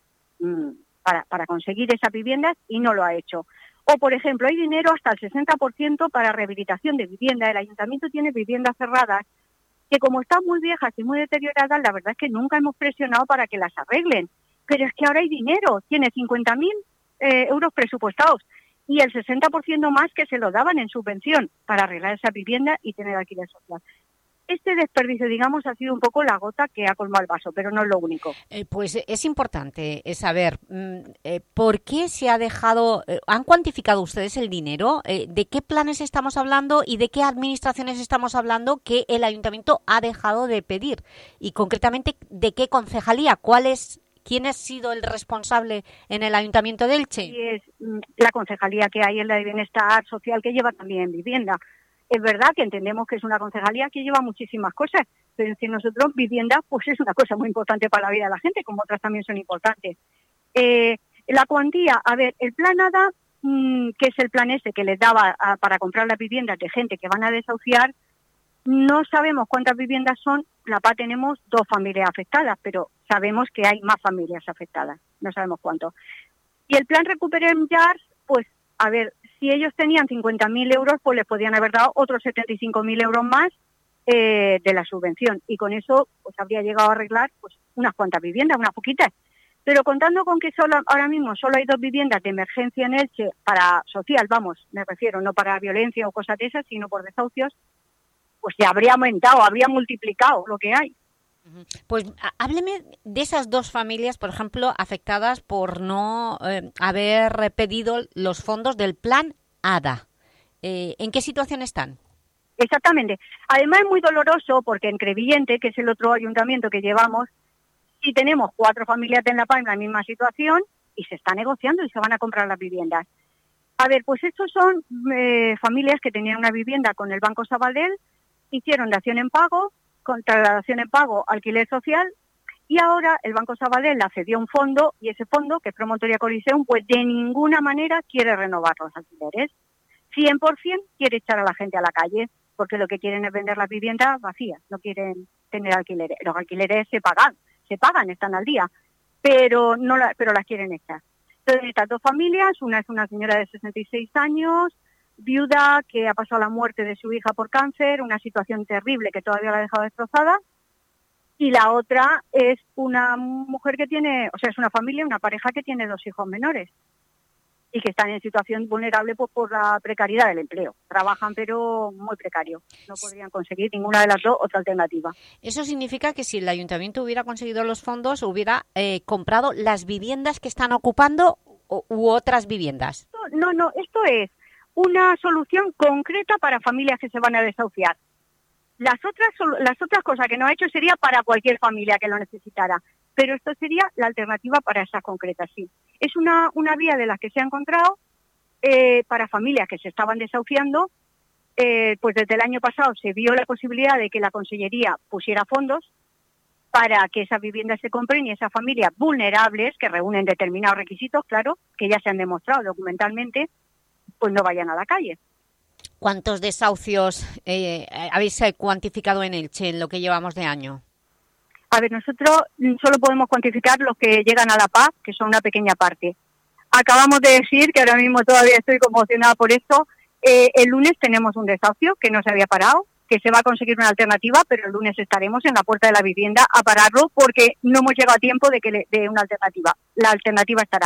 para conseguir esas viviendas y no lo ha hecho. O, por ejemplo, hay dinero hasta el 60% para rehabilitación de vivienda. El ayuntamiento tiene viviendas cerradas que, como están muy viejas y muy deterioradas, la verdad es que nunca hemos presionado para que las arreglen. Pero es que ahora hay dinero, tiene 50.000 euros presupuestados, y el 60% más que se lo daban en subvención para arreglar esa vivienda y tener alquiler social. Este desperdicio, digamos, ha sido un poco la gota que ha colmado el vaso, pero no es lo único. Pues es importante saber por qué se ha dejado... ¿Han cuantificado ustedes el dinero? ¿De qué planes estamos hablando y de qué administraciones estamos hablando que el ayuntamiento ha dejado de pedir? Y concretamente, ¿de qué concejalía? ¿Quién ha sido el responsable en el Ayuntamiento de Elche? Y es la concejalía que hay en la de Bienestar Social, que lleva también vivienda. Es verdad que entendemos que es una concejalía que lleva muchísimas cosas, pero es que nosotros vivienda pues es una cosa muy importante para la vida de la gente, como otras también son importantes. La cuantía, a ver, el plan ADA, que es el plan ese que les daba para comprar las viviendas de gente que van a desahuciar, no sabemos cuántas viviendas son. La PA tenemos 2 familias afectadas, pero sabemos que hay más familias afectadas, no sabemos cuánto. Y el plan Recuperem Jars, pues, a ver, si ellos tenían 50.000 euros, pues les podían haber dado otros 75.000 euros más de la subvención, y con eso pues habría llegado a arreglar pues unas cuantas viviendas, unas poquitas. Pero contando con que ahora mismo solo hay 2 viviendas de emergencia en Elche para social, vamos, me refiero, no para violencia o cosas de esas, sino por desahucios, pues se habría aumentado, habría multiplicado lo que hay. Pues hábleme de esas 2 familias, por ejemplo, afectadas por no haber pedido los fondos del plan ADA. ¿En qué situación están? Exactamente. Además es muy doloroso porque en Crevillente, que es el otro ayuntamiento que llevamos, sí tenemos 4 familias en La Paz en la misma situación y se está negociando y se van a comprar las viviendas. A ver, pues estos son familias que tenían una vivienda con el Banco Sabadell, hicieron dación en pago, contra la dación en pago, alquiler social, Y ahora el Banco Sabadell le cedió un fondo, y ese fondo, que es Promotoria Coliseum, pues de ninguna manera quiere renovar los alquileres. 100% quiere echar a la gente a la calle, porque lo que quieren es vender las viviendas vacías, no quieren tener alquileres. Los alquileres se pagan, están al día, pero pero las quieren echar. Entonces, estas dos familias, una es una señora de 66 años, viuda, que ha pasado la muerte de su hija por cáncer, una situación terrible que todavía la ha dejado destrozada, y la otra es una mujer que tiene, o sea, es una familia, una pareja que tiene 2 hijos menores y que están en situación vulnerable pues, por la precariedad del empleo. Trabajan, pero muy precario. No podrían conseguir ninguna de las dos otra alternativa. Eso significa que si el ayuntamiento hubiera conseguido los fondos, hubiera comprado las viviendas que están ocupando u otras viviendas. No, esto es una solución concreta para familias que se van a desahuciar. Las otras cosas que no ha hecho sería para cualquier familia que lo necesitara, pero esto sería la alternativa para esas concretas, sí. Es una vía de las que se ha encontrado para familias que se estaban desahuciando. Pues desde el año pasado se vio la posibilidad de que la Consellería pusiera fondos para que esas viviendas se compren y esas familias vulnerables, que reúnen determinados requisitos, claro, que ya se han demostrado documentalmente, pues no vayan a la calle. ¿Cuántos desahucios habéis cuantificado en Elche en lo que llevamos de año? A ver, nosotros solo podemos cuantificar los que llegan a la paz, que son una pequeña parte. Acabamos de decir, que ahora mismo todavía estoy conmocionada por esto, el lunes tenemos un desahucio que no se había parado, que se va a conseguir una alternativa, pero el lunes estaremos en la puerta de la vivienda a pararlo porque no hemos llegado a tiempo de una alternativa. La alternativa estará.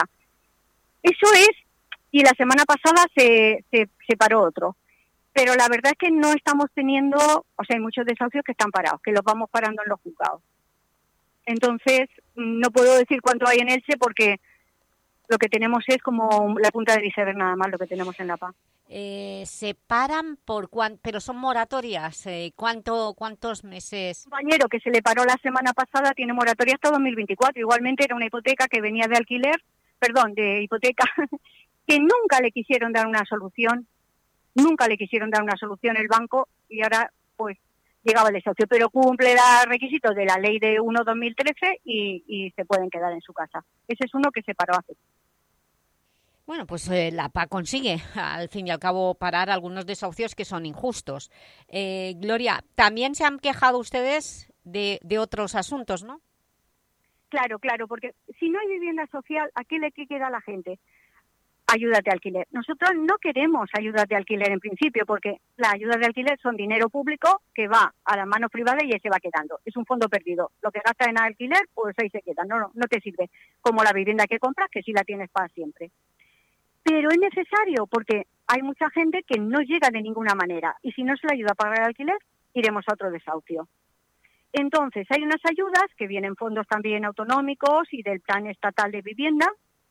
Eso es, y la semana pasada se paró otro. Pero la verdad es que no estamos teniendo, o sea, hay muchos desahucios que están parados, que los vamos parando en los juzgados. Entonces, no puedo decir cuánto hay en Elche porque lo que tenemos es como la punta del iceberg nada más, lo que tenemos en La Paz. ¿Se paran por cuánto? Pero son moratorias. ¿Cuántos meses? Un compañero que se le paró la semana pasada tiene moratoria hasta 2024. Igualmente era una hipoteca que venía de de hipoteca, que nunca le quisieron dar una solución. Nunca le quisieron dar una solución el banco y ahora pues llegaba el desahucio, pero cumple los requisitos de la ley de 1/2013 y se pueden quedar en su casa. Ese es uno que se paró hace. Bueno, pues la PA consigue, al fin y al cabo, parar algunos desahucios que son injustos. Gloria, también se han quejado ustedes de otros asuntos, ¿no? Claro, porque si no hay vivienda social, ¿a qué le queda a la gente? Ayudas de alquiler. Nosotros no queremos ayudas de alquiler en principio porque las ayudas de alquiler son dinero público que va a las manos privadas y ahí se va quedando. Es un fondo perdido. Lo que gastas en alquiler, pues ahí se queda. No te sirve. Como la vivienda que compras, que sí la tienes para siempre. Pero es necesario porque hay mucha gente que no llega de ninguna manera y si no se le ayuda a pagar el alquiler, iremos a otro desahucio. Entonces, hay unas ayudas que vienen fondos también autonómicos y del Plan Estatal de Vivienda.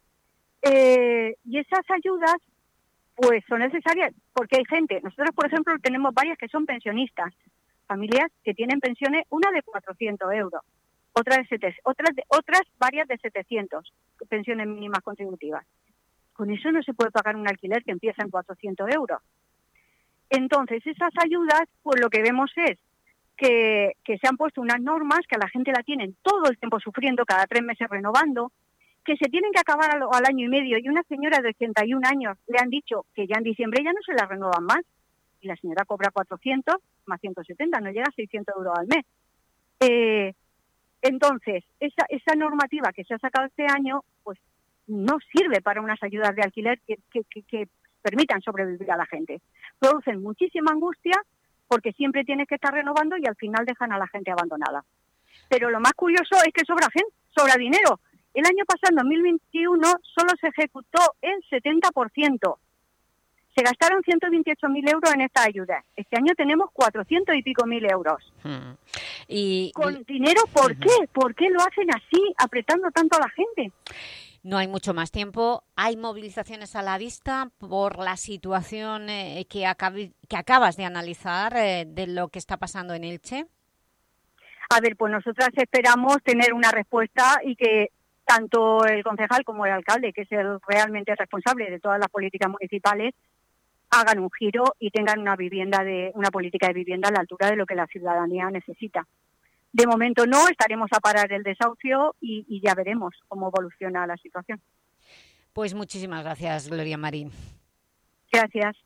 Y esas ayudas pues son necesarias porque hay gente, nosotros por ejemplo tenemos varias que son pensionistas, familias que tienen pensiones, una de 400 euros, otras varias de 700, pensiones mínimas contributivas. Con eso no se puede pagar un alquiler que empieza en 400 euros. Entonces esas ayudas, pues lo que vemos es que se han puesto unas normas que a la gente la tienen todo el tiempo sufriendo, cada 3 meses renovando, que se tienen que acabar al año y medio, y una señora de 81 años le han dicho que ya en diciembre ya no se la renovan más, y la señora cobra 400 más 170, no llega a 600 euros al mes. Entonces, esa normativa que se ha sacado este año, pues no sirve para unas ayudas de alquiler que permitan sobrevivir a la gente. Producen muchísima angustia porque siempre tienes que estar renovando y al final dejan a la gente abandonada. Pero lo más curioso es que sobra dinero. El año pasado, en 2021, solo se ejecutó el 70%. Se gastaron 128.000 euros en esta ayuda. Este año tenemos 400 y pico mil euros. Y con dinero, ¿por qué? ¿Por qué lo hacen así, apretando tanto a la gente? No hay mucho más tiempo. Hay movilizaciones a la vista por la situación que acabas de analizar de lo que está pasando en Elche. A ver, pues nosotras esperamos tener una respuesta y que tanto el concejal como el alcalde, que es el realmente responsable de todas las políticas municipales, hagan un giro y tengan una política de vivienda a la altura de lo que la ciudadanía necesita. De momento no, estaremos a parar el desahucio y ya veremos cómo evoluciona la situación. Pues muchísimas gracias, Gloria Marín. Gracias.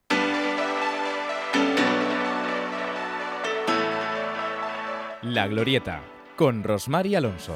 La Glorieta, con Rosmar y Alonso.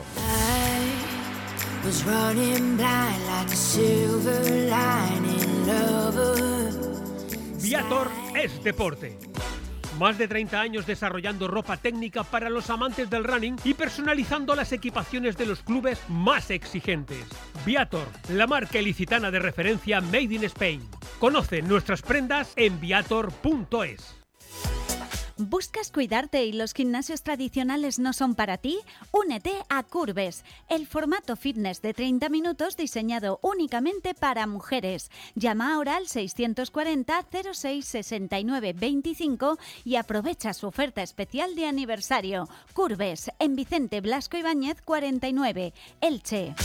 Viator es deporte. Más de 30 años desarrollando ropa técnica para los amantes del running y personalizando las equipaciones de los clubes más exigentes. Viator, la marca ilicitana de referencia Made in Spain. Conoce nuestras prendas en viator.es. ¿Buscas cuidarte y los gimnasios tradicionales no son para ti? Únete a Curves, el formato fitness de 30 minutos diseñado únicamente para mujeres. Llama ahora al 640 06 69 25 y aprovecha su oferta especial de aniversario. Curves, en Vicente Blasco Ibáñez 49, Elche.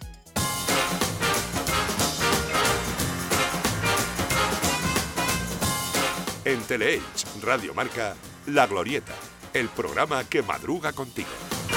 En Teleelch Radio Marca, La Glorieta, el programa que madruga contigo.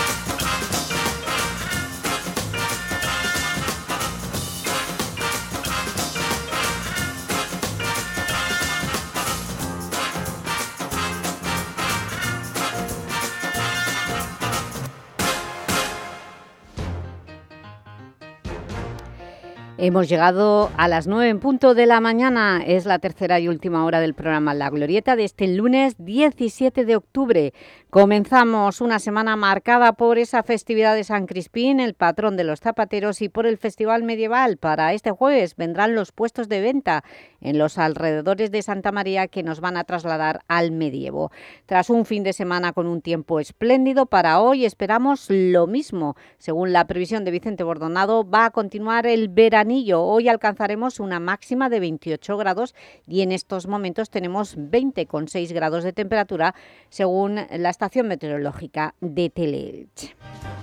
Hemos llegado a las 9 en punto de la mañana. Es la tercera y última hora del programa La Glorieta de este lunes 17 de octubre. Comenzamos una semana marcada por esa festividad de San Crispín, el patrón de los zapateros, y por el Festival Medieval. Para este jueves vendrán los puestos de venta en los alrededores de Santa María que nos van a trasladar al medievo. Tras un fin de semana con un tiempo espléndido, para hoy esperamos lo mismo. Según la previsión de Vicente Bordonado, va a continuar el veranillo. Hoy alcanzaremos una máxima de 28 grados y en estos momentos tenemos 20,6 grados de temperatura, según la estación meteorológica de Teleelch.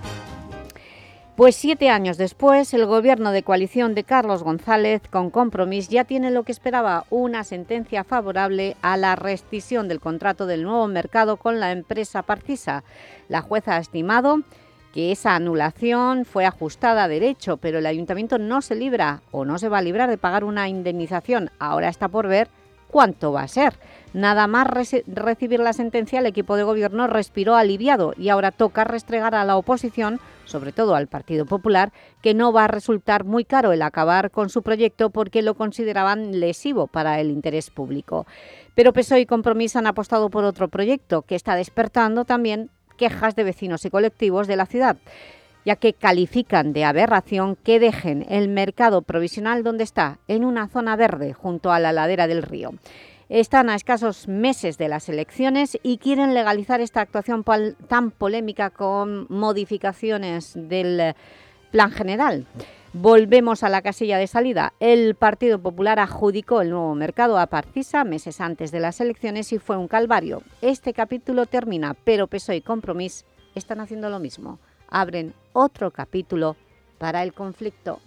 Pues 7 años después, el gobierno de coalición de Carlos González, con Compromís, ya tiene lo que esperaba, una sentencia favorable a la rescisión del contrato del Nuevo Mercado con la empresa Parcisa. La jueza ha estimado que esa anulación fue ajustada a derecho, pero el Ayuntamiento no se libra o no se va a librar de pagar una indemnización. Ahora está por ver cuánto va a ser. Nada más recibir la sentencia, el equipo de gobierno respiró aliviado y ahora toca restregar a la oposición, sobre todo al Partido Popular, que no va a resultar muy caro el acabar con su proyecto porque lo consideraban lesivo para el interés público. Pero PSOE y Compromís han apostado por otro proyecto que está despertando también quejas de vecinos y colectivos de la ciudad, ya que califican de aberración que dejen el mercado provisional donde está, en una zona verde junto a la ladera del río. Están a escasos meses de las elecciones y quieren legalizar esta actuación tan polémica con modificaciones del Plan General. Volvemos a la casilla de salida. El Partido Popular adjudicó el Nuevo Mercado a Parcisa meses antes de las elecciones y fue un calvario. Este capítulo termina, pero PSOE y Compromís están haciendo lo mismo. Abren otro capítulo para el conflicto.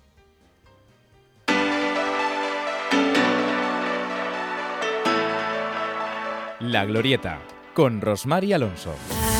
La Glorieta, con Rosmar y Alonso.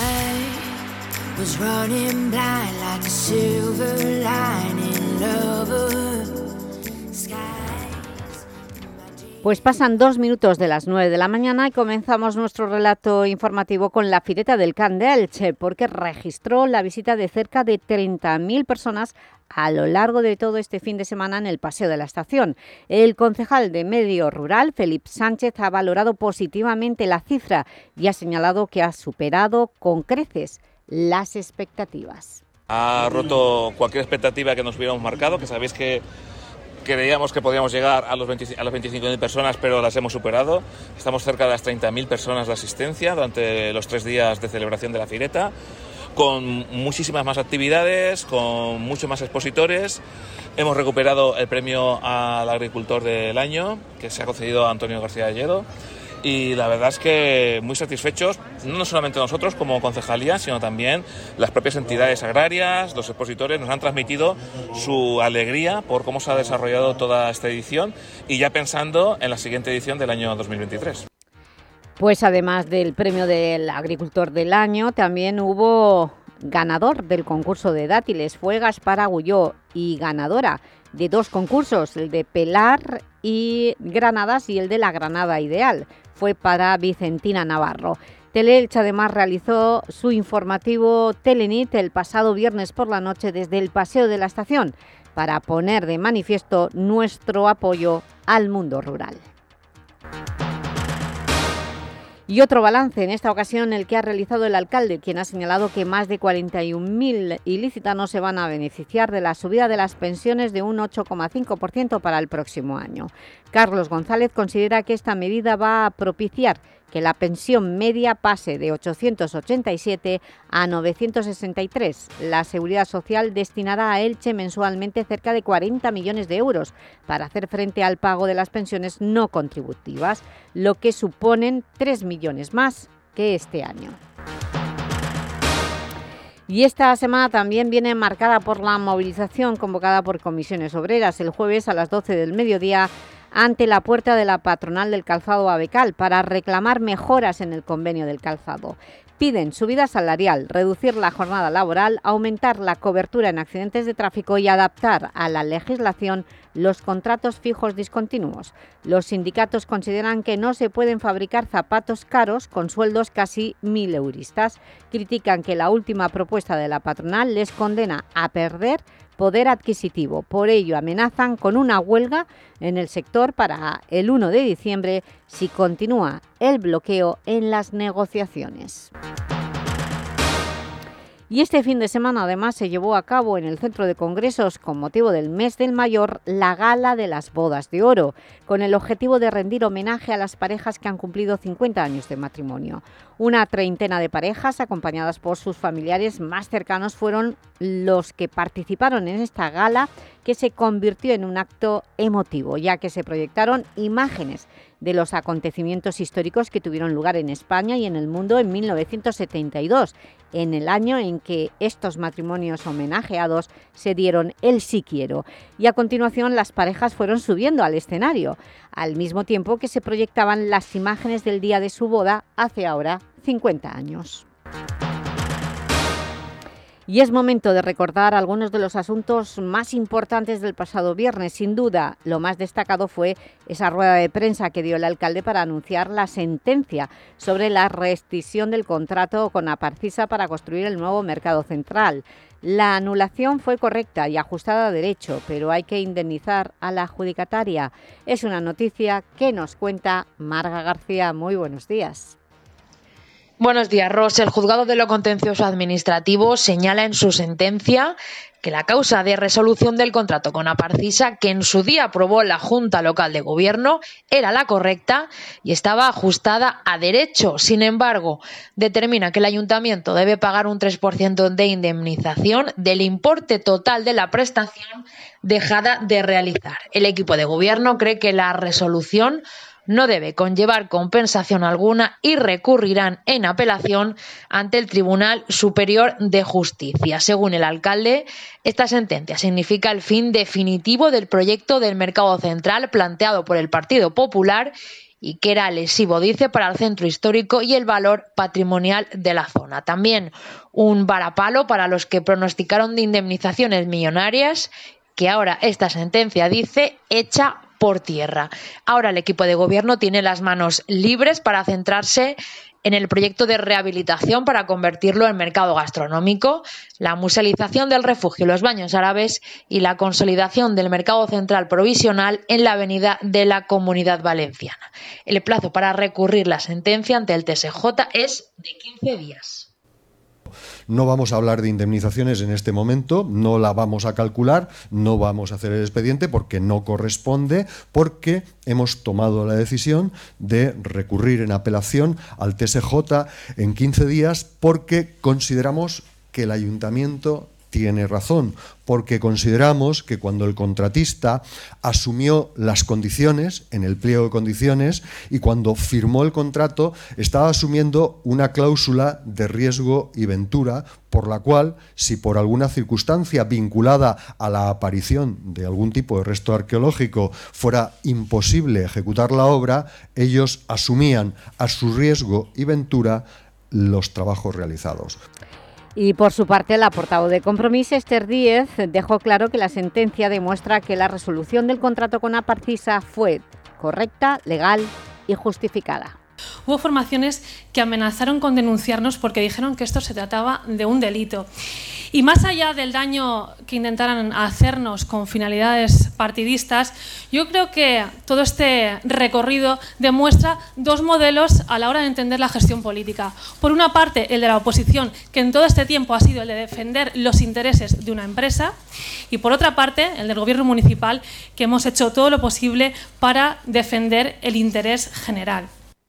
Pues pasan 2 minutos de las 9 de la mañana y comenzamos nuestro relato informativo con la Fireta del Can de Elche, porque registró la visita de cerca de 30.000 personas a lo largo de todo este fin de semana en el Paseo de la Estación. El concejal de Medio Rural, Felipe Sánchez, ha valorado positivamente la cifra y ha señalado que ha superado con creces las expectativas. Ha roto cualquier expectativa que nos hubiéramos marcado, que sabéis que creíamos que podíamos llegar a las 25.000 personas, pero las hemos superado. Estamos cerca de las 30.000 personas de asistencia durante los 3 días de celebración de la Fireta, con muchísimas más actividades, con muchos más expositores. Hemos recuperado el premio al agricultor del año, que se ha concedido a Antonio García de Lledo. Y la verdad es que muy satisfechos, no solamente nosotros como concejalía, sino también las propias entidades agrarias, los expositores nos han transmitido su alegría por cómo se ha desarrollado toda esta edición y ya pensando en la siguiente edición del año 2023. Pues además del premio del agricultor del año, también hubo ganador del concurso de dátiles, fue Gaspar Agulló, y ganadora de 2 concursos, el de pelar y granadas y el de la granada ideal, fue para Vicentina Navarro. Teleelch además realizó su informativo Telenit el pasado viernes por la noche desde el Paseo de la Estación para poner de manifiesto nuestro apoyo al mundo rural. Y otro balance, en esta ocasión el que ha realizado el alcalde, quien ha señalado que más de 41.000 ilicitanos se van a beneficiar de la subida de las pensiones de un 8,5% para el próximo año. Carlos González considera que esta medida va a propiciar que la pensión media pase de 887 a 963. La Seguridad Social destinará a Elche mensualmente cerca de 40 millones de euros para hacer frente al pago de las pensiones no contributivas, lo que suponen 3 millones más que este año. Y esta semana también viene marcada por la movilización convocada por comisiones obreras el jueves a las 12 del mediodía ante la puerta de la patronal del calzado Abecal para reclamar mejoras en el convenio del calzado. Piden subida salarial, reducir la jornada laboral, aumentar la cobertura en accidentes de tráfico y adaptar a la legislación los contratos fijos discontinuos. Los sindicatos consideran que no se pueden fabricar zapatos caros con sueldos casi 1.000euristas. Critican que la última propuesta de la patronal les condena a perder poder adquisitivo. Por ello, amenazan con una huelga en el sector para el 1 de diciembre si continúa el bloqueo en las negociaciones. Y este fin de semana además se llevó a cabo en el Centro de Congresos, con motivo del Mes del Mayor, la Gala de las Bodas de Oro, con el objetivo de rendir homenaje a las parejas que han cumplido 50 años de matrimonio. Una treintena de parejas, acompañadas por sus familiares más cercanos, fueron los que participaron en esta gala, que se convirtió en un acto emotivo, ya que se proyectaron imágenes de los acontecimientos históricos que tuvieron lugar en España y en el mundo en 1972, en el año en que estos matrimonios homenajeados se dieron el sí quiero. Y a continuación las parejas fueron subiendo al escenario, al mismo tiempo que se proyectaban las imágenes del día de su boda hace ahora 50 años. Y es momento de recordar algunos de los asuntos más importantes del pasado viernes. Sin duda, lo más destacado fue esa rueda de prensa que dio el alcalde para anunciar la sentencia sobre la rescisión del contrato con Aparcisa para construir el nuevo mercado central. La anulación fue correcta y ajustada a derecho, pero hay que indemnizar a la adjudicataria. Es una noticia que nos cuenta Marga García. Muy buenos días. Buenos días, Ros. El Juzgado de lo Contencioso Administrativo señala en su sentencia que la causa de resolución del contrato con Aparcisa, que en su día aprobó la Junta Local de Gobierno, era la correcta y estaba ajustada a derecho. Sin embargo, determina que el Ayuntamiento debe pagar un 3% de indemnización del importe total de la prestación dejada de realizar. El equipo de Gobierno cree que la resolución no debe conllevar compensación alguna y recurrirán en apelación ante el Tribunal Superior de Justicia. Según el alcalde, esta sentencia significa el fin definitivo del proyecto del mercado central planteado por el Partido Popular y que era lesivo, dice, para el centro histórico y el valor patrimonial de la zona. También un varapalo para los que pronosticaron de indemnizaciones millonarias, que ahora esta sentencia, dice, echa por tierra. Ahora el equipo de Gobierno tiene las manos libres para centrarse en el proyecto de rehabilitación para convertirlo en mercado gastronómico, la musealización del refugio y los baños árabes y la consolidación del mercado central provisional en la avenida de la Comunidad Valenciana. El plazo para recurrir la sentencia ante el TSJ es de 15 días. No vamos a hablar de indemnizaciones en este momento, no la vamos a calcular, no vamos a hacer el expediente porque no corresponde, porque hemos tomado la decisión de recurrir en apelación al TSJ en 15 días porque consideramos que el Ayuntamiento tiene razón, porque consideramos que cuando el contratista asumió las condiciones en el pliego de condiciones y cuando firmó el contrato estaba asumiendo una cláusula de riesgo y ventura por la cual, si por alguna circunstancia vinculada a la aparición de algún tipo de resto arqueológico fuera imposible ejecutar la obra, ellos asumían a su riesgo y ventura los trabajos realizados. Y por su parte, la portavoz de Compromís, Esther Díez, dejó claro que la sentencia demuestra que la resolución del contrato con Aparcisa fue correcta, legal y justificada. Hubo formaciones que amenazaron con denunciarnos porque dijeron que esto se trataba de un delito. Y más allá del daño que intentaran hacernos con finalidades partidistas, yo creo que todo este recorrido demuestra dos modelos a la hora de entender la gestión política. Por una parte, el de la oposición, que en todo este tiempo ha sido el de defender los intereses de una empresa, y por otra parte, el del gobierno municipal, que hemos hecho todo lo posible para defender el interés general.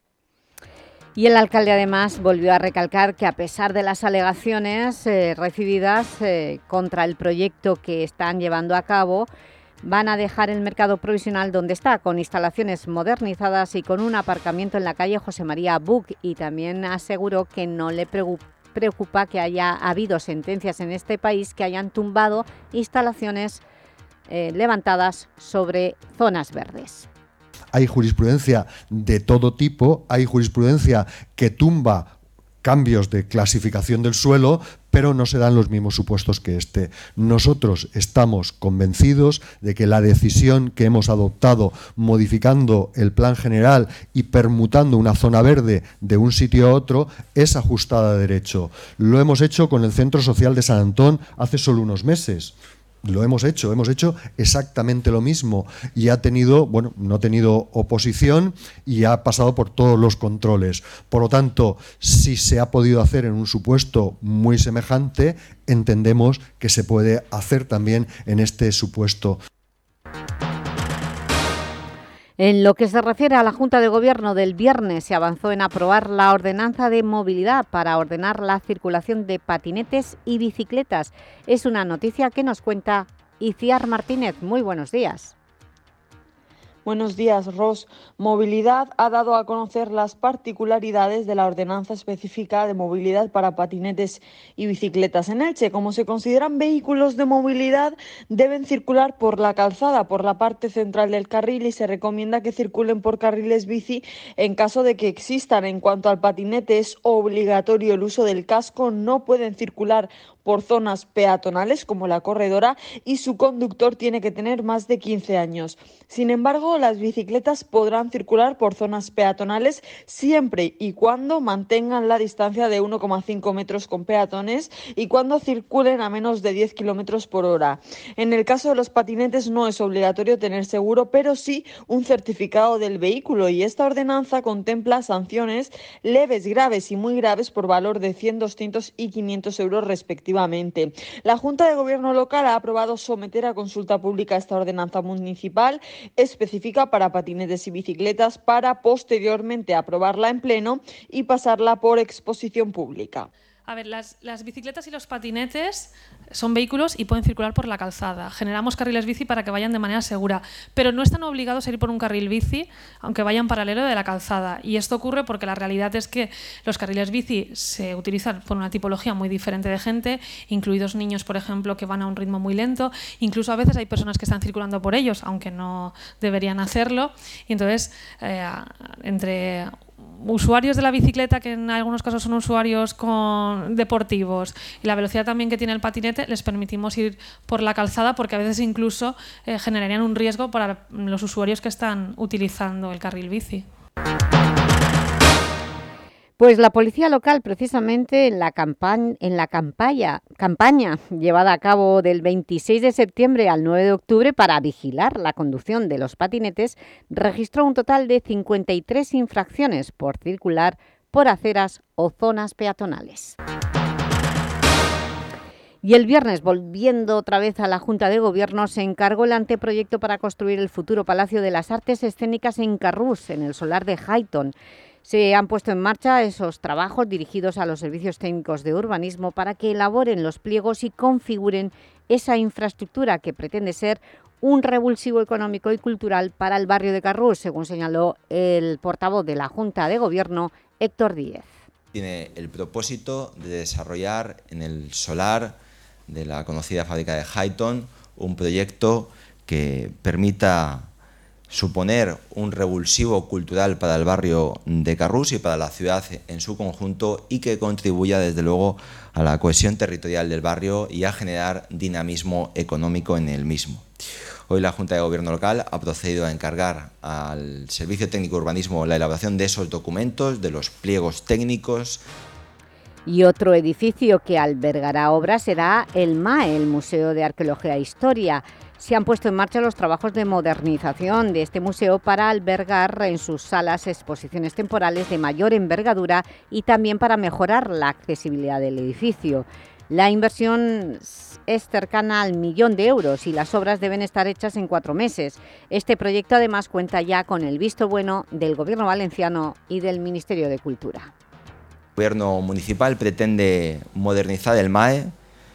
Y el alcalde además volvió a recalcar que a pesar de las alegaciones recibidas contra el proyecto que están llevando a cabo, van a dejar el mercado provisional donde está, con instalaciones modernizadas y con un aparcamiento en la calle José María Buch, y también aseguró que no le preocupa que haya habido sentencias en este país que hayan tumbado instalaciones levantadas sobre zonas verdes. Hay jurisprudencia de todo tipo, hay jurisprudencia que tumba cambios de clasificación del suelo, pero no se dan los mismos supuestos que este. Nosotros estamos convencidos de que la decisión que hemos adoptado modificando el plan general y permutando una zona verde de un sitio a otro es ajustada a derecho. Lo hemos hecho con el Centro Social de San Antón hace solo unos meses. Lo hemos hecho exactamente lo mismo y ha tenido, no ha tenido oposición y ha pasado por todos los controles. Por lo tanto, si se ha podido hacer en un supuesto muy semejante, entendemos que se puede hacer también en este supuesto. En lo que se refiere a la Junta de Gobierno del viernes, se avanzó en aprobar la ordenanza de movilidad para ordenar la circulación de patinetes y bicicletas. Es una noticia que nos cuenta Iciar Martínez. Muy buenos días. Buenos días, Ros. Movilidad ha dado a conocer las particularidades de la ordenanza específica de movilidad para patinetes y bicicletas en Elche. Como se consideran vehículos de movilidad, deben circular por la calzada, por la parte central del carril, y se recomienda que circulen por carriles bici en caso de que existan. En cuanto al patinete, es obligatorio el uso del casco, no pueden circular por zonas peatonales como la corredora y su conductor tiene que tener más de 15 años. Sin embargo, las bicicletas podrán circular por zonas peatonales siempre y cuando mantengan la distancia de 1,5 metros con peatones y cuando circulen a menos de 10 kilómetros por hora. En el caso de los patinetes no es obligatorio tener seguro, pero sí un certificado del vehículo, y esta ordenanza contempla sanciones leves, graves y muy graves por valor de 100, 200 y 500 euros respectivamente. La Junta de Gobierno local ha aprobado someter a consulta pública esta ordenanza municipal específica para patinetes y bicicletas para posteriormente aprobarla en pleno y pasarla por exposición pública. A ver, las bicicletas y los patinetes son vehículos y pueden circular por la calzada. Generamos carriles bici para que vayan de manera segura, pero no están obligados a ir por un carril bici, aunque vayan paralelo de la calzada. Y esto ocurre porque la realidad es que los carriles bici se utilizan por una tipología muy diferente de gente, incluidos niños, por ejemplo, que van a un ritmo muy lento. Incluso a veces hay personas que están circulando por ellos, aunque no deberían hacerlo. Y entonces, entre usuarios de la bicicleta, que en algunos casos son usuarios deportivos, y la velocidad también que tiene el patinete, les permitimos ir por la calzada porque a veces incluso generarían un riesgo para los usuarios que están utilizando el carril bici. Pues la policía local, precisamente en la campaña llevada a cabo del 26 de septiembre al 9 de octubre para vigilar la conducción de los patinetes, registró un total de 53 infracciones por circular por aceras o zonas peatonales. Y el viernes, volviendo otra vez a la Junta de Gobierno, se encargó el anteproyecto para construir el futuro Palacio de las Artes Escénicas en Carrús, en el solar de Highton. Se han puesto en marcha esos trabajos dirigidos a los servicios técnicos de urbanismo para que elaboren los pliegos y configuren esa infraestructura que pretende ser un revulsivo económico y cultural para el barrio de Carrús, según señaló el portavoz de la Junta de Gobierno, Héctor Díez. Tiene el propósito de desarrollar en el solar de la conocida fábrica de Highton un proyecto que permita suponer un revulsivo cultural para el barrio de Carrús y para la ciudad en su conjunto, y que contribuya desde luego a la cohesión territorial del barrio y a generar dinamismo económico en el mismo. Hoy la Junta de Gobierno local ha procedido a encargar al Servicio Técnico de Urbanismo la elaboración de esos documentos, de los pliegos técnicos. Y otro edificio que albergará obras será el MAE, el Museo de Arqueología e Historia. Se han puesto en marcha los trabajos de modernización de este museo para albergar en sus salas exposiciones temporales de mayor envergadura y también para mejorar la accesibilidad del edificio. La inversión es cercana al 1 millón de euros y las obras deben estar hechas en 4 meses. Este proyecto además cuenta ya con el visto bueno del Gobierno valenciano y del Ministerio de Cultura. El Gobierno municipal pretende modernizar el MAE,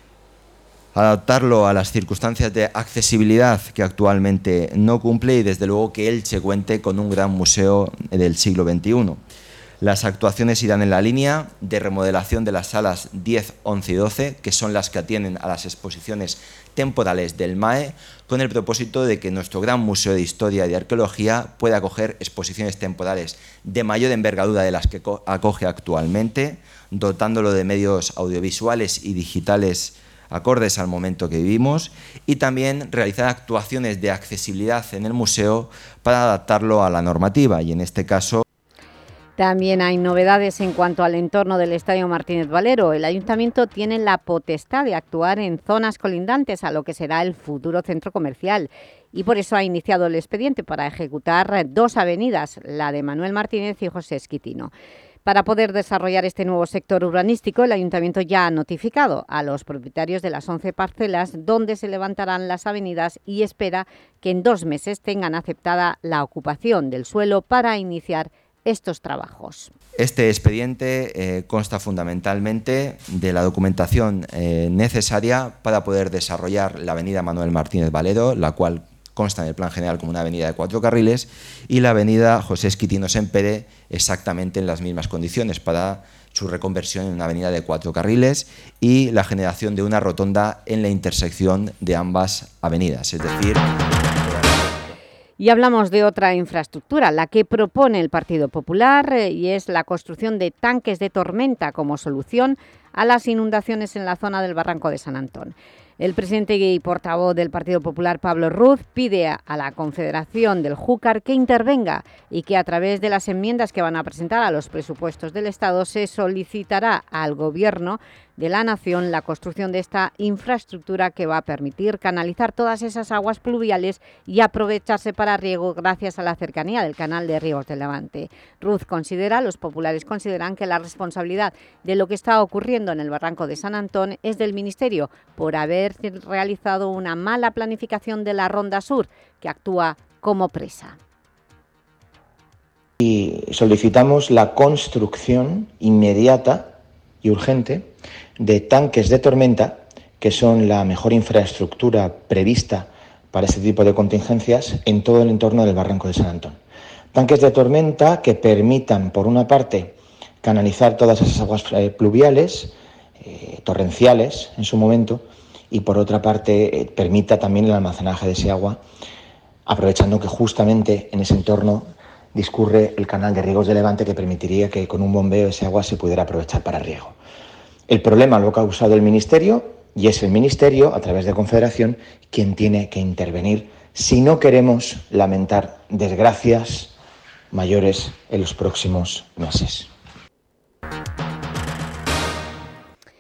adaptarlo a las circunstancias de accesibilidad que actualmente no cumple, y desde luego que Elche cuente con un gran museo del siglo XXI. Las actuaciones irán en la línea de remodelación de las salas 10, 11 y 12, que son las que atienden a las exposiciones temporales del MAE, con el propósito de que nuestro gran Museo de Historia y de Arqueología pueda acoger exposiciones temporales de mayor envergadura de las que acoge actualmente, dotándolo de medios audiovisuales y digitales acordes al momento que vivimos, y también realizar actuaciones de accesibilidad en el museo para adaptarlo a la normativa, y en este caso... También hay novedades en cuanto al entorno del Estadio Martínez Valero. El Ayuntamiento tiene la potestad de actuar en zonas colindantes a lo que será el futuro centro comercial, y por eso ha iniciado el expediente para ejecutar 2 avenidas, la de Manuel Martínez y José Esquitino. Para poder desarrollar este nuevo sector urbanístico, el Ayuntamiento ya ha notificado a los propietarios de las 11 parcelas donde se levantarán las avenidas y espera que en 2 meses tengan aceptada la ocupación del suelo para iniciar estos trabajos. Este expediente consta fundamentalmente de la documentación necesaria para poder desarrollar la avenida Manuel Martínez Valero, la cual consta en el plan general como una avenida de 4 carriles, y la avenida José Esquitino Sempere exactamente en las mismas condiciones para su reconversión en una avenida de 4 carriles y la generación de una rotonda en la intersección de ambas avenidas, es decir... Y hablamos de otra infraestructura, la que propone el Partido Popular, y es la construcción de tanques de tormenta como solución a las inundaciones en la zona del Barranco de San Antón. El presidente y portavoz del Partido Popular, Pablo Ruz, pide a la Confederación del Júcar que intervenga y que a través de las enmiendas que van a presentar a los presupuestos del Estado se solicitará al Gobierno de la Nación la construcción de esta infraestructura que va a permitir canalizar todas esas aguas pluviales y aprovecharse para riego gracias a la cercanía del canal de Ríos del Levante. Ruz los populares consideran que la responsabilidad de lo que está ocurriendo en el Barranco de San Antón es del Ministerio por haber realizado una mala planificación de la Ronda Sur, que actúa como presa. Y solicitamos la construcción inmediata y urgente de tanques de tormenta, que son la mejor infraestructura prevista para este tipo de contingencias en todo el entorno del Barranco de San Antón. Tanques de tormenta que permitan, por una parte, canalizar todas esas aguas pluviales, torrenciales en su momento, y por otra parte permita también el almacenaje de ese agua, aprovechando que justamente en ese entorno discurre el canal de Ríos de Levante, que permitiría que con un bombeo ese agua se pudiera aprovechar para riego. El problema lo ha causado el Ministerio, y es el Ministerio, a través de Confederación, quien tiene que intervenir si no queremos lamentar desgracias mayores en los próximos meses.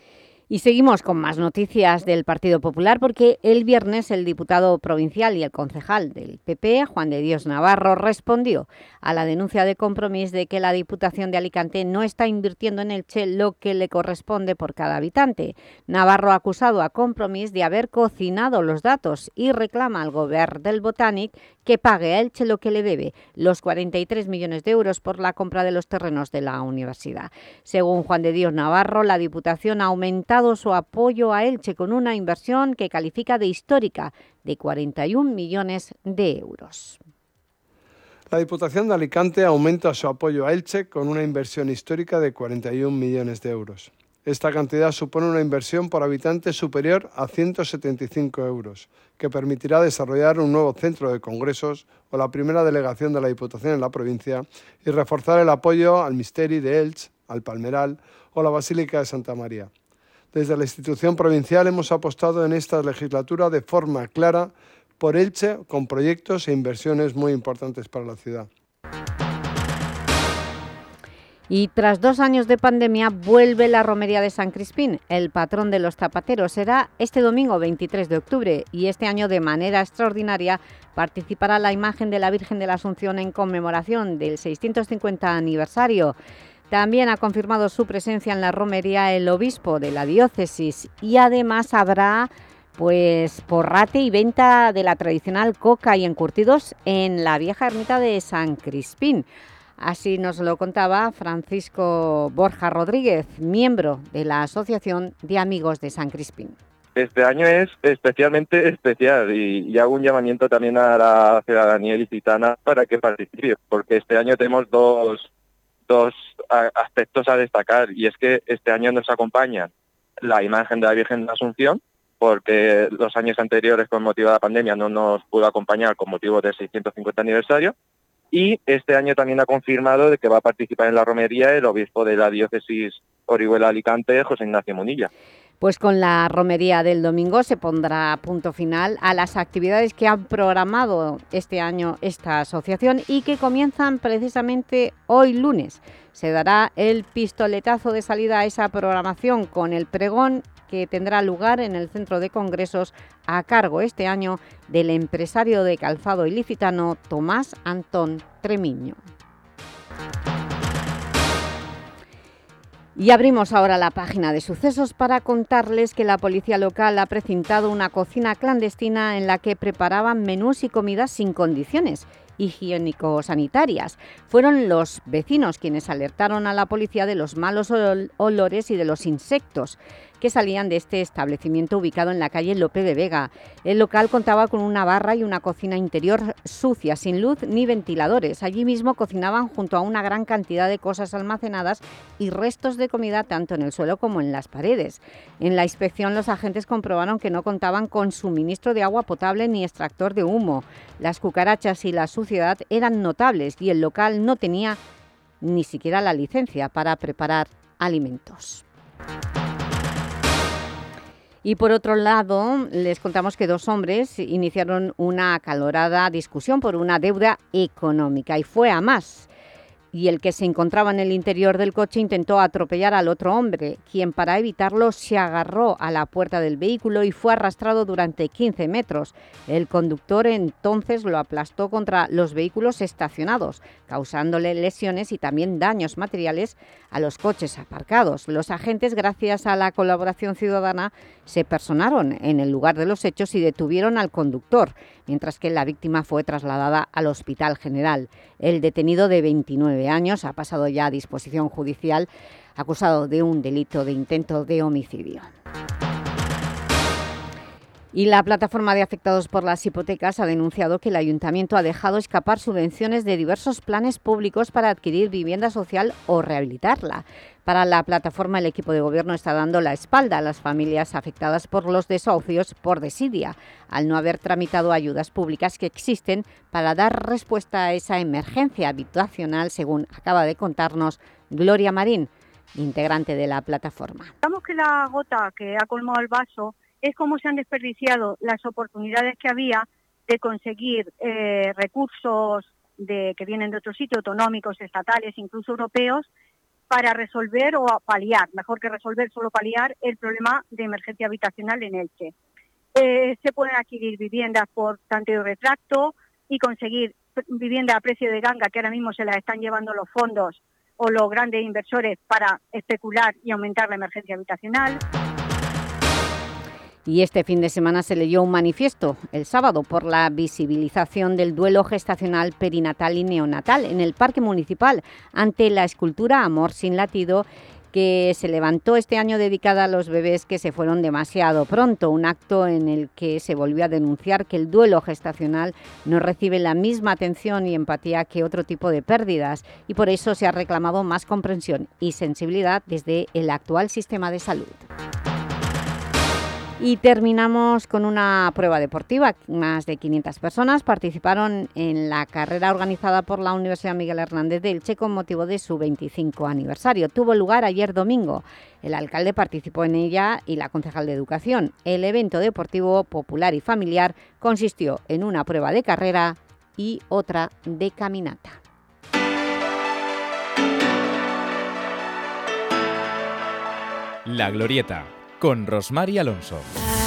Y seguimos con más noticias del Partido Popular porque el viernes el diputado provincial y el concejal del PP, Juan de Dios Navarro, respondió a la denuncia de Compromís de que la Diputación de Alicante no está invirtiendo en Elche lo que le corresponde por cada habitante. Navarro ha acusado a Compromís de haber cocinado los datos y reclama al Govern del Botànic que pague a Elche lo que le debe, los 43 millones de euros por la compra de los terrenos de la universidad. Según Juan de Dios Navarro, la Diputación ha aumentado su apoyo a Elche con una inversión que califica de histórica de 41 millones de euros. La Diputación de Alicante aumenta su apoyo a Elche con una inversión histórica de 41 millones de euros. Esta cantidad supone una inversión por habitante superior a 175 euros, que permitirá desarrollar un nuevo centro de congresos o la primera delegación de la Diputación en la provincia y reforzar el apoyo al Misteri de Elche, al Palmeral o la Basílica de Santa María. Desde la institución provincial hemos apostado en esta legislatura de forma clara por Elche con proyectos e inversiones muy importantes para la ciudad. Y tras 2 años de pandemia vuelve la romería de San Crispín. El patrón de los zapateros será este domingo 23 de octubre y este año de manera extraordinaria participará la imagen de la Virgen de la Asunción en conmemoración del 650 aniversario. También ha confirmado su presencia en la romería el obispo de la diócesis y además habrá porrate y venta de la tradicional coca y encurtidos en la vieja ermita de San Crispín. Así nos lo contaba Francisco Borja Rodríguez, miembro de la Asociación de Amigos de San Crispín. Este año es especialmente especial y hago un llamamiento también a la ciudadanía ilicitana para que participe, porque este año tenemos dos aspectos a destacar, y es que este año nos acompaña la imagen de la Virgen de la Asunción, porque los años anteriores con motivo de la pandemia no nos pudo acompañar con motivo del 650 aniversario, y este año también ha confirmado de que va a participar en la romería el obispo de la diócesis Orihuela-Alicante, José Ignacio Munilla. Pues con la romería del domingo se pondrá punto final a las actividades que han programado este año esta asociación y que comienzan precisamente hoy lunes. Se dará el pistoletazo de salida a esa programación con el pregón que tendrá lugar en el Centro de Congresos a cargo este año del empresario de calzado ilicitano Tomás Antón Tremiño. Y abrimos ahora la página de sucesos para contarles que la policía local ha precintado una cocina clandestina en la que preparaban menús y comidas sin condiciones higiénico-sanitarias. Fueron los vecinos quienes alertaron a la policía de los malos olores y de los insectos que salían de este establecimiento ubicado en la calle Lope de Vega. El local contaba con una barra y una cocina interior sucia, sin luz ni ventiladores. Allí mismo cocinaban junto a una gran cantidad de cosas almacenadas y restos de comida tanto en el suelo como en las paredes. En la inspección los agentes comprobaron que no contaban con suministro de agua potable ni extractor de humo. Las cucarachas y la suciedad eran notables y el local no tenía ni siquiera la licencia para preparar alimentos. Y por otro lado, les contamos que 2 hombres iniciaron una acalorada discusión por una deuda económica y fue a más. Y el que se encontraba en el interior del coche intentó atropellar al otro hombre, quien para evitarlo se agarró a la puerta del vehículo y fue arrastrado durante 15 metros. El conductor entonces lo aplastó contra los vehículos estacionados, causándole lesiones y también daños materiales a los coches aparcados. Los agentes, gracias a la colaboración ciudadana, se personaron en el lugar de los hechos y detuvieron al conductor, mientras que la víctima fue trasladada al Hospital General. El detenido de 29 años ha pasado ya a disposición judicial, acusado de un delito de intento de homicidio. Y la plataforma de afectados por las hipotecas ha denunciado que el Ayuntamiento ha dejado escapar subvenciones de diversos planes públicos para adquirir vivienda social o rehabilitarla. Para la plataforma, el equipo de gobierno está dando la espalda a las familias afectadas por los desahucios por desidia, al no haber tramitado ayudas públicas que existen para dar respuesta a esa emergencia habitacional, según acaba de contarnos Gloria Marín, integrante de la plataforma. Digamos que la gota que ha colmado el vaso es cómo se han desperdiciado las oportunidades que había de conseguir recursos que vienen de otros sitios, autonómicos, estatales, incluso europeos, para resolver o paliar, mejor que resolver, solo paliar el problema de emergencia habitacional en Elche. Se pueden adquirir viviendas por tanteo y retracto y conseguir vivienda a precio de ganga, que ahora mismo se las están llevando los fondos o los grandes inversores para especular y aumentar la emergencia habitacional. Y este fin de semana se leyó un manifiesto el sábado por la visibilización del duelo gestacional perinatal y neonatal en el Parque Municipal ante la escultura Amor sin latido que se levantó este año dedicada a los bebés que se fueron demasiado pronto, un acto en el que se volvió a denunciar que el duelo gestacional no recibe la misma atención y empatía que otro tipo de pérdidas y por eso se ha reclamado más comprensión y sensibilidad desde el actual sistema de salud. Y terminamos con una prueba deportiva. Más de 500 personas participaron en la carrera organizada por la Universidad Miguel Hernández de Elche con motivo de su 25 aniversario. Tuvo lugar ayer domingo. El alcalde participó en ella y la concejal de Educación. El evento deportivo popular y familiar consistió en una prueba de carrera y otra de caminata. La Glorieta, con Rosmar y Alonso.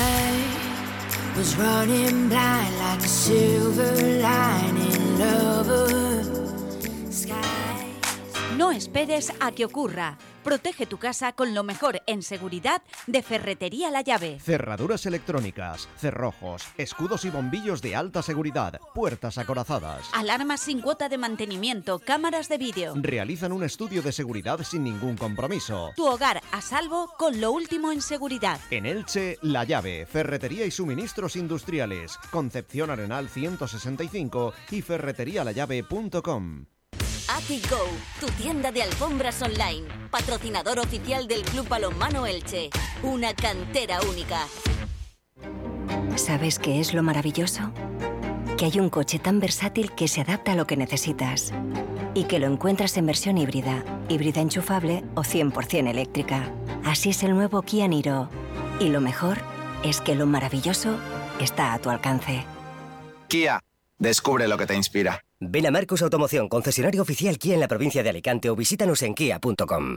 No esperes a que ocurra. Protege tu casa con lo mejor en seguridad de Ferretería La Llave. Cerraduras electrónicas, cerrojos, escudos y bombillos de alta seguridad, puertas acorazadas. Alarmas sin cuota de mantenimiento, cámaras de vídeo. Realizan un estudio de seguridad sin ningún compromiso. Tu hogar a salvo con lo último en seguridad. En Elche, La Llave, ferretería y suministros industriales. Concepción Arenal 165 y ferreterialallave.com. AtiGo, tu tienda de alfombras online, patrocinador oficial del Club Balonmano Elche, una cantera única. ¿Sabes qué es lo maravilloso? Que hay un coche tan versátil que se adapta a lo que necesitas y que lo encuentras en versión híbrida enchufable o 100% eléctrica. Así es el nuevo Kia Niro. Y lo mejor es que lo maravilloso está a tu alcance. Kia, descubre lo que te inspira. Ven a Marcos Automoción, concesionario oficial Kia en la provincia de Alicante o visítanos en kia.com.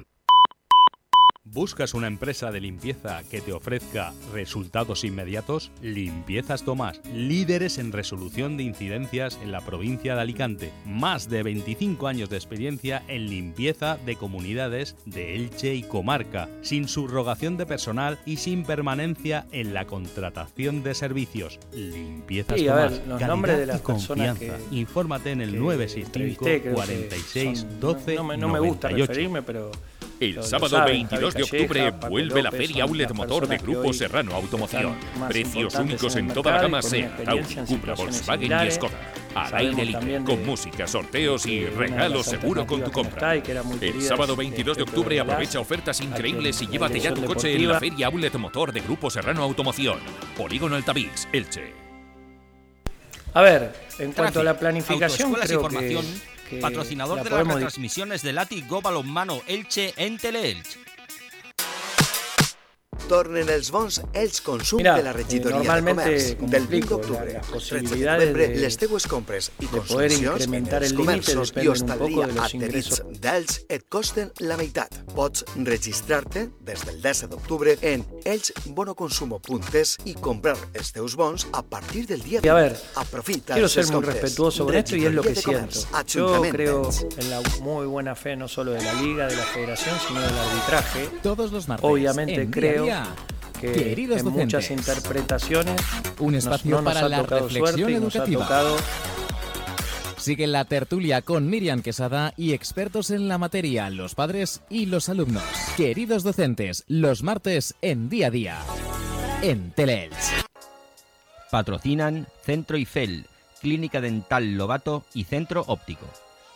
¿Buscas una empresa de limpieza que te ofrezca resultados inmediatos? Limpiezas Tomás, líderes en resolución de incidencias en la provincia de Alicante. Más de 25 años de experiencia en limpieza de comunidades de Elche y comarca, sin subrogación de personal y sin permanencia en la contratación de servicios. Limpiezas Tomás, los calidad nombres de las y confianza. Infórmate en el 965 46 12 no me gusta 98. referirme, pero... El sábado 22 de octubre vuelve la Feria Outlet Motor de Grupo Serrano Automoción. Precios únicos en toda la gama SEAT, Audi, Cupra, Volkswagen y Skoda. Al aire libre, con música, sorteos y regalos seguro con tu compra. El sábado 22 de octubre aprovecha ofertas increíbles y llévate ya tu coche en la Feria Outlet Motor de Grupo Serrano Automoción. Polígono Altavix, Elche. A ver, en cuanto a la planificación, creo que patrocinador de las retransmisiones del AtiGo Balonmano Elche en Teleelch. Tornen els bons Elx Consum de la regidoria de comerç. Del 20 d'octubre al 13 de novembre, les teues compres i consumicions en els comerços i hostaleria adherits d'Elx et costen la meitat. Pots registrar-te des del 10 d'octubre en elxbonoconsumo.es i comprar els teus bons a partir del día de hoy. Aprofita. Quiero ser muy respetuoso con esto y es lo que siento. Yo creo en la muy buena fe no solo de la Liga, de la Federación, sino del arbitraje. Todos los martes. Obviamente creo que Queridos en docentes, muchas interpretaciones un espacio para la reflexión educativa. Sigue la tertulia con Miriam Quesada y expertos en la materia, los padres y los alumnos. Queridos docentes, los martes en Día a Día, en Teleelch. Patrocinan Centro Ifel, Clínica Dental Lobato y Centro Óptico.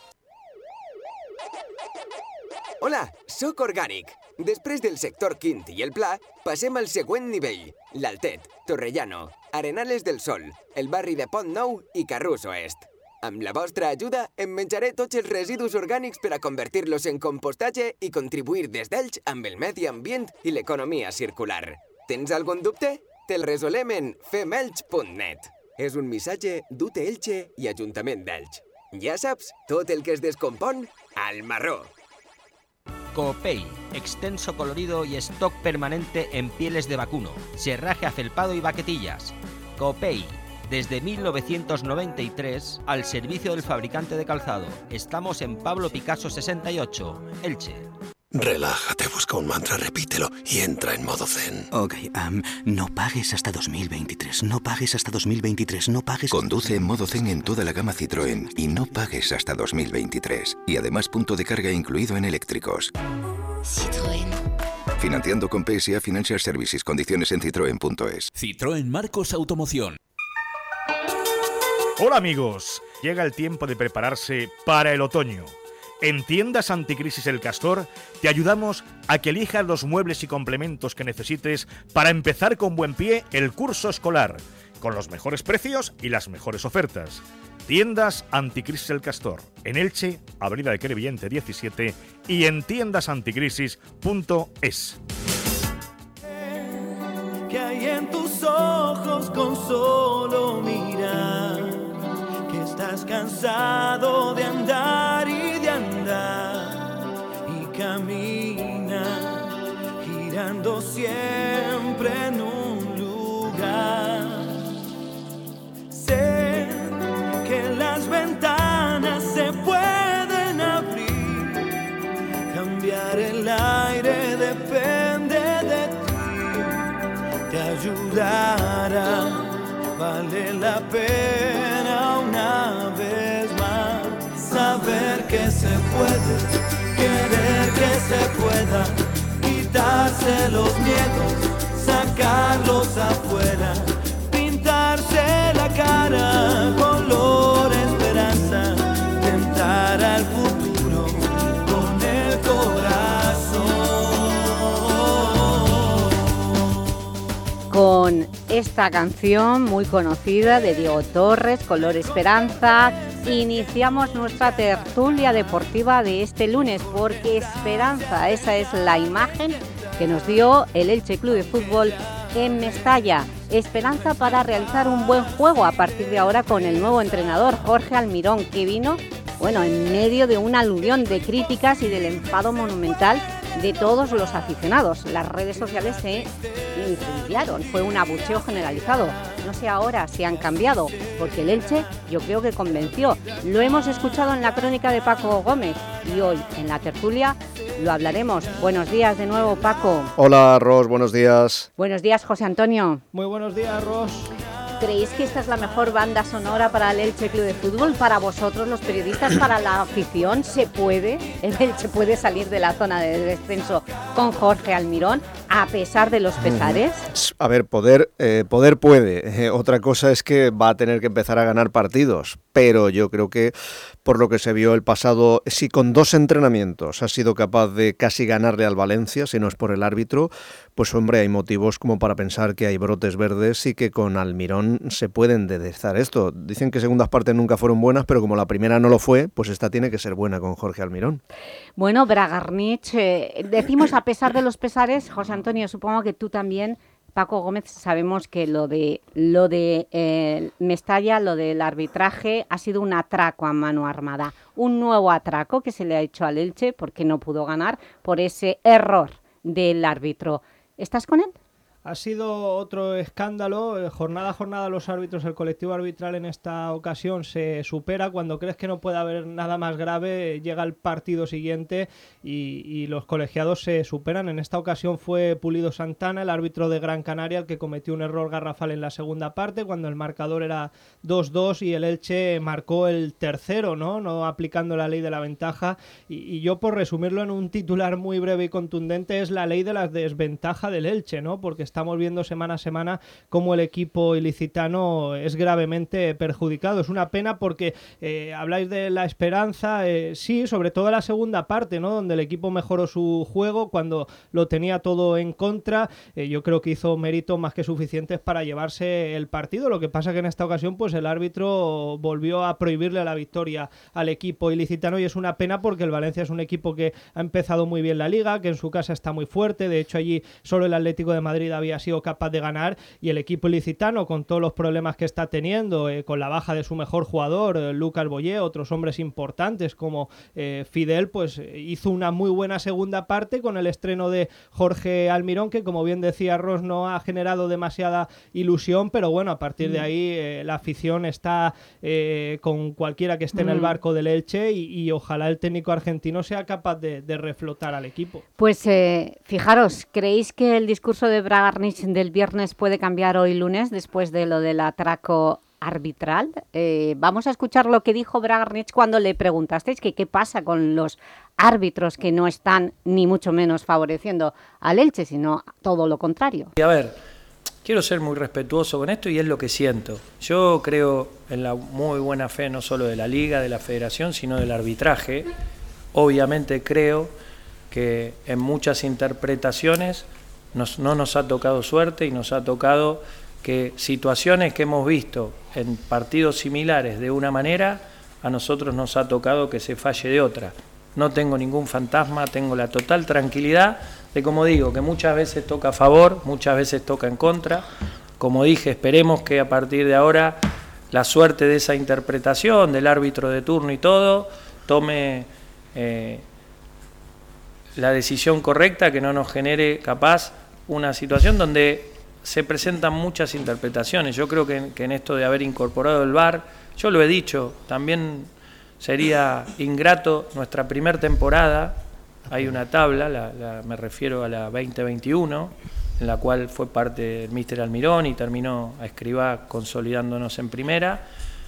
Hola, sóc Orgànic. Després del sector Quint i el Pla, passem al següent nivell. L'Altet, Torrellano, Arenales del Sol, el barri de Pont Nou i Carrús Oest. Amb la vostra ajuda, em menjaré tots els residus orgànics per a convertir-los en compostatge i contribuir des d'Elx amb el medi ambient i l'economia circular. Tens algun dubte? Te'l resolem en femelx.net. És un missatge d'UTE Elche i Ajuntament d'Elx. Ja saps, tot el que es descompon, al marró. Coopay, extenso colorido y stock permanente en pieles de vacuno, serraje afelpado y baquetillas. Coopay, desde 1993 al servicio del fabricante de calzado. Estamos en Pablo Picasso 68, Elche. Relájate, busca un mantra, repítelo y entra en modo zen. Ok, no pagues hasta 2023, no pagues hasta 2023, no pagues... Conduce en modo zen en toda la gama Citroën y no pagues hasta 2023. Y además punto de carga incluido en eléctricos. Citroën. Financiando con PSA Financial Services. Condiciones en citroen.es. Citroën Marcos Automoción. Hola amigos, llega el tiempo de prepararse para el otoño. En Tiendas Anticrisis El Castor te ayudamos a que elijas los muebles y complementos que necesites para empezar con buen pie el curso escolar, con los mejores precios y las mejores ofertas. Tiendas Anticrisis El Castor, en Elche, Avenida de Crevillente 17 y en tiendasanticrisis.es. Que hay en tus ojos con solo mirar, que estás cansado de andar y de andar, y camina girando siempre en un lugar. Sé que las ventanas se pueden abrir, cambiar el aire depende de ti, te ayudará, vale la pena una vez más, saber que se puede, querer que se pueda, quitarse los miedos, sacarlos afuera, pintarse la cara, color esperanza, tentar al futuro con el corazón. Con esta canción muy conocida de Diego Torres, Color Esperanza, iniciamos nuestra tertulia deportiva de este lunes, porque esperanza, esa es la imagen que nos dio el Elche Club de Fútbol en Mestalla. Esperanza para realizar un buen juego a partir de ahora con el nuevo entrenador Jorge Almirón, que vino, en medio de una aluvión de críticas y del enfado monumental de todos los aficionados. Las redes sociales se incendiaron, fue un abucheo generalizado. No sé ahora si han cambiado, porque el Elche yo creo que convenció. Lo hemos escuchado en la crónica de Paco Gómez y hoy en la tertulia lo hablaremos. Buenos días de nuevo, Paco. Hola, Ros, buenos días. Buenos días, José Antonio. Muy buenos días, Ros. ¿Creéis que esta es la mejor banda sonora para el Elche Club de Fútbol? Para vosotros, los periodistas, para la afición, ¿se puede? ¿El Elche puede salir de la zona de descenso con Jorge Almirón, a pesar de los pesares? A ver, poder puede. Otra cosa es que va a tener que empezar a ganar partidos, pero yo creo que por lo que se vio el pasado, si con 2 entrenamientos ha sido capaz de casi ganarle al Valencia, si no es por el árbitro, pues hombre, hay motivos como para pensar que hay brotes verdes y que con Almirón se puede enderezar esto. Dicen que segundas partes nunca fueron buenas, pero como la primera no lo fue, pues esta tiene que ser buena con Jorge Almirón. Bueno, Bragarnich, decimos a pesar de los pesares, José Antonio, supongo que tú también, Paco Gómez, sabemos que lo de Mestalla, lo del arbitraje, ha sido un atraco a mano armada. Un nuevo atraco que se le ha hecho al Elche porque no pudo ganar por ese error del árbitro. ¿Estás con él? Ha sido otro escándalo. Jornada a jornada los árbitros, el colectivo arbitral en esta ocasión se supera. Cuando crees que no puede haber nada más grave, llega el partido siguiente y los colegiados se superan. En esta ocasión fue Pulido Santana, el árbitro de Gran Canaria, el que cometió un error garrafal en la segunda parte, cuando el marcador era 2-2 y el Elche marcó el tercero, no aplicando la ley de la ventaja. Y yo, por resumirlo en un titular muy breve y contundente, es la ley de la desventaja del Elche, ¿no? Porque estamos viendo semana a semana cómo el equipo ilicitano es gravemente perjudicado. Es una pena porque habláis de la esperanza, sí, sobre todo en la segunda parte, ¿no? Donde el equipo mejoró su juego cuando lo tenía todo en contra. Yo creo que hizo méritos más que suficientes para llevarse el partido. Lo que pasa que en esta ocasión pues el árbitro volvió a prohibirle la victoria al equipo ilicitano y es una pena porque el Valencia es un equipo que ha empezado muy bien la Liga, que en su casa está muy fuerte. De hecho, allí solo el Atlético de Madrid ha había sido capaz de ganar, y el equipo ilicitano, con todos los problemas que está teniendo, con la baja de su mejor jugador, Lucas Boyé, otros hombres importantes como Fidel, pues hizo una muy buena segunda parte con el estreno de Jorge Almirón, que como bien decía Ros, no ha generado demasiada ilusión, pero bueno, a partir de ahí la afición está con cualquiera que esté en el barco del Elche, y ojalá el técnico argentino sea capaz de reflotar al equipo. Pues fijaros, ¿creéis que el discurso de Bragarnik del viernes puede cambiar hoy lunes después de lo del atraco arbitral? Vamos a escuchar lo que dijo Bragarnik cuando le preguntasteis que qué pasa con los árbitros que no están ni mucho menos favoreciendo al Elche, sino todo lo contrario. Y a ver, quiero ser muy respetuoso con esto y es lo que siento. Yo creo en la muy buena fe no solo de la Liga, de la Federación, sino del arbitraje. Obviamente creo que en muchas interpretaciones no nos ha tocado suerte y nos ha tocado que situaciones que hemos visto en partidos similares de una manera, a nosotros nos ha tocado que se falle de otra. No tengo ningún fantasma, tengo la total tranquilidad de, como digo, que muchas veces toca a favor, muchas veces toca en contra. Como dije, esperemos que a partir de ahora la suerte de esa interpretación del árbitro de turno y todo tome la decisión correcta, que no nos genere capaz una situación donde se presentan muchas interpretaciones. Yo creo que en esto de haber incorporado el VAR, yo lo he dicho, también sería ingrato nuestra primera temporada. Hay una tabla, me refiero a la 2021, en la cual fue parte el míster Almirón y terminó a Escribá consolidándonos en primera.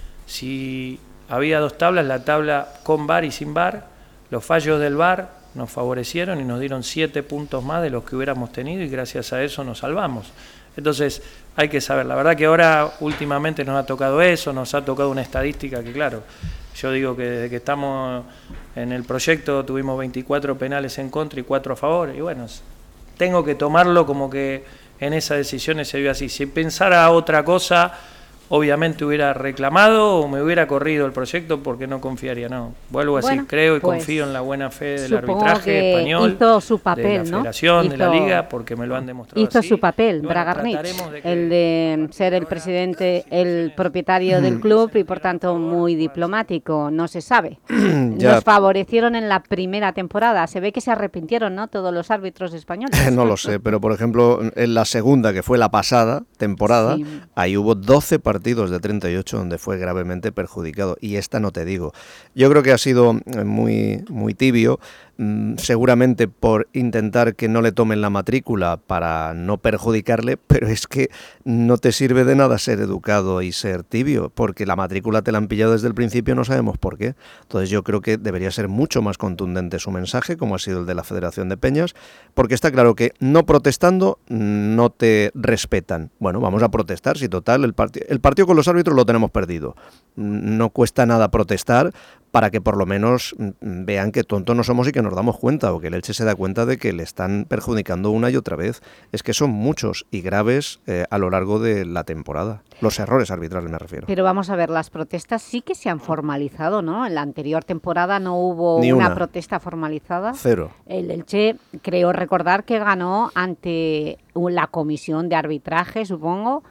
Si había dos tablas, la tabla con VAR y sin VAR, los fallos del VAR nos favorecieron y nos dieron 7 puntos más de los que hubiéramos tenido, y gracias a eso nos salvamos. Entonces hay que saber, la verdad que ahora últimamente nos ha tocado eso, nos ha tocado una estadística que, claro, yo digo que desde que estamos en el proyecto tuvimos 24 penales en contra y 4 a favor, y bueno, tengo que tomarlo como que en esas decisiones se vio así. Si pensara otra cosa, obviamente hubiera reclamado o me hubiera corrido el proyecto porque no confiaría, no. Vuelvo a decir, creo y confío en la buena fe del arbitraje español, hizo su papel, de la Federación, de la Liga, porque me lo han demostrado hizo así. Su papel, Bragarnik, el de ser el presidente, el propietario del club y por tanto muy diplomático, no se sabe. Nos favorecieron en la primera temporada, se ve que se arrepintieron, ¿no?, todos los árbitros españoles. No lo sé, pero por ejemplo en la segunda, que fue la pasada temporada, ahí hubo 12 partidos de 38 donde fue gravemente perjudicado, y esta no te digo. Yo creo que ha sido muy tibio, seguramente por intentar que no le tomen la matrícula para no perjudicarle, pero es que no te sirve de nada ser educado y ser tibio, porque la matrícula te la han pillado desde el principio, no sabemos por qué. Entonces yo creo que debería ser mucho más contundente su mensaje, como ha sido el de la Federación de Peñas, porque está claro que no protestando no te respetan. Bueno, vamos a protestar, si total el partido con los árbitros lo tenemos perdido. No cuesta nada protestar para que por lo menos vean que tontos no somos y que nos damos cuenta, o que el Elche se da cuenta de que le están perjudicando una y otra vez. Es que son muchos y graves a lo largo de la temporada. Los errores arbitrales me refiero. Pero vamos a ver, las protestas sí que se han formalizado, ¿no? En la anterior temporada no hubo Ni una una protesta formalizada. Cero. El Elche, creo recordar que ganó ante la comisión de arbitraje, supongo,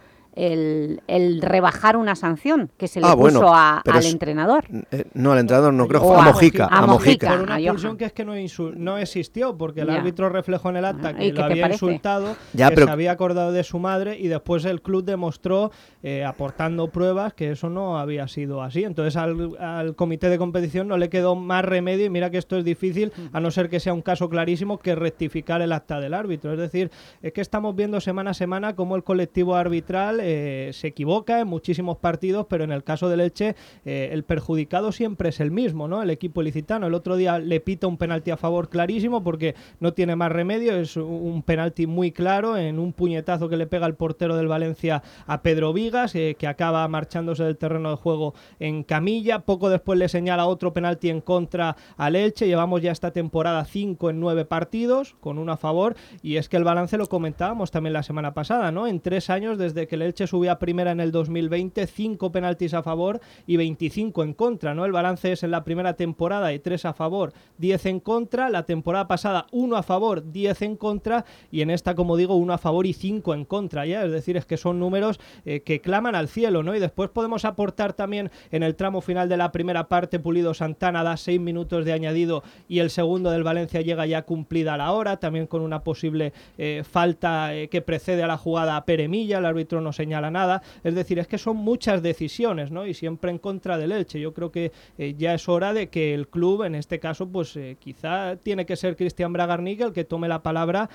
el rebajar una sanción que se le puso al entrenador. No, al entrenador no, creo, a Mojica. A Mojica. Por una expulsión que es que no existió, porque el árbitro reflejó en el acta que lo había insultado, que se había acordado de su madre, y después el club demostró, aportando pruebas, que eso no había sido así. Entonces al comité de competición no le quedó más remedio, y mira que esto es difícil, a no ser que sea un caso clarísimo, que rectificar el acta del árbitro. Es decir, es que estamos viendo semana a semana cómo el colectivo arbitral se equivoca en muchísimos partidos, pero en el caso del Elche el perjudicado siempre es el mismo, ¿no? El equipo ilicitano. El otro día le pita un penalti a favor clarísimo porque no tiene más remedio, es un penalti muy claro en un puñetazo que le pega el portero del Valencia a Pedro Vigas, que acaba marchándose del terreno de juego en camilla. Poco después le señala otro penalti en contra al Elche. Llevamos ya esta temporada 5 en 9 partidos con 1 a favor, y es que el balance lo comentábamos también la semana pasada, ¿no? En 3 años desde que el Elche Elche subía a primera en el 2020, 5 penaltis a favor y 25 en contra, ¿no? El balance es en la primera temporada de 3 a favor, 10 en contra, la temporada pasada 1 a favor, 10 en contra y en esta, como digo, 1 a favor y 5 en contra, ya, es decir, es que son números que claman al cielo, ¿no? Y después podemos aportar también en el tramo final de la primera parte, Pulido Santana da 6 minutos de añadido y el segundo del Valencia llega ya cumplida la hora, también con una posible falta que precede a la jugada a Pere Milla, el árbitro no señala nada, es decir, es que son muchas decisiones, ¿no? Y siempre en contra del Elche. Yo creo que ya es hora de que el club, en este caso, pues quizá tiene que ser Cristian Bragarnik el que tome la palabra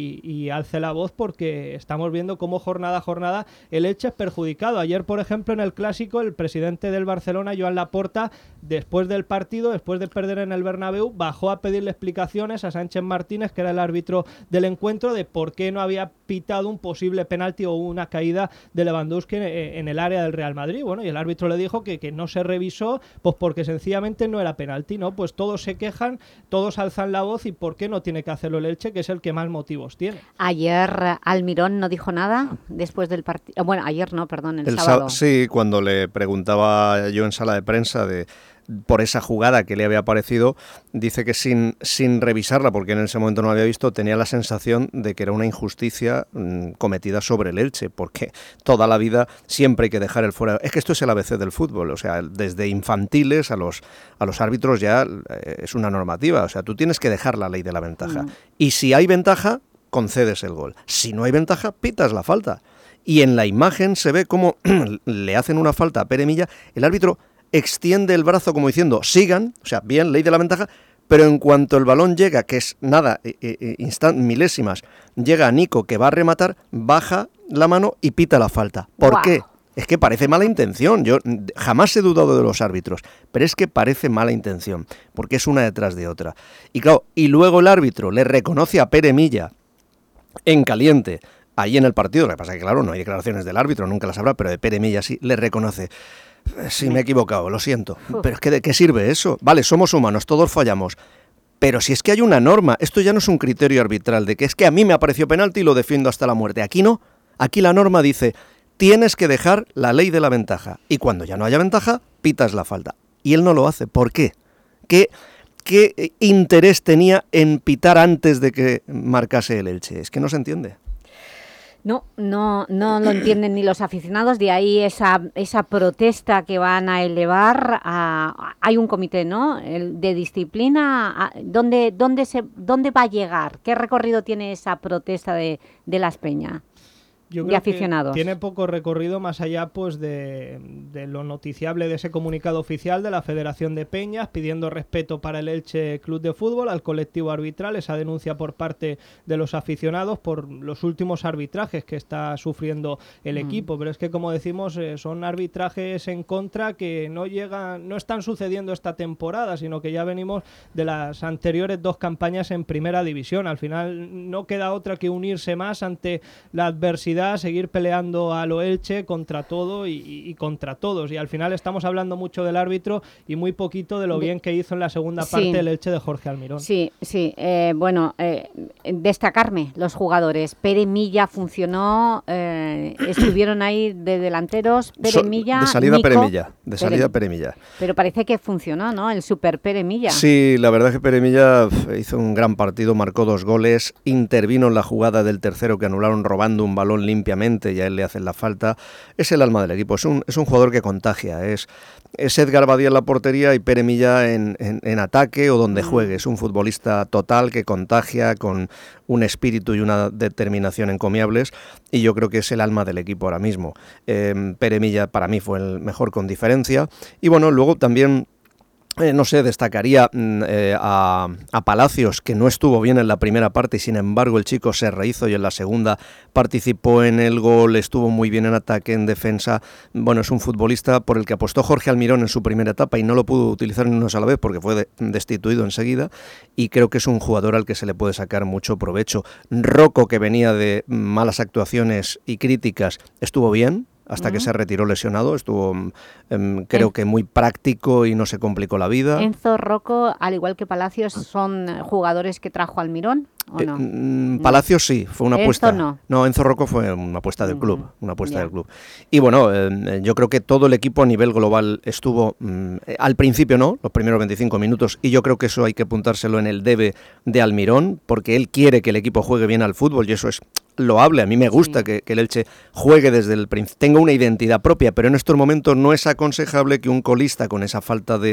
y alce la voz, porque estamos viendo cómo jornada a jornada el Elche es perjudicado. Ayer, por ejemplo, en el Clásico, el presidente del Barcelona, Joan Laporta, después del partido, después de perder en el Bernabéu, bajó a pedirle explicaciones a Sánchez Martínez, que era el árbitro del encuentro, de por qué no había pitado un posible penalti o una caída de Lewandowski en el área del Real Madrid. Bueno, y el árbitro le dijo que no se revisó, pues porque sencillamente no era penalti, ¿no? Pues todos se quejan, todos alzan la voz, y ¿por qué no tiene que hacerlo el Elche, que es el que más motivos tiene? Ayer Almirón no dijo nada después del partido. Bueno, ayer no, perdón, el sábado. Sí, cuando le preguntaba yo en sala de prensa por esa jugada que le había parecido, dice que sin revisarla, porque en ese momento no la había visto, tenía la sensación de que era una injusticia cometida sobre el Elche, porque toda la vida siempre hay que dejar el fuera. Es que esto es el ABC del fútbol, o sea, desde infantiles a los árbitros ya es una normativa, o sea, tú tienes que dejar la ley de la ventaja. Y si hay ventaja, concedes el gol. Si no hay ventaja, pitas la falta. Y en la imagen se ve cómo le hacen una falta a Pere Milla, el árbitro extiende el brazo como diciendo, sigan, o sea, bien, ley de la ventaja, pero en cuanto el balón llega, que es nada, milésimas, llega a Nico, que va a rematar, baja la mano y pita la falta. ¿Por qué? Es que parece mala intención. Yo jamás he dudado de los árbitros, pero es que parece mala intención, porque es una detrás de otra. Y claro, y luego el árbitro le reconoce a Pere Milla en caliente, ahí en el partido, lo que pasa es que claro, no hay declaraciones del árbitro, nunca las habrá, pero de Pere Milla sí, le reconoce. Sí, me he equivocado, lo siento. Pero es que ¿de qué sirve eso? Vale, somos humanos, todos fallamos. Pero si es que hay una norma, esto ya no es un criterio arbitral de que es que a mí me ha parecido penalti y lo defiendo hasta la muerte. Aquí no, aquí la norma dice, tienes que dejar la ley de la ventaja. Y cuando ya no haya ventaja, pitas la falta. Y él no lo hace. ¿Por qué? ¿Qué interés tenía en pitar antes de que marcase el Elche? Es que no se entiende. No lo entienden ni los aficionados, de ahí esa protesta que van a elevar. Hay un comité, ¿no?, de disciplina. ¿Dónde va a llegar? ¿Qué recorrido tiene esa protesta de Las Peñas? Yo creo de aficionados. Que tiene poco recorrido más allá pues de lo noticiable de ese comunicado oficial de la Federación de Peñas pidiendo respeto para el Elche Club de Fútbol, al colectivo arbitral, esa denuncia por parte de los aficionados por los últimos arbitrajes que está sufriendo el equipo, pero es que, como decimos, son arbitrajes en contra que no están sucediendo esta temporada, sino que ya venimos de las anteriores 2 campañas en Primera División. Al final no queda otra que unirse más ante la adversidad, seguir peleando a lo Elche contra todo y contra todos, y al final estamos hablando mucho del árbitro y muy poquito de lo bien que hizo en la segunda parte el Elche de Jorge Almirón. Sí, destacarme los jugadores. Pere Milla funcionó, estuvieron ahí de delanteros, Pere Milla, de salida Nico, Pere Milla. Pero parece que funcionó, ¿no?, el super Pere Milla. Sí, la verdad es que Pere Milla hizo un gran partido, marcó 2 goles, intervino en la jugada del tercero que anularon robando un balón limpiamente y a él le hacen la falta. Es el alma del equipo, es un jugador que contagia, es Edgar Badía en la portería y Pere Milla en ataque o donde juegue. Es un futbolista total que contagia con un espíritu y una determinación encomiables, y yo creo que es el alma del equipo ahora mismo. Pere Milla para mí fue el mejor con diferencia, y bueno, luego también destacaría a Palacios, que no estuvo bien en la primera parte y sin embargo el chico se rehizo y en la segunda participó en el gol, estuvo muy bien en ataque, en defensa. Bueno, es un futbolista por el que apostó Jorge Almirón en su primera etapa y no lo pudo utilizar ni una sola vez porque fue destituido enseguida, y creo que es un jugador al que se le puede sacar mucho provecho. Rocco, que venía de malas actuaciones y críticas, estuvo bien. hasta que se retiró lesionado. Estuvo, creo que muy práctico y no se complicó la vida. Enzo, Rocco, al igual que Palacios, ¿son jugadores que trajo Almirón o no? Palacios sí, fue una apuesta. No, Enzo Rocco fue una apuesta del club, del club. Y bueno, yo creo que todo el equipo a nivel global estuvo, al principio no, los primeros 25 minutos, y yo creo que eso hay que apuntárselo en el debe de Almirón, porque él quiere que el equipo juegue bien al fútbol y eso es loable. A mí me gusta que el Elche juegue desde el principio, tenga una identidad propia, pero en estos momentos no es aconsejable que un colista con esa falta de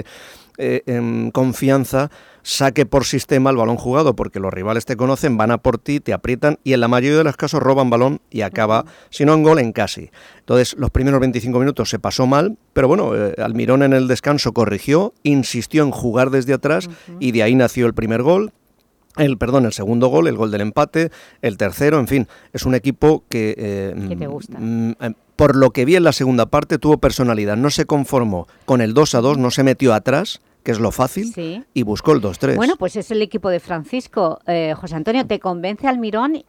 confianza saque por sistema el balón jugado, porque los rivales te conocen, van a por ti, te aprietan y en la mayoría de los casos roban balón y acaba, si no en gol, en casi. Entonces los primeros 25 minutos se pasó mal, pero bueno, Almirón en el descanso corrigió, insistió en jugar desde atrás y de ahí nació el primer gol. El segundo gol, el gol del empate, el tercero, en fin, es un equipo que te gusta. Por lo que vi en la segunda parte, tuvo personalidad, no se conformó con el 2-2, no se metió atrás, que es lo fácil, y buscó el 2-3. Bueno, pues es el equipo de Francisco. José Antonio, ¿te convence Almirón?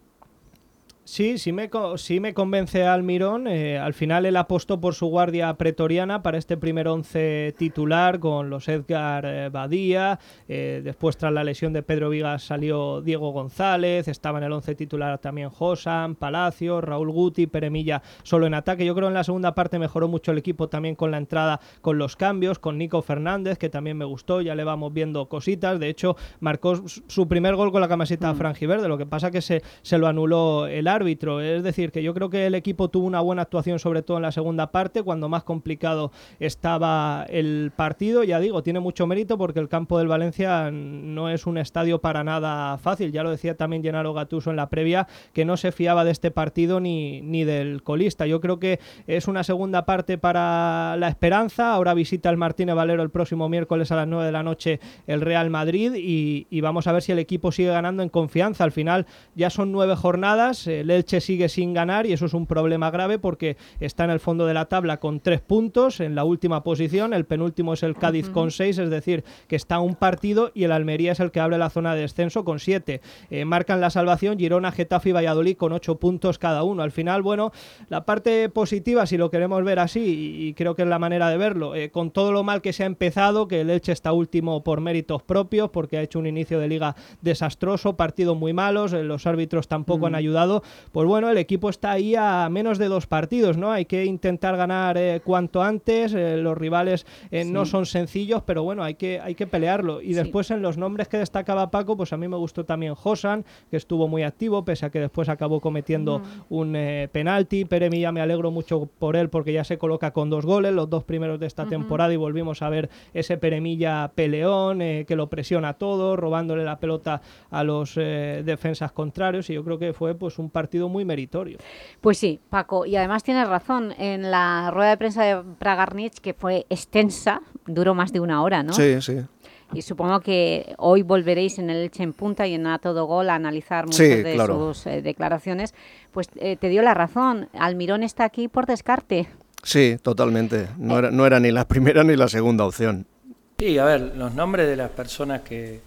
Sí me convence Almirón. Al final él apostó por su guardia pretoriana para este primer 11 titular con los Edgar Badía. Después, tras la lesión de Pedro Vigas, salió Diego González. Estaba en el 11 titular también Josan, Palacios, Raúl Guti, Peremilla solo en ataque. Yo creo que en la segunda parte mejoró mucho el equipo también con la entrada, con los cambios, con Nico Fernández, que también me gustó. Ya le vamos viendo cositas. De hecho, marcó su primer gol con la camiseta franjiverde. Lo que pasa que se lo anuló el árbitro. Es decir, que yo creo que el equipo tuvo una buena actuación, sobre todo en la segunda parte, cuando más complicado estaba el partido. Ya digo, tiene mucho mérito porque el campo del Valencia no es un estadio para nada fácil. Ya lo decía también Gennaro Gattuso en la previa, que no se fiaba de este partido ni del colista. Yo creo que es una segunda parte para la esperanza. Ahora visita el Martínez Valero el próximo miércoles a las 9 de la noche el Real Madrid y vamos a ver si el equipo sigue ganando en confianza. Al final ya son 9 jornadas, el Elche sigue sin ganar y eso es un problema grave porque está en el fondo de la tabla con 3 puntos en la última posición. El penúltimo es el Cádiz con 6, es decir, que está a un partido, y el Almería es el que abre la zona de descenso con 7. Marcan la salvación Girona, Getafe y Valladolid con 8 puntos cada uno. Al final, bueno, la parte positiva, si lo queremos ver así, y creo que es la manera de verlo, con todo lo mal que se ha empezado, que el Elche está último por méritos propios, porque ha hecho un inicio de liga desastroso, partidos muy malos, los árbitros tampoco han ayudado. Pues bueno, el equipo está ahí a menos de 2 partidos, ¿no? Hay que intentar ganar cuanto antes. Los rivales no son sencillos, pero bueno, hay que pelearlo. Y después, en los nombres que destacaba Paco, pues a mí me gustó también Josan, que estuvo muy activo, pese a que después acabó cometiendo un penalti. Peremilla, me alegro mucho por él porque ya se coloca con 2 goles, los 2 primeros de esta temporada, y volvimos a ver ese Peremilla peleón, que lo presiona todo, robándole la pelota a los defensas contrarios, y yo creo que fue pues un partido muy meritorio. Pues sí, Paco, y además tienes razón, en la rueda de prensa de Bragarnich, que fue extensa, duró más de 1 hora, ¿no? Sí, sí. Y supongo que hoy volveréis en el Elche en Punta y en A Todo Gol a analizar muchas de sus declaraciones. Pues te dio la razón, Almirón está aquí por descarte. Sí, totalmente. No era ni la primera ni la segunda opción. Sí, a ver, los nombres de las personas que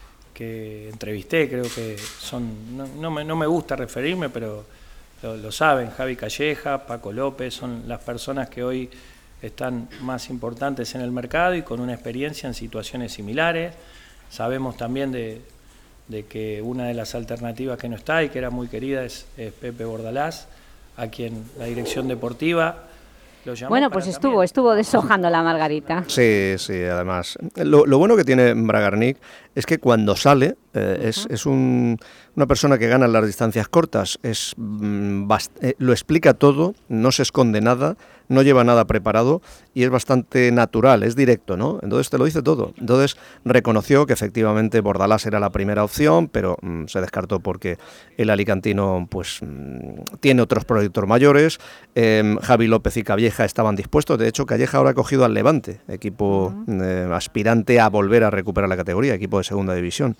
entrevisté creo que son... No me gusta referirme, pero lo saben. Javi Calleja, Paco López, son las personas que hoy están más importantes en el mercado y con una experiencia en situaciones similares. Sabemos también de que una de las alternativas que no está y que era muy querida es Pepe Bordalás, a quien la dirección deportiva lo llamó. Bueno, pues estuvo deshojando la margarita. Sí, además. Lo bueno que tiene Bragarnik es que cuando sale es una persona que gana en las distancias cortas, lo explica todo, no se esconde nada, no lleva nada preparado y es bastante natural, es directo, ¿no? Entonces te lo dice todo. Entonces reconoció que efectivamente Bordalás era la primera opción, pero se descartó porque el alicantino pues tiene otros proyectos mayores. Javi López y Calleja estaban dispuestos. De hecho, Calleja ahora ha cogido al Levante, equipo aspirante a volver a recuperar la categoría, equipo de segunda división.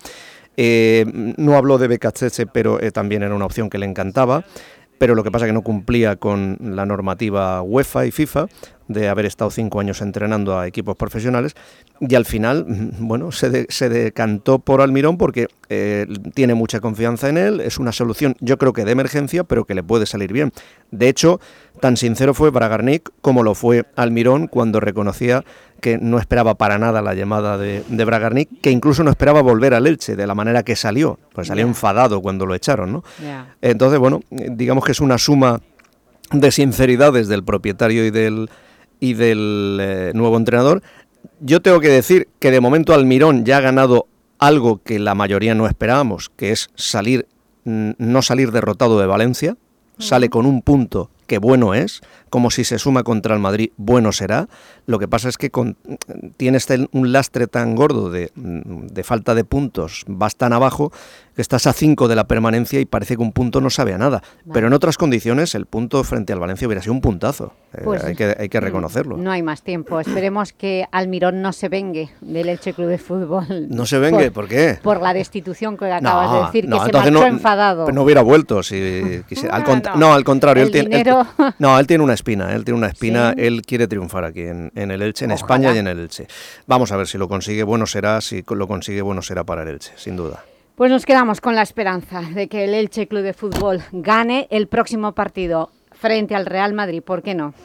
No habló de Becachese, pero también era una opción que le encantaba, pero lo que pasa es que no cumplía con la normativa UEFA y FIFA, de haber estado 5 años entrenando a equipos profesionales, y al final, bueno, se decantó por Almirón porque tiene mucha confianza en él, es una solución, yo creo que de emergencia, pero que le puede salir bien. De hecho, tan sincero fue Bragarnik como lo fue Almirón cuando reconocía que no esperaba para nada la llamada de Bragarnik, que incluso no esperaba volver al Elche de la manera que salió, pues salió enfadado cuando lo echaron, ¿no? Entonces, bueno, digamos que es una suma de sinceridades del propietario y del nuevo entrenador. Yo tengo que decir que de momento Almirón ya ha ganado algo que la mayoría no esperábamos, que es no salir derrotado de Valencia. Sale con un punto que bueno es, como si se suma contra el Madrid, bueno será. Lo que pasa es que tiene un lastre tan gordo de falta de puntos, vas tan abajo, que estás a 5 de la permanencia y parece que un punto no sabe a nada. Vale. Pero en otras condiciones el punto frente al Valencia hubiera sido un puntazo. Pues, hay que reconocerlo. No hay más tiempo. Esperemos que Almirón no se vengue del Elche Club de Fútbol. ¿No se vengue? ¿Por qué? Por la destitución que acabas de decir, que se marchó enfadado. Pues no hubiera vuelto. Si quisiera. Al contrario. Él tiene una espina. ¿Sí? Él quiere triunfar aquí en el Elche, en España y en el Elche. Vamos a ver si lo consigue, bueno será. Si lo consigue, bueno será para el Elche, sin duda. Pues nos quedamos con la esperanza de que el Elche Club de Fútbol gane el próximo partido frente al Real Madrid. ¿Por qué no?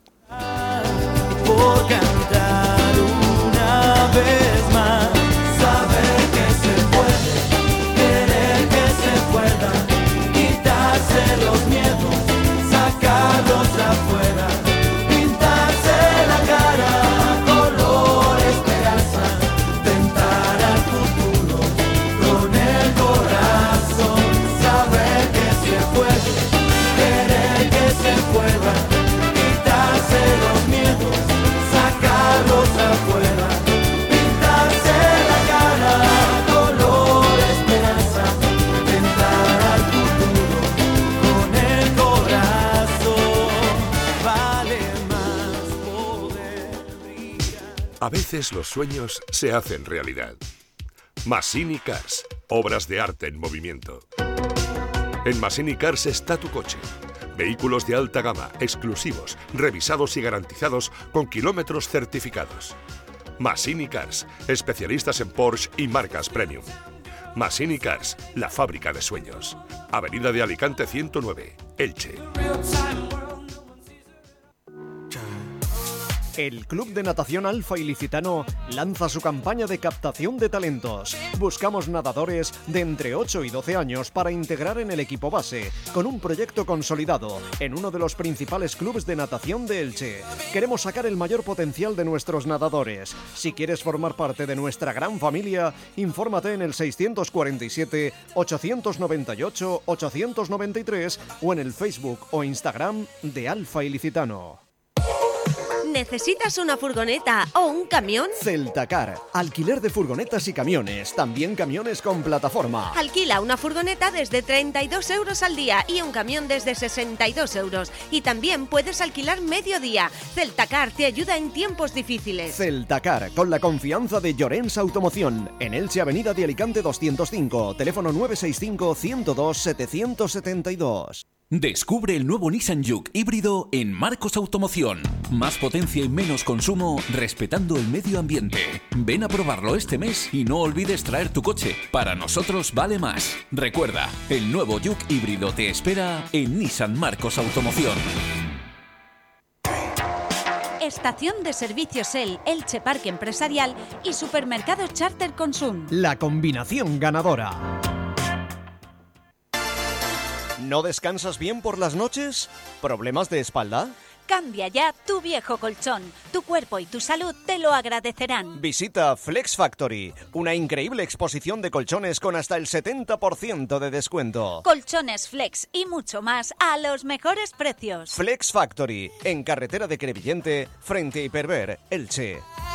Por cantar una vez más, saber que se puede, querer que se pueda, quitarse los miedos, sacarlos afuera, pintarse la cara, color esperanza, tentar al futuro con el corazón, saber que se puede, querer que se pueda, quitarse los miedos, sacarlos afuera, pintarse la cara, color esperanza, tentar al futuro con el corazón, vale más poder brillar. A veces los sueños se hacen realidad. Massini Cars, obras de arte en movimiento. En Massini Cars está tu coche. Vehículos de alta gama, exclusivos, revisados y garantizados con kilómetros certificados. Massini Cars, especialistas en Porsche y marcas premium. Massini Cars, la fábrica de sueños. Avenida de Alicante 109, Elche. El Club de Natación Alfa Ilicitano lanza su campaña de captación de talentos. Buscamos nadadores de entre 8 y 12 años para integrar en el equipo base, con un proyecto consolidado en uno de los principales clubes de natación de Elche. Queremos sacar el mayor potencial de nuestros nadadores. Si quieres formar parte de nuestra gran familia, infórmate en el 647 898 893 o en el Facebook o Instagram de Alfa Ilicitano. ¿Necesitas una furgoneta o un camión? Celtacar, alquiler de furgonetas y camiones, también camiones con plataforma. Alquila una furgoneta desde 32 euros al día y un camión desde 62 euros. Y también puedes alquilar medio día. Celtacar te ayuda en tiempos difíciles. Celtacar, con la confianza de Llorens Automoción. En Elche, Avenida de Alicante 205, teléfono 965 102 772. Descubre el nuevo Nissan Juke híbrido en Marcos Automoción. Más potencia y menos consumo, respetando el medio ambiente. Ven a probarlo este mes y no olvides traer tu coche. Para nosotros vale más. Recuerda, el nuevo Juke híbrido te espera en Nissan Marcos Automoción. Estación de servicios Elche Parque Empresarial y Supermercado Charter Consum. La combinación ganadora. ¿No descansas bien por las noches? ¿Problemas de espalda? Cambia ya tu viejo colchón. Tu cuerpo y tu salud te lo agradecerán. Visita Flex Factory, una increíble exposición de colchones con hasta el 70% de descuento. Colchones Flex y mucho más a los mejores precios. Flex Factory, en carretera de Crevillente, frente a Hiperver, Elche.